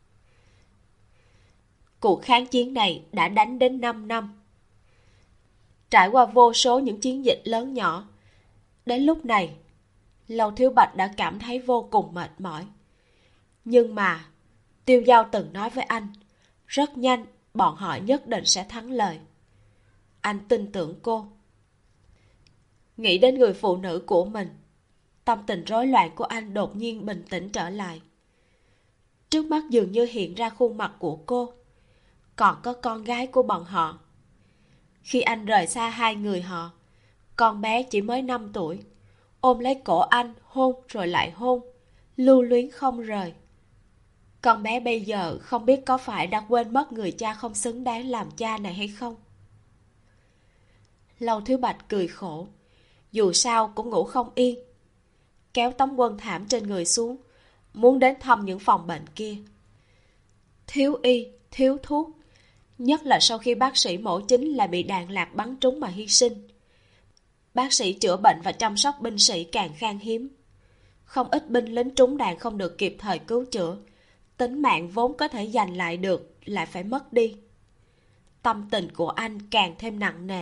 Cuộc kháng chiến này đã đánh đến 5 năm. Trải qua vô số những chiến dịch lớn nhỏ, đến lúc này Lâu Thiếu Bạch đã cảm thấy vô cùng mệt mỏi. Nhưng mà Tiêu Dao từng nói với anh, rất nhanh bọn họ nhất định sẽ thắng lợi. Anh tin tưởng cô. Nghĩ đến người phụ nữ của mình, tâm tình rối loạn của anh đột nhiên bình tĩnh trở lại. Trước mắt dường như hiện ra khuôn mặt của cô, còn có con gái của bọn họ. Khi anh rời xa hai người họ, Con bé chỉ mới 5 tuổi, ôm lấy cổ anh hôn rồi lại hôn, lưu luyến không rời. Con bé bây giờ không biết có phải đã quên mất người cha không xứng đáng làm cha này hay không. Lâu Thiếu Bạch cười khổ, dù sao cũng ngủ không yên. Kéo tấm quân thảm trên người xuống, muốn đến thăm những phòng bệnh kia. Thiếu y, thiếu thuốc, nhất là sau khi bác sĩ mổ chính là bị đạn lạc bắn trúng mà hy sinh. Bác sĩ chữa bệnh và chăm sóc binh sĩ càng khan hiếm. Không ít binh lính trúng đạn không được kịp thời cứu chữa, tính mạng vốn có thể giành lại được lại phải mất đi. Tâm tình của anh càng thêm nặng nề.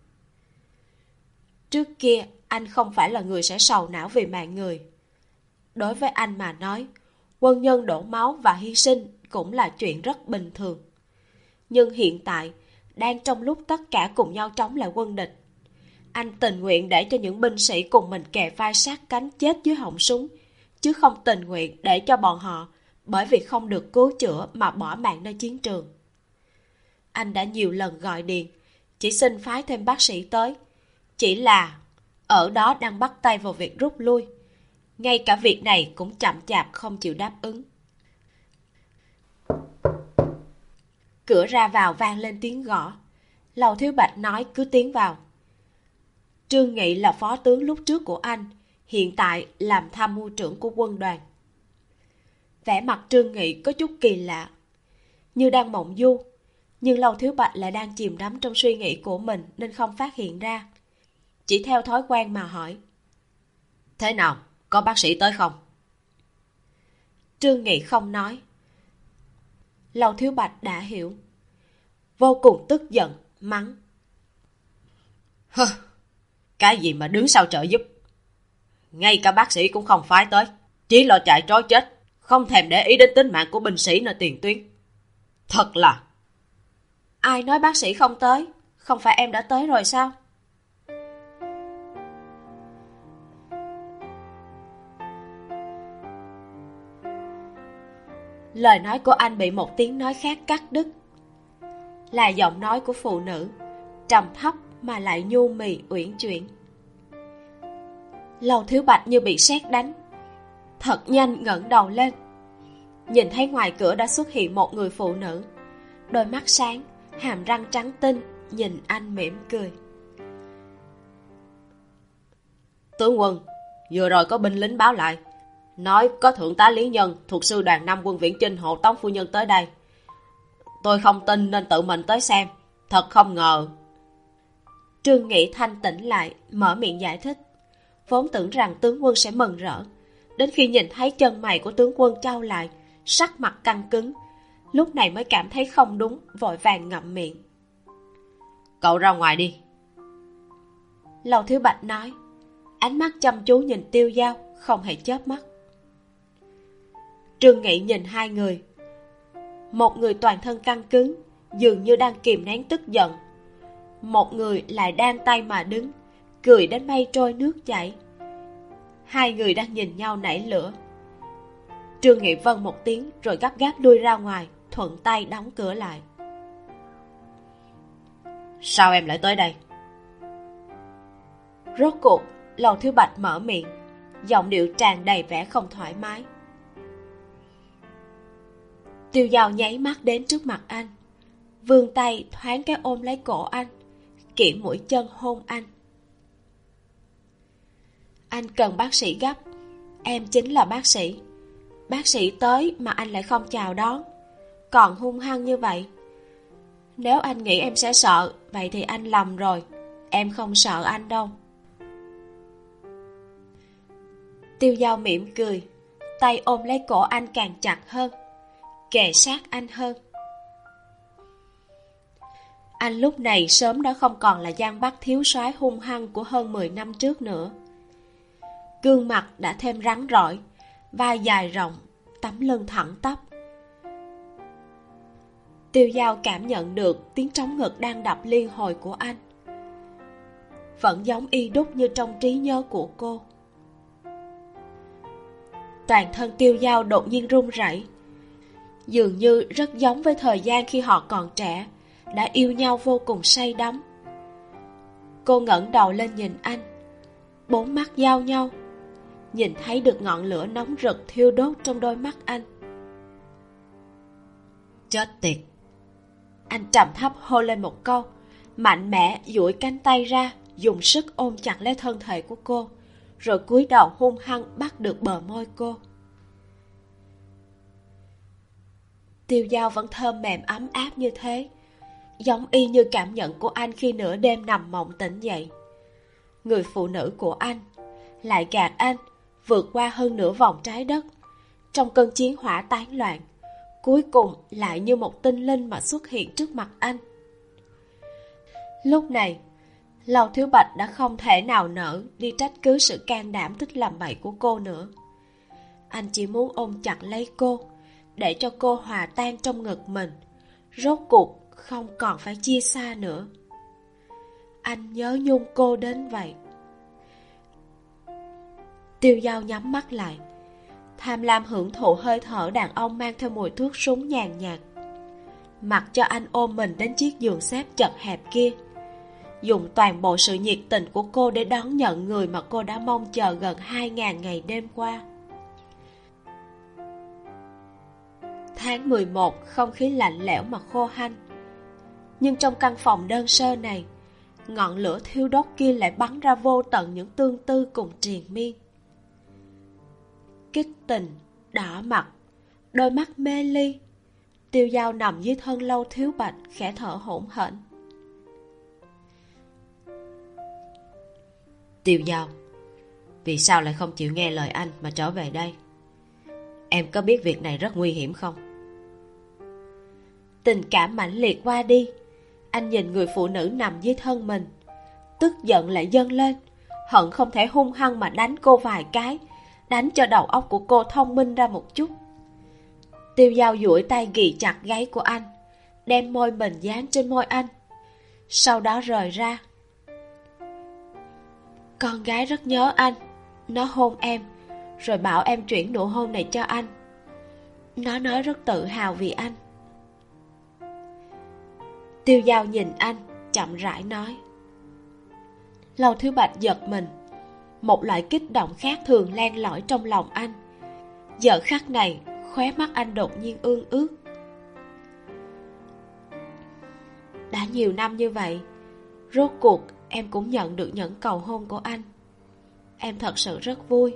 Trước kia anh không phải là người sẽ sầu não vì mạng người. Đối với anh mà nói, quân nhân đổ máu và hy sinh cũng là chuyện rất bình thường. Nhưng hiện tại, đang trong lúc tất cả cùng nhau chống lại quân địch, anh tình nguyện để cho những binh sĩ cùng mình kề vai sát cánh chết dưới họng súng, chứ không tình nguyện để cho bọn họ bởi vì không được cứu chữa mà bỏ mạng nơi chiến trường. Anh đã nhiều lần gọi điện, chỉ xin phái thêm bác sĩ tới. Chỉ là ở đó đang bắt tay vào việc rút lui. Ngay cả việc này cũng chậm chạp không chịu đáp ứng. Cửa ra vào vang lên tiếng gõ. Lầu Thiếu Bạch nói cứ tiến vào. Trương Nghị là phó tướng lúc trước của anh, hiện tại làm tham mưu trưởng của quân đoàn. Vẻ mặt Trương Nghị có chút kỳ lạ, như đang mộng du, nhưng Lầu Thiếu Bạch lại đang chìm đắm trong suy nghĩ của mình nên không phát hiện ra. Chỉ theo thói quen mà hỏi: Thế nào, có bác sĩ tới không? Trương Nghị không nói. Lầu Thiếu Bạch đã hiểu, vô cùng tức giận, mắng: Hơ, cái gì mà đứng sau trợ giúp? Ngay cả bác sĩ cũng không phái tới, chỉ lo chạy trối chết, không thèm để ý đến tính mạng của binh sĩ nơi tiền tuyến. Thật là... Ai nói bác sĩ không tới? Không phải em đã tới rồi sao? Lời nói của anh bị một tiếng nói khác cắt đứt. Là giọng nói của phụ nữ, trầm thấp mà lại nhu mì uyển chuyển. Lầu Thiếu Bạch như bị sét đánh, thật nhanh ngẩng đầu lên, nhìn thấy ngoài cửa đã xuất hiện một người phụ nữ, đôi mắt sáng, hàm răng trắng tinh, nhìn anh mỉm cười. Tướng quân, vừa rồi có binh lính báo lại, nói có thượng tá Lý Nhân thuộc sư đoàn 5 quân viễn chinh hộ tống phu nhân tới đây. Tôi không tin nên tự mình tới xem, thật không ngờ. Trương Nghị thanh tỉnh lại, mở miệng giải thích. Vốn tưởng rằng tướng quân sẽ mừng rỡ, đến khi nhìn thấy chân mày của tướng quân chau lại, sắc mặt căng cứng, lúc này mới cảm thấy không đúng, vội vàng ngậm miệng. Cậu ra ngoài đi. Lầu Thiếu Bạch nói, ánh mắt chăm chú nhìn Tiêu Dao, không hề chớp mắt. Trương Nghị nhìn hai người, một người toàn thân căng cứng, dường như đang kìm nén tức giận, một người lại đang tay mà đứng, cười đến mây trôi nước chảy. Hai người đang nhìn nhau nảy lửa. Trương Nghị vâng một tiếng rồi gấp gáp lui ra ngoài, thuận tay đóng cửa lại. Sao em lại tới đây? Rốt cuộc Lầu Thiếu Bạch mở miệng, giọng điệu tràn đầy vẻ không thoải mái. Tiêu Dao nháy mắt đến trước mặt anh, vươn tay thoáng cái ôm lấy cổ anh, kiễng mũi chân hôn anh. Anh cần bác sĩ gấp, em chính là bác sĩ. Bác sĩ tới mà anh lại không chào đón, còn hung hăng như vậy. Nếu anh nghĩ em sẽ sợ, vậy thì anh lầm rồi. Em không sợ anh đâu. Tiêu Dao mỉm cười, tay ôm lấy cổ anh càng chặt hơn, kề sát anh hơn. Anh lúc này sớm đã không còn là Giang Bắc thiếu soái hung hăng của hơn 10 năm trước nữa. Gương mặt đã thêm rắn rỏi, vai dài rộng, tấm lưng thẳng tắp. Tiêu Dao cảm nhận được tiếng trống ngực đang đập liên hồi của anh, vẫn giống y đúc như trong trí nhớ của cô. Toàn thân Tiêu Dao đột nhiên run rẩy, dường như rất giống với thời gian khi họ còn trẻ, đã yêu nhau vô cùng say đắm. Cô ngẩng đầu lên nhìn anh. Bốn mắt giao nhau, nhìn thấy được ngọn lửa nóng rực thiêu đốt trong đôi mắt anh. Chết tiệt! Anh trầm thấp hô lên một câu, mạnh mẽ duỗi cánh tay ra, dùng sức ôm chặt lấy thân thể của cô, rồi cúi đầu hung hăng bắt được bờ môi cô. Tiêu Dao vẫn thơm mềm ấm áp như thế, giống y như cảm nhận của anh khi nửa đêm nằm mộng tỉnh dậy. Người phụ nữ của anh lại gạt anh vượt qua hơn nửa vòng trái đất, trong cơn chiến hỏa tán loạn, cuối cùng lại như một tinh linh mà xuất hiện trước mặt anh. Lúc này, Lầu Thiếu Bạch đã không thể nào nỡ đi trách cứ sự can đảm thích làm bậy của cô nữa. Anh chỉ muốn ôm chặt lấy cô, để cho cô hòa tan trong ngực mình, rốt cuộc không còn phải chia xa nữa. Anh nhớ nhung cô đến vậy. Tiêu Dao nhắm mắt lại, tham lam hưởng thụ hơi thở đàn ông mang theo mùi thuốc súng nhàn nhạt, mặc cho anh ôm mình đến chiếc giường xếp chật hẹp kia, dùng toàn bộ sự nhiệt tình của cô để đón nhận người mà cô đã mong chờ gần 2.000 ngày đêm qua. Tháng 11 không khí lạnh lẽo mà khô hanh, nhưng trong căn phòng đơn sơ này, ngọn lửa thiêu đốt kia lại bắn ra vô tận những tương tư cùng triền miên. Kích tình, đỏ mặt, đôi mắt mê ly, Tiêu Dao nằm dưới thân Lâu Thiếu Bạch khẽ thở hổn hển. Tiêu Dao, vì sao lại không chịu nghe lời anh mà trở về đây? Em có biết việc này rất nguy hiểm không? Tình cảm mãnh liệt qua đi, anh nhìn người phụ nữ nằm dưới thân mình, tức giận lại dâng lên, hận không thể hung hăng mà đánh cô vài cái, đánh cho đầu óc của cô thông minh ra một chút. Tiêu Dao duỗi tay ghì chặt gáy của anh, đem môi mình dán trên môi anh, sau đó rời ra. Con gái rất nhớ anh, nó hôn em, rồi bảo em chuyển nụ hôn này cho anh. Nó nói rất tự hào vì anh. Tiêu Dao nhìn anh, chậm rãi nói. Lâu Thiếu Bạch giật mình, một loại kích động khác thường len lỏi trong lòng anh. Giờ khắc này, khóe mắt anh đột nhiên ương ướt. Đã nhiều năm như vậy, rốt cuộc em cũng nhận được những cầu hôn của anh. Em thật sự rất vui.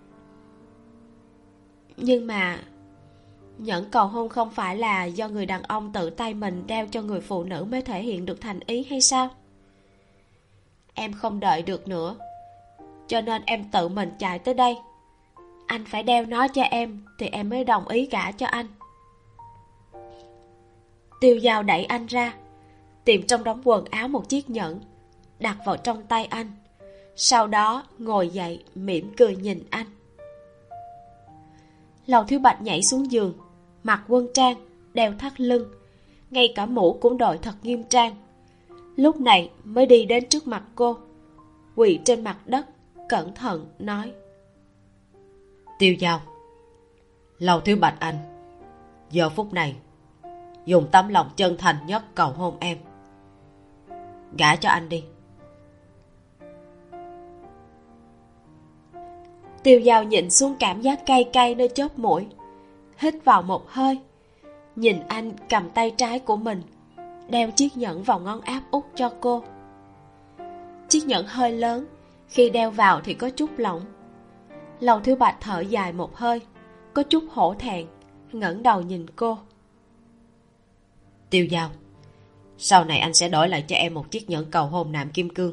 Nhưng mà những cầu hôn không phải là do người đàn ông tự tay mình đeo cho người phụ nữ mới thể hiện được thành ý hay sao? Em không đợi được nữa, cho nên em tự mình chạy tới đây. Anh phải đeo nó cho em thì em mới đồng ý gả cho anh. Tiêu Dao đẩy anh ra, tìm trong đống quần áo một chiếc nhẫn, đặt vào trong tay anh, sau đó ngồi dậy mỉm cười nhìn anh. Lầu Thiếu Bạch nhảy xuống giường, mặc quân trang, đeo thắt lưng, ngay cả mũ cũng đội thật nghiêm trang. Lúc này mới đi đến trước mặt cô, quỳ trên mặt đất, cẩn thận nói. Tiêu Dao, Lầu Thiếu Bạch anh, giờ phút này dùng tấm lòng chân thành nhất cầu hôn em. Gả cho anh đi. Tiêu Dao nhịn xuống cảm giác cay cay nơi chóp mũi, hít vào một hơi, nhìn anh cầm tay trái của mình, đeo chiếc nhẫn vào ngón áp út cho cô. Chiếc nhẫn hơi lớn, khi đeo vào thì có chút lỏng. Lầu Thiếu Bạch thở dài một hơi, có chút hổ thẹn, ngẩng đầu nhìn cô. Tiêu Dao, sau này anh sẽ đổi lại cho em một chiếc nhẫn cầu hôn nạm kim cương.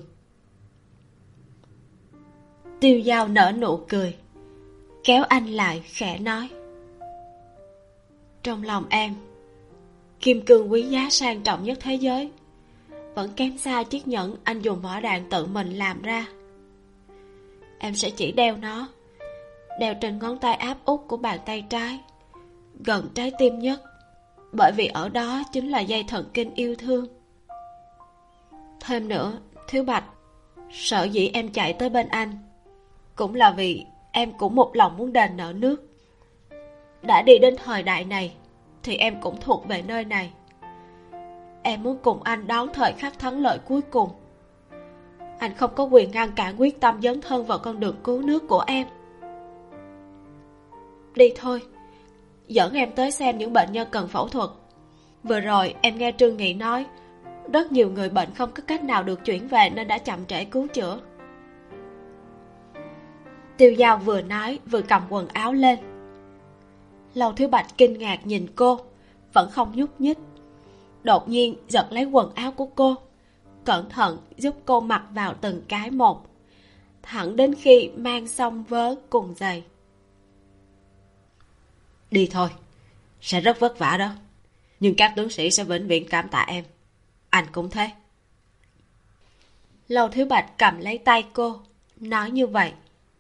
Tiêu Dao nở nụ cười, kéo anh lại khẽ nói. Trong lòng em, kim cương quý giá sang trọng nhất thế giới vẫn kém xa chiếc nhẫn anh dùng vỏ đạn tự mình làm ra. Em sẽ chỉ đeo nó, đeo trên ngón tay áp út của bàn tay trái, gần trái tim nhất, bởi vì ở đó chính là dây thần kinh yêu thương. Thêm nữa, Thiếu Bạch, sở dĩ em chạy tới bên anh cũng là vì em cũng một lòng muốn đền nợ nước. Đã đi đến thời đại này thì em cũng thuộc về nơi này. Em muốn cùng anh đón thời khắc thắng lợi cuối cùng. Anh không có quyền ngăn cản quyết tâm dấn thân vào con đường cứu nước của em. Đi thôi, dẫn em tới xem những bệnh nhân cần phẫu thuật. Vừa rồi em nghe Trương Nghị nói rất nhiều người bệnh không có cách nào được chuyển về nên đã chậm trễ cứu chữa. Tiêu Dao vừa nói vừa cầm quần áo lên. Lầu Thiếu Bạch kinh ngạc nhìn cô, vẫn không nhúc nhích. Đột nhiên giật lấy quần áo của cô, cẩn thận giúp cô mặc vào từng cái một, thẳng đến khi mang xong vớ cùng giày. Đi thôi, sẽ rất vất vả đó, nhưng các tướng sĩ sẽ vĩnh viễn cảm tạ em. Anh cũng thế. Lầu Thiếu Bạch cầm lấy tay cô, nói như vậy.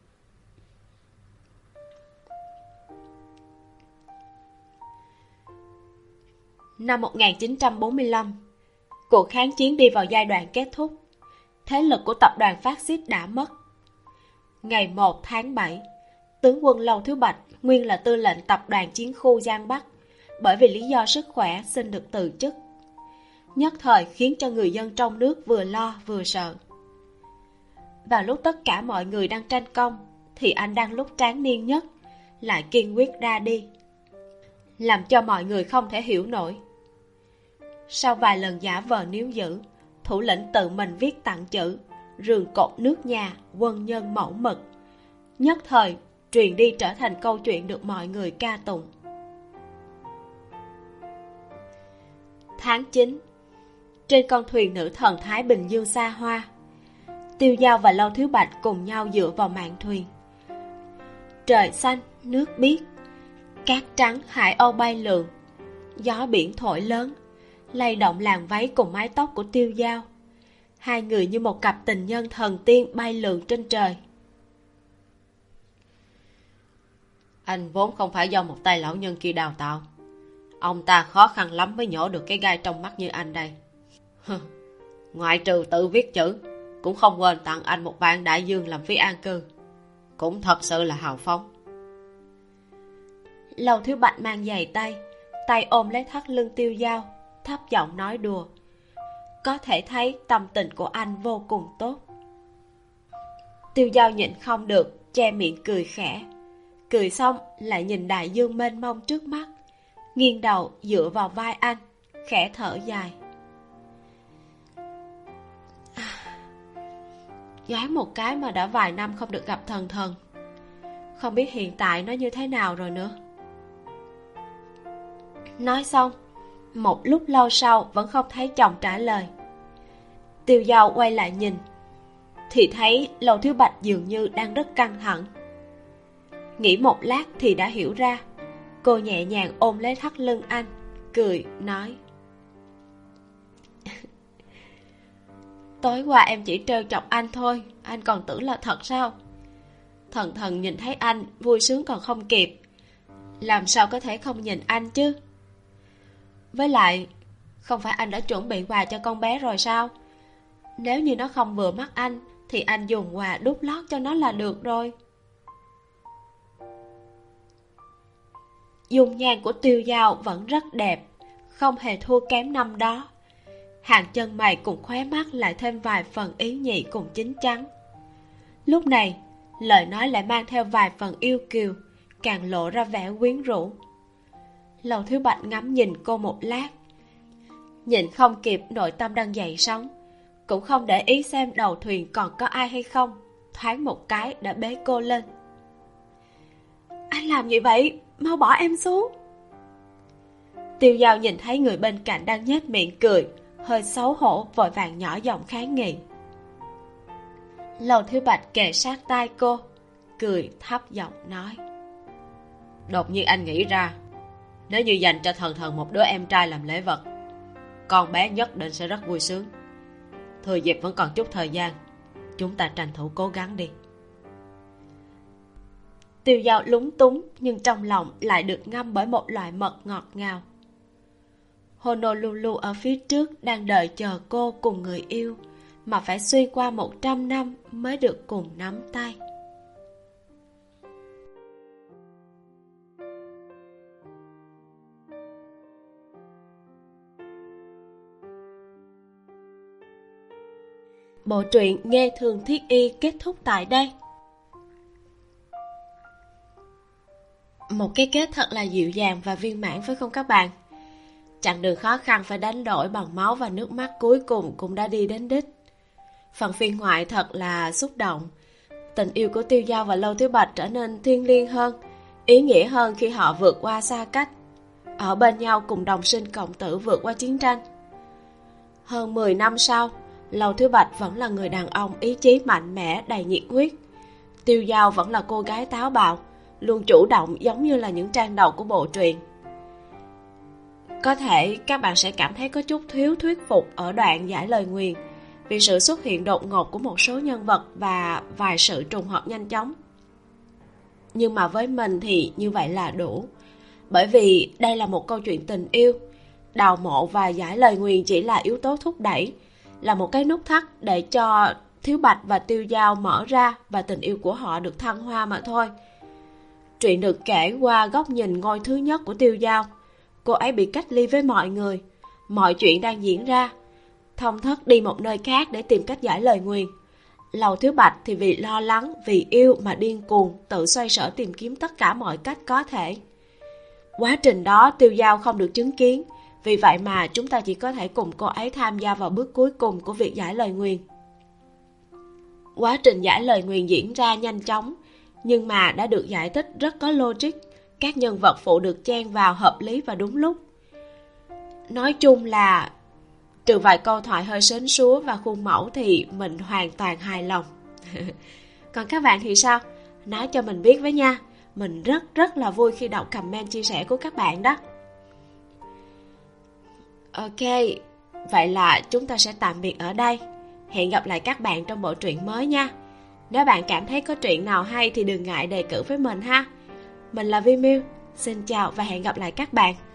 Năm 1945, cuộc kháng chiến đi vào giai đoạn kết thúc. Thế lực của tập đoàn phát xít đã mất. Ngày 1 tháng 7, tướng quân Lầu Thiếu Bạch, nguyên là tư lệnh tập đoàn chiến khu Giang Bắc, bởi vì lý do sức khỏe xin được từ chức. Nhất thời khiến cho người dân trong nước vừa lo vừa sợ. Vào lúc tất cả mọi người đang tranh công, thì anh đang lúc tráng niên nhất, lại kiên quyết ra đi, làm cho mọi người không thể hiểu nổi. Sau vài lần giả vờ níu giữ, thủ lĩnh tự mình viết tặng chữ "Rường cột nước nhà, quân nhân mẫu mực", nhất thời truyền đi trở thành câu chuyện được mọi người ca tụng. Tháng 9, trên con thuyền nữ thần Thái Bình Dương xa hoa, Tiêu Dao và Lâu Thiếu Bạch cùng nhau dựa vào mạn thuyền. Trời xanh, nước biếc, cát trắng hải âu bay lượn, gió biển thổi lớn, lay động làn váy cùng mái tóc của Tiêu Dao. Hai người như một cặp tình nhân thần tiên bay lượn trên trời. Anh vốn không phải do một tay lão nhân kia đào tạo. Ông ta khó khăn lắm mới nhổ được cái gai trong mắt như anh đây. Ngoại trừ tự viết chữ, cũng không quên tặng anh một vạn đại dương làm phí an cư. Cũng thật sự là hào phóng. Lầu Thiếu Bạch mang giày tay ôm lấy thắt lưng Tiêu Dao, thấp giọng nói đùa. Có thể thấy tâm tình của anh vô cùng tốt. Tiêu Dao nhịn không được, che miệng cười khẽ. Cười xong lại nhìn đại dương mênh mông trước mắt, nghiêng đầu dựa vào vai anh, khẽ thở dài. Gái một cái mà đã vài năm không được gặp thần thần, không biết hiện tại nó như thế nào rồi nữa. Nói xong, một lúc lâu sau vẫn không thấy chồng trả lời. Tiêu Dao quay lại nhìn, thì thấy Lầu Thiếu Bạch dường như đang rất căng thẳng. Nghĩ một lát thì đã hiểu ra. Cô nhẹ nhàng ôm lấy thắt lưng anh, cười nói: Tối qua em chỉ trêu chọc anh thôi, anh còn tưởng là thật sao? Thần thần nhìn thấy anh vui sướng còn không kịp, làm sao có thể không nhìn anh chứ? Với lại, không phải anh đã chuẩn bị quà cho con bé rồi sao? Nếu như nó không vừa mắt anh, thì anh dùng quà đút lót cho nó là được rồi. Dung nhan của Tiêu Dao vẫn rất đẹp, không hề thua kém năm đó. Hàng chân mày cùng khóe mắt lại thêm vài phần ý nhị cùng chín chắn. Lúc này, lời nói lại mang theo vài phần yêu kiều, càng lộ ra vẻ quyến rũ. Lầu Thiếu Bạch ngắm nhìn cô một lát, nhìn không kịp nội tâm đang dậy sóng, cũng không để ý xem đầu thuyền còn có ai hay không, thoáng một cái đã bế cô lên. Anh làm gì vậy? Mau bỏ em xuống. Tiêu Dao nhìn thấy người bên cạnh đang nhếch miệng cười, hơi xấu hổ vội vàng nhỏ giọng kháng nghị. Lầu Thiếu Bạch kề sát tai cô, cười thấp giọng nói: Đột nhiên anh nghĩ ra, nếu như dành cho thần thần một đứa em trai làm lễ vật, con bé nhất định sẽ rất vui sướng. Thừa dịp vẫn còn chút thời gian, chúng ta tranh thủ cố gắng đi. Tiêu Dao lúng túng, nhưng trong lòng lại được ngâm bởi một loại mật ngọt ngào. Honolulu ở phía trước đang đợi chờ cô cùng người yêu, mà phải xuyên qua 100 năm mới được cùng nắm tay. Bộ truyện Nghe Thường Thiết Y kết thúc tại đây. Một cái kết thật là dịu dàng và viên mãn phải không các bạn? Chặng đường khó khăn phải đánh đổi bằng máu và nước mắt cuối cùng cũng đã đi đến đích. Phần phiên ngoại thật là xúc động. Tình yêu của Tiêu Dao và Lâu Thiếu Bạch trở nên thiêng liêng hơn, ý nghĩa hơn khi họ vượt qua xa cách, ở bên nhau cùng đồng sinh cộng tử vượt qua chiến tranh. Hơn 10 năm sau, Lâu Thiếu Bạch vẫn là người đàn ông ý chí mạnh mẽ đầy nhiệt huyết. Tiêu Dao vẫn là cô gái táo bạo, luôn chủ động giống như là những trang đầu của bộ truyện. Có thể các bạn sẽ cảm thấy có chút thiếu thuyết phục ở đoạn giải lời nguyền, vì sự xuất hiện đột ngột của một số nhân vật và vài sự trùng hợp nhanh chóng. Nhưng mà với mình thì như vậy là đủ, bởi vì đây là một câu chuyện tình yêu. Đào mộ và giải lời nguyền chỉ là yếu tố thúc đẩy, là một cái nút thắt để cho Thiếu Bạch và Tiêu Dao mở ra và tình yêu của họ được thăng hoa mà thôi. Truyện được kể qua góc nhìn ngôi thứ nhất của Tiêu Dao. Cô ấy bị cách ly với mọi người, mọi chuyện đang diễn ra, thông thất đi một nơi khác để tìm cách giải lời nguyền. Lầu Thiếu Bạch thì vì lo lắng, vì yêu mà điên cuồng, tự xoay sở tìm kiếm tất cả mọi cách có thể. Quá trình đó Tiêu Dao không được chứng kiến, vì vậy mà chúng ta chỉ có thể cùng cô ấy tham gia vào bước cuối cùng của việc giải lời nguyền. Quá trình giải lời nguyền diễn ra nhanh chóng, nhưng mà đã được giải thích rất có logic. Các nhân vật phụ được chen vào hợp lý và đúng lúc. Nói chung là trừ vài câu thoại hơi sến súa và khuôn mẫu thì mình hoàn toàn hài lòng. Còn các bạn thì sao? Nói cho mình biết với nha. Mình rất là vui khi đọc comment chia sẻ của các bạn đó. Ok, vậy là chúng ta sẽ tạm biệt ở đây. Hẹn gặp lại các bạn trong bộ truyện mới nha. Nếu bạn cảm thấy có truyện nào hay thì đừng ngại đề cử với mình ha. Mình là Vi Miu, xin chào và hẹn gặp lại các bạn.